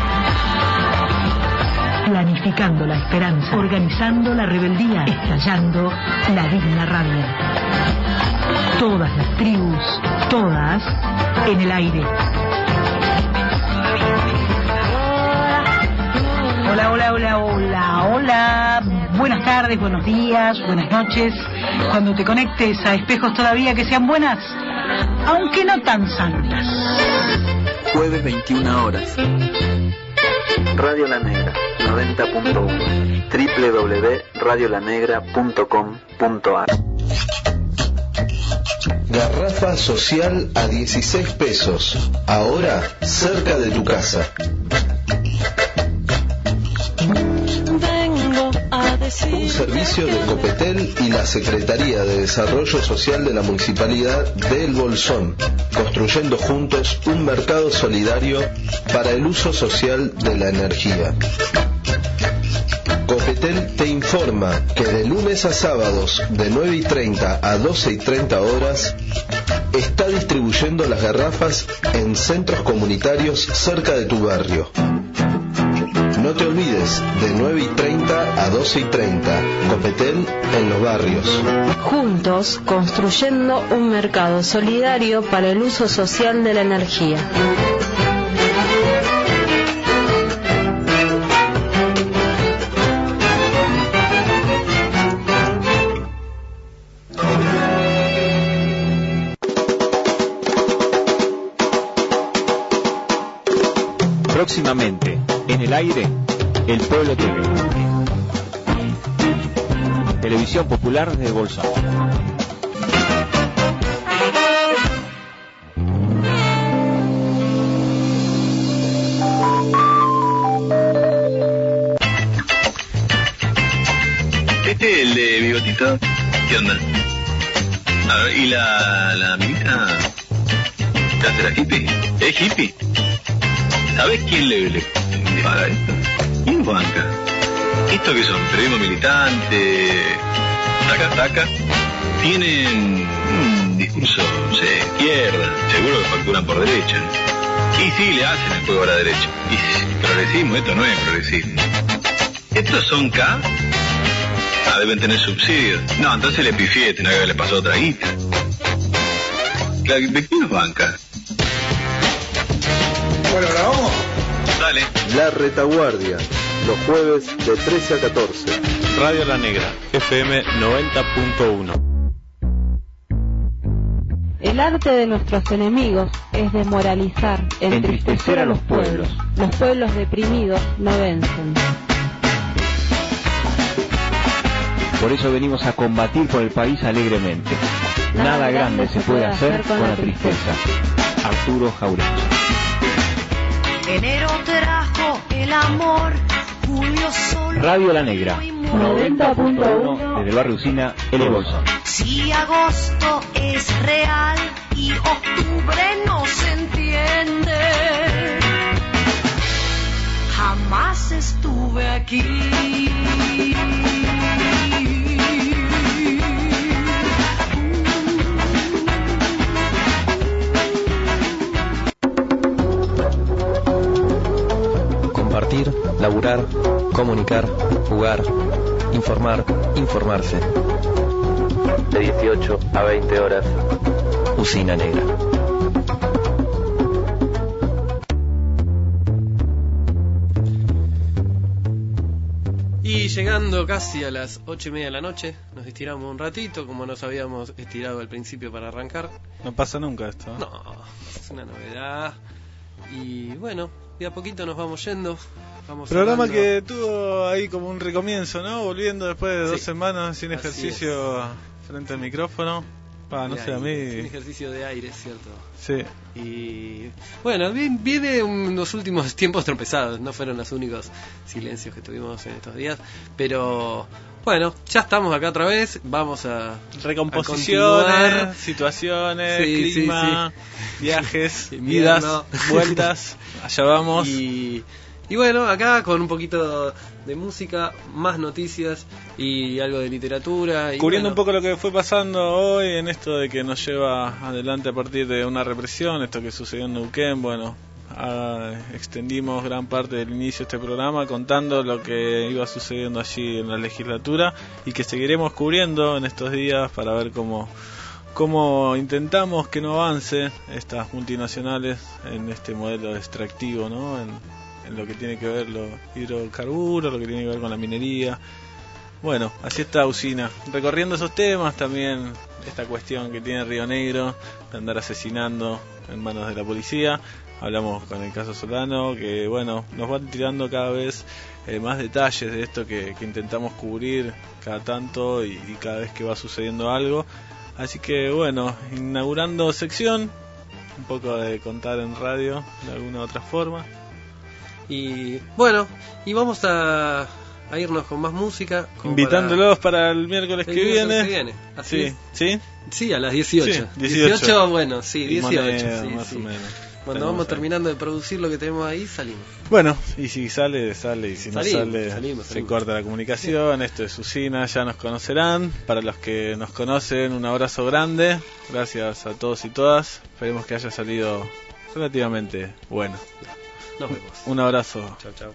Planificando la esperanza, organizando la rebeldía, estallando la digna rabia. Todas las tribus, todas en el aire. Hola, hola, hola, hola, hola. Buenas tardes, buenos días, buenas noches. Cuando te conectes a Espejos todavía, que sean buenas, aunque no tan santas. Jueves 21 horas. Radio La Negra, 90.1. www.radiolanegra.com.ar. Garrafa social a 16 pesos. Ahora cerca de tu casa. Un servicio de Copetel y la Secretaría de Desarrollo Social de la Municipalidad de El Bolsón, construyendo juntos un mercado solidario para el uso social de la energía. Copetel te informa que de lunes a sábados de 9:30 a 12:30 horas está distribuyendo las garrafas en centros comunitarios cerca de tu barrio. No te olvides, de 9:30 a 12:30, Copetel en los barrios. Juntos, construyendo un mercado solidario para el uso social de la energía. Próximamente, en el aire, El Pueblo TV. Televisión popular de Bolsón. Este es el de bigotito. ¿Qué onda? A ver, ¿y la minita? ¿Te hace la hippie? ¿Es hippie? ¿Sabes quién le paga esto? ¿Quién banca? ¿Esto qué son? Periodismo militante, taca, tienen un discurso, no sé, izquierda, seguro que facturan por derecha. Y sí, le hacen el juego a la derecha. Y progresismo, esto no es progresismo. ¿Estos son K? Ah, deben tener subsidios. No, entonces le pifié, tenía que le pasó otra guita. ¿De quién nos banca? Bueno, ¿ahora vamos? Dale. La Retaguardia, los jueves de 13 a 14. Radio La Negra, FM 90.1. El arte de nuestros enemigos es desmoralizar, entristecer a los pueblos. Los pueblos deprimidos no vencen. Por eso venimos a combatir por el país alegremente. Nada grande se puede hacer con la tristeza. Arturo Jauregui. Enero trajo el amor, julio sol. Radio La Negra, 90.1 desde el barrio Usina, El Bolsón. Si agosto es real y octubre no se entiende, jamás estuve aquí. laburar, comunicar, jugar, informar, informarse. De 18 a 20 horas, Usina Negra. Y llegando casi a las 8:30 de la noche, nos estiramos un ratito, como nos habíamos estirado al principio para arrancar. No pasa nunca esto. No, es una novedad. Y bueno, de a poquito nos vamos yendo. Programa que tuvo ahí como un recomienzo, ¿no? Volviendo después de 2 semanas sin ejercicio frente al micrófono. No sé, a mí... Un ejercicio de aire, ¿cierto? Sí. Y bueno, viene unos últimos tiempos tropezados, no fueron los únicos silencios que tuvimos en estos días, pero bueno, ya estamos acá otra vez, vamos a recomposiciones, situaciones, clima, viajes, idas, vueltas, allá vamos. Y bueno, acá con un poquito de música, más noticias y algo de literatura. Y cubriendo un poco lo que fue pasando hoy en esto de que nos lleva adelante a partir de una represión, esto que sucedió en Neuquén. Bueno, extendimos gran parte del inicio de este programa contando lo que iba sucediendo allí en la legislatura y que seguiremos cubriendo en estos días para ver cómo intentamos que no avance estas multinacionales en este modelo extractivo, ¿no? En lo que tiene que ver los hidrocarburos, lo que tiene que ver con la minería. Bueno, así está Usina, recorriendo esos temas, también esta cuestión que tiene Río Negro de andar asesinando en manos de la policía. Hablamos con el caso Solano, que bueno, nos van tirando cada vez más detalles de esto que intentamos cubrir cada tanto y cada vez que va sucediendo algo. Así que bueno, inaugurando sección, un poco de contar en radio de alguna otra forma. Y bueno, y vamos a irnos con más música. Invitándolos para el miércoles que viene. Así ¿Sí? Sí, a las 18. Sí, 18. Bueno, sí, 18. Moneda, sí, más o menos. Cuando vamos terminando de producir lo que tenemos ahí, salimos. Bueno, y si sale, y si no sale, salimos. Se corta la comunicación. Esto es Usina, ya nos conocerán. Para los que nos conocen, un abrazo grande. Gracias a todos y todas. Esperemos que haya salido relativamente bueno. Nos vemos. Un abrazo. Chao, chao.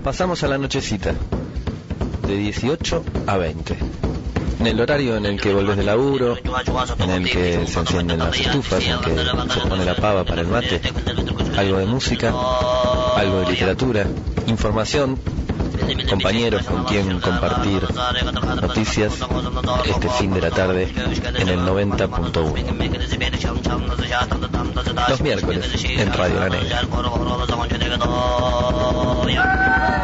pasamos a la nochecita, de 18 a 20. En el horario en el que volvés de laburo, en el que se encienden las estufas, en el que se pone la pava para el mate, algo de música, algo de literatura, información, compañeros con quien compartir noticias este fin de la tarde en el 90.1. Los miércoles en Radio La Negra.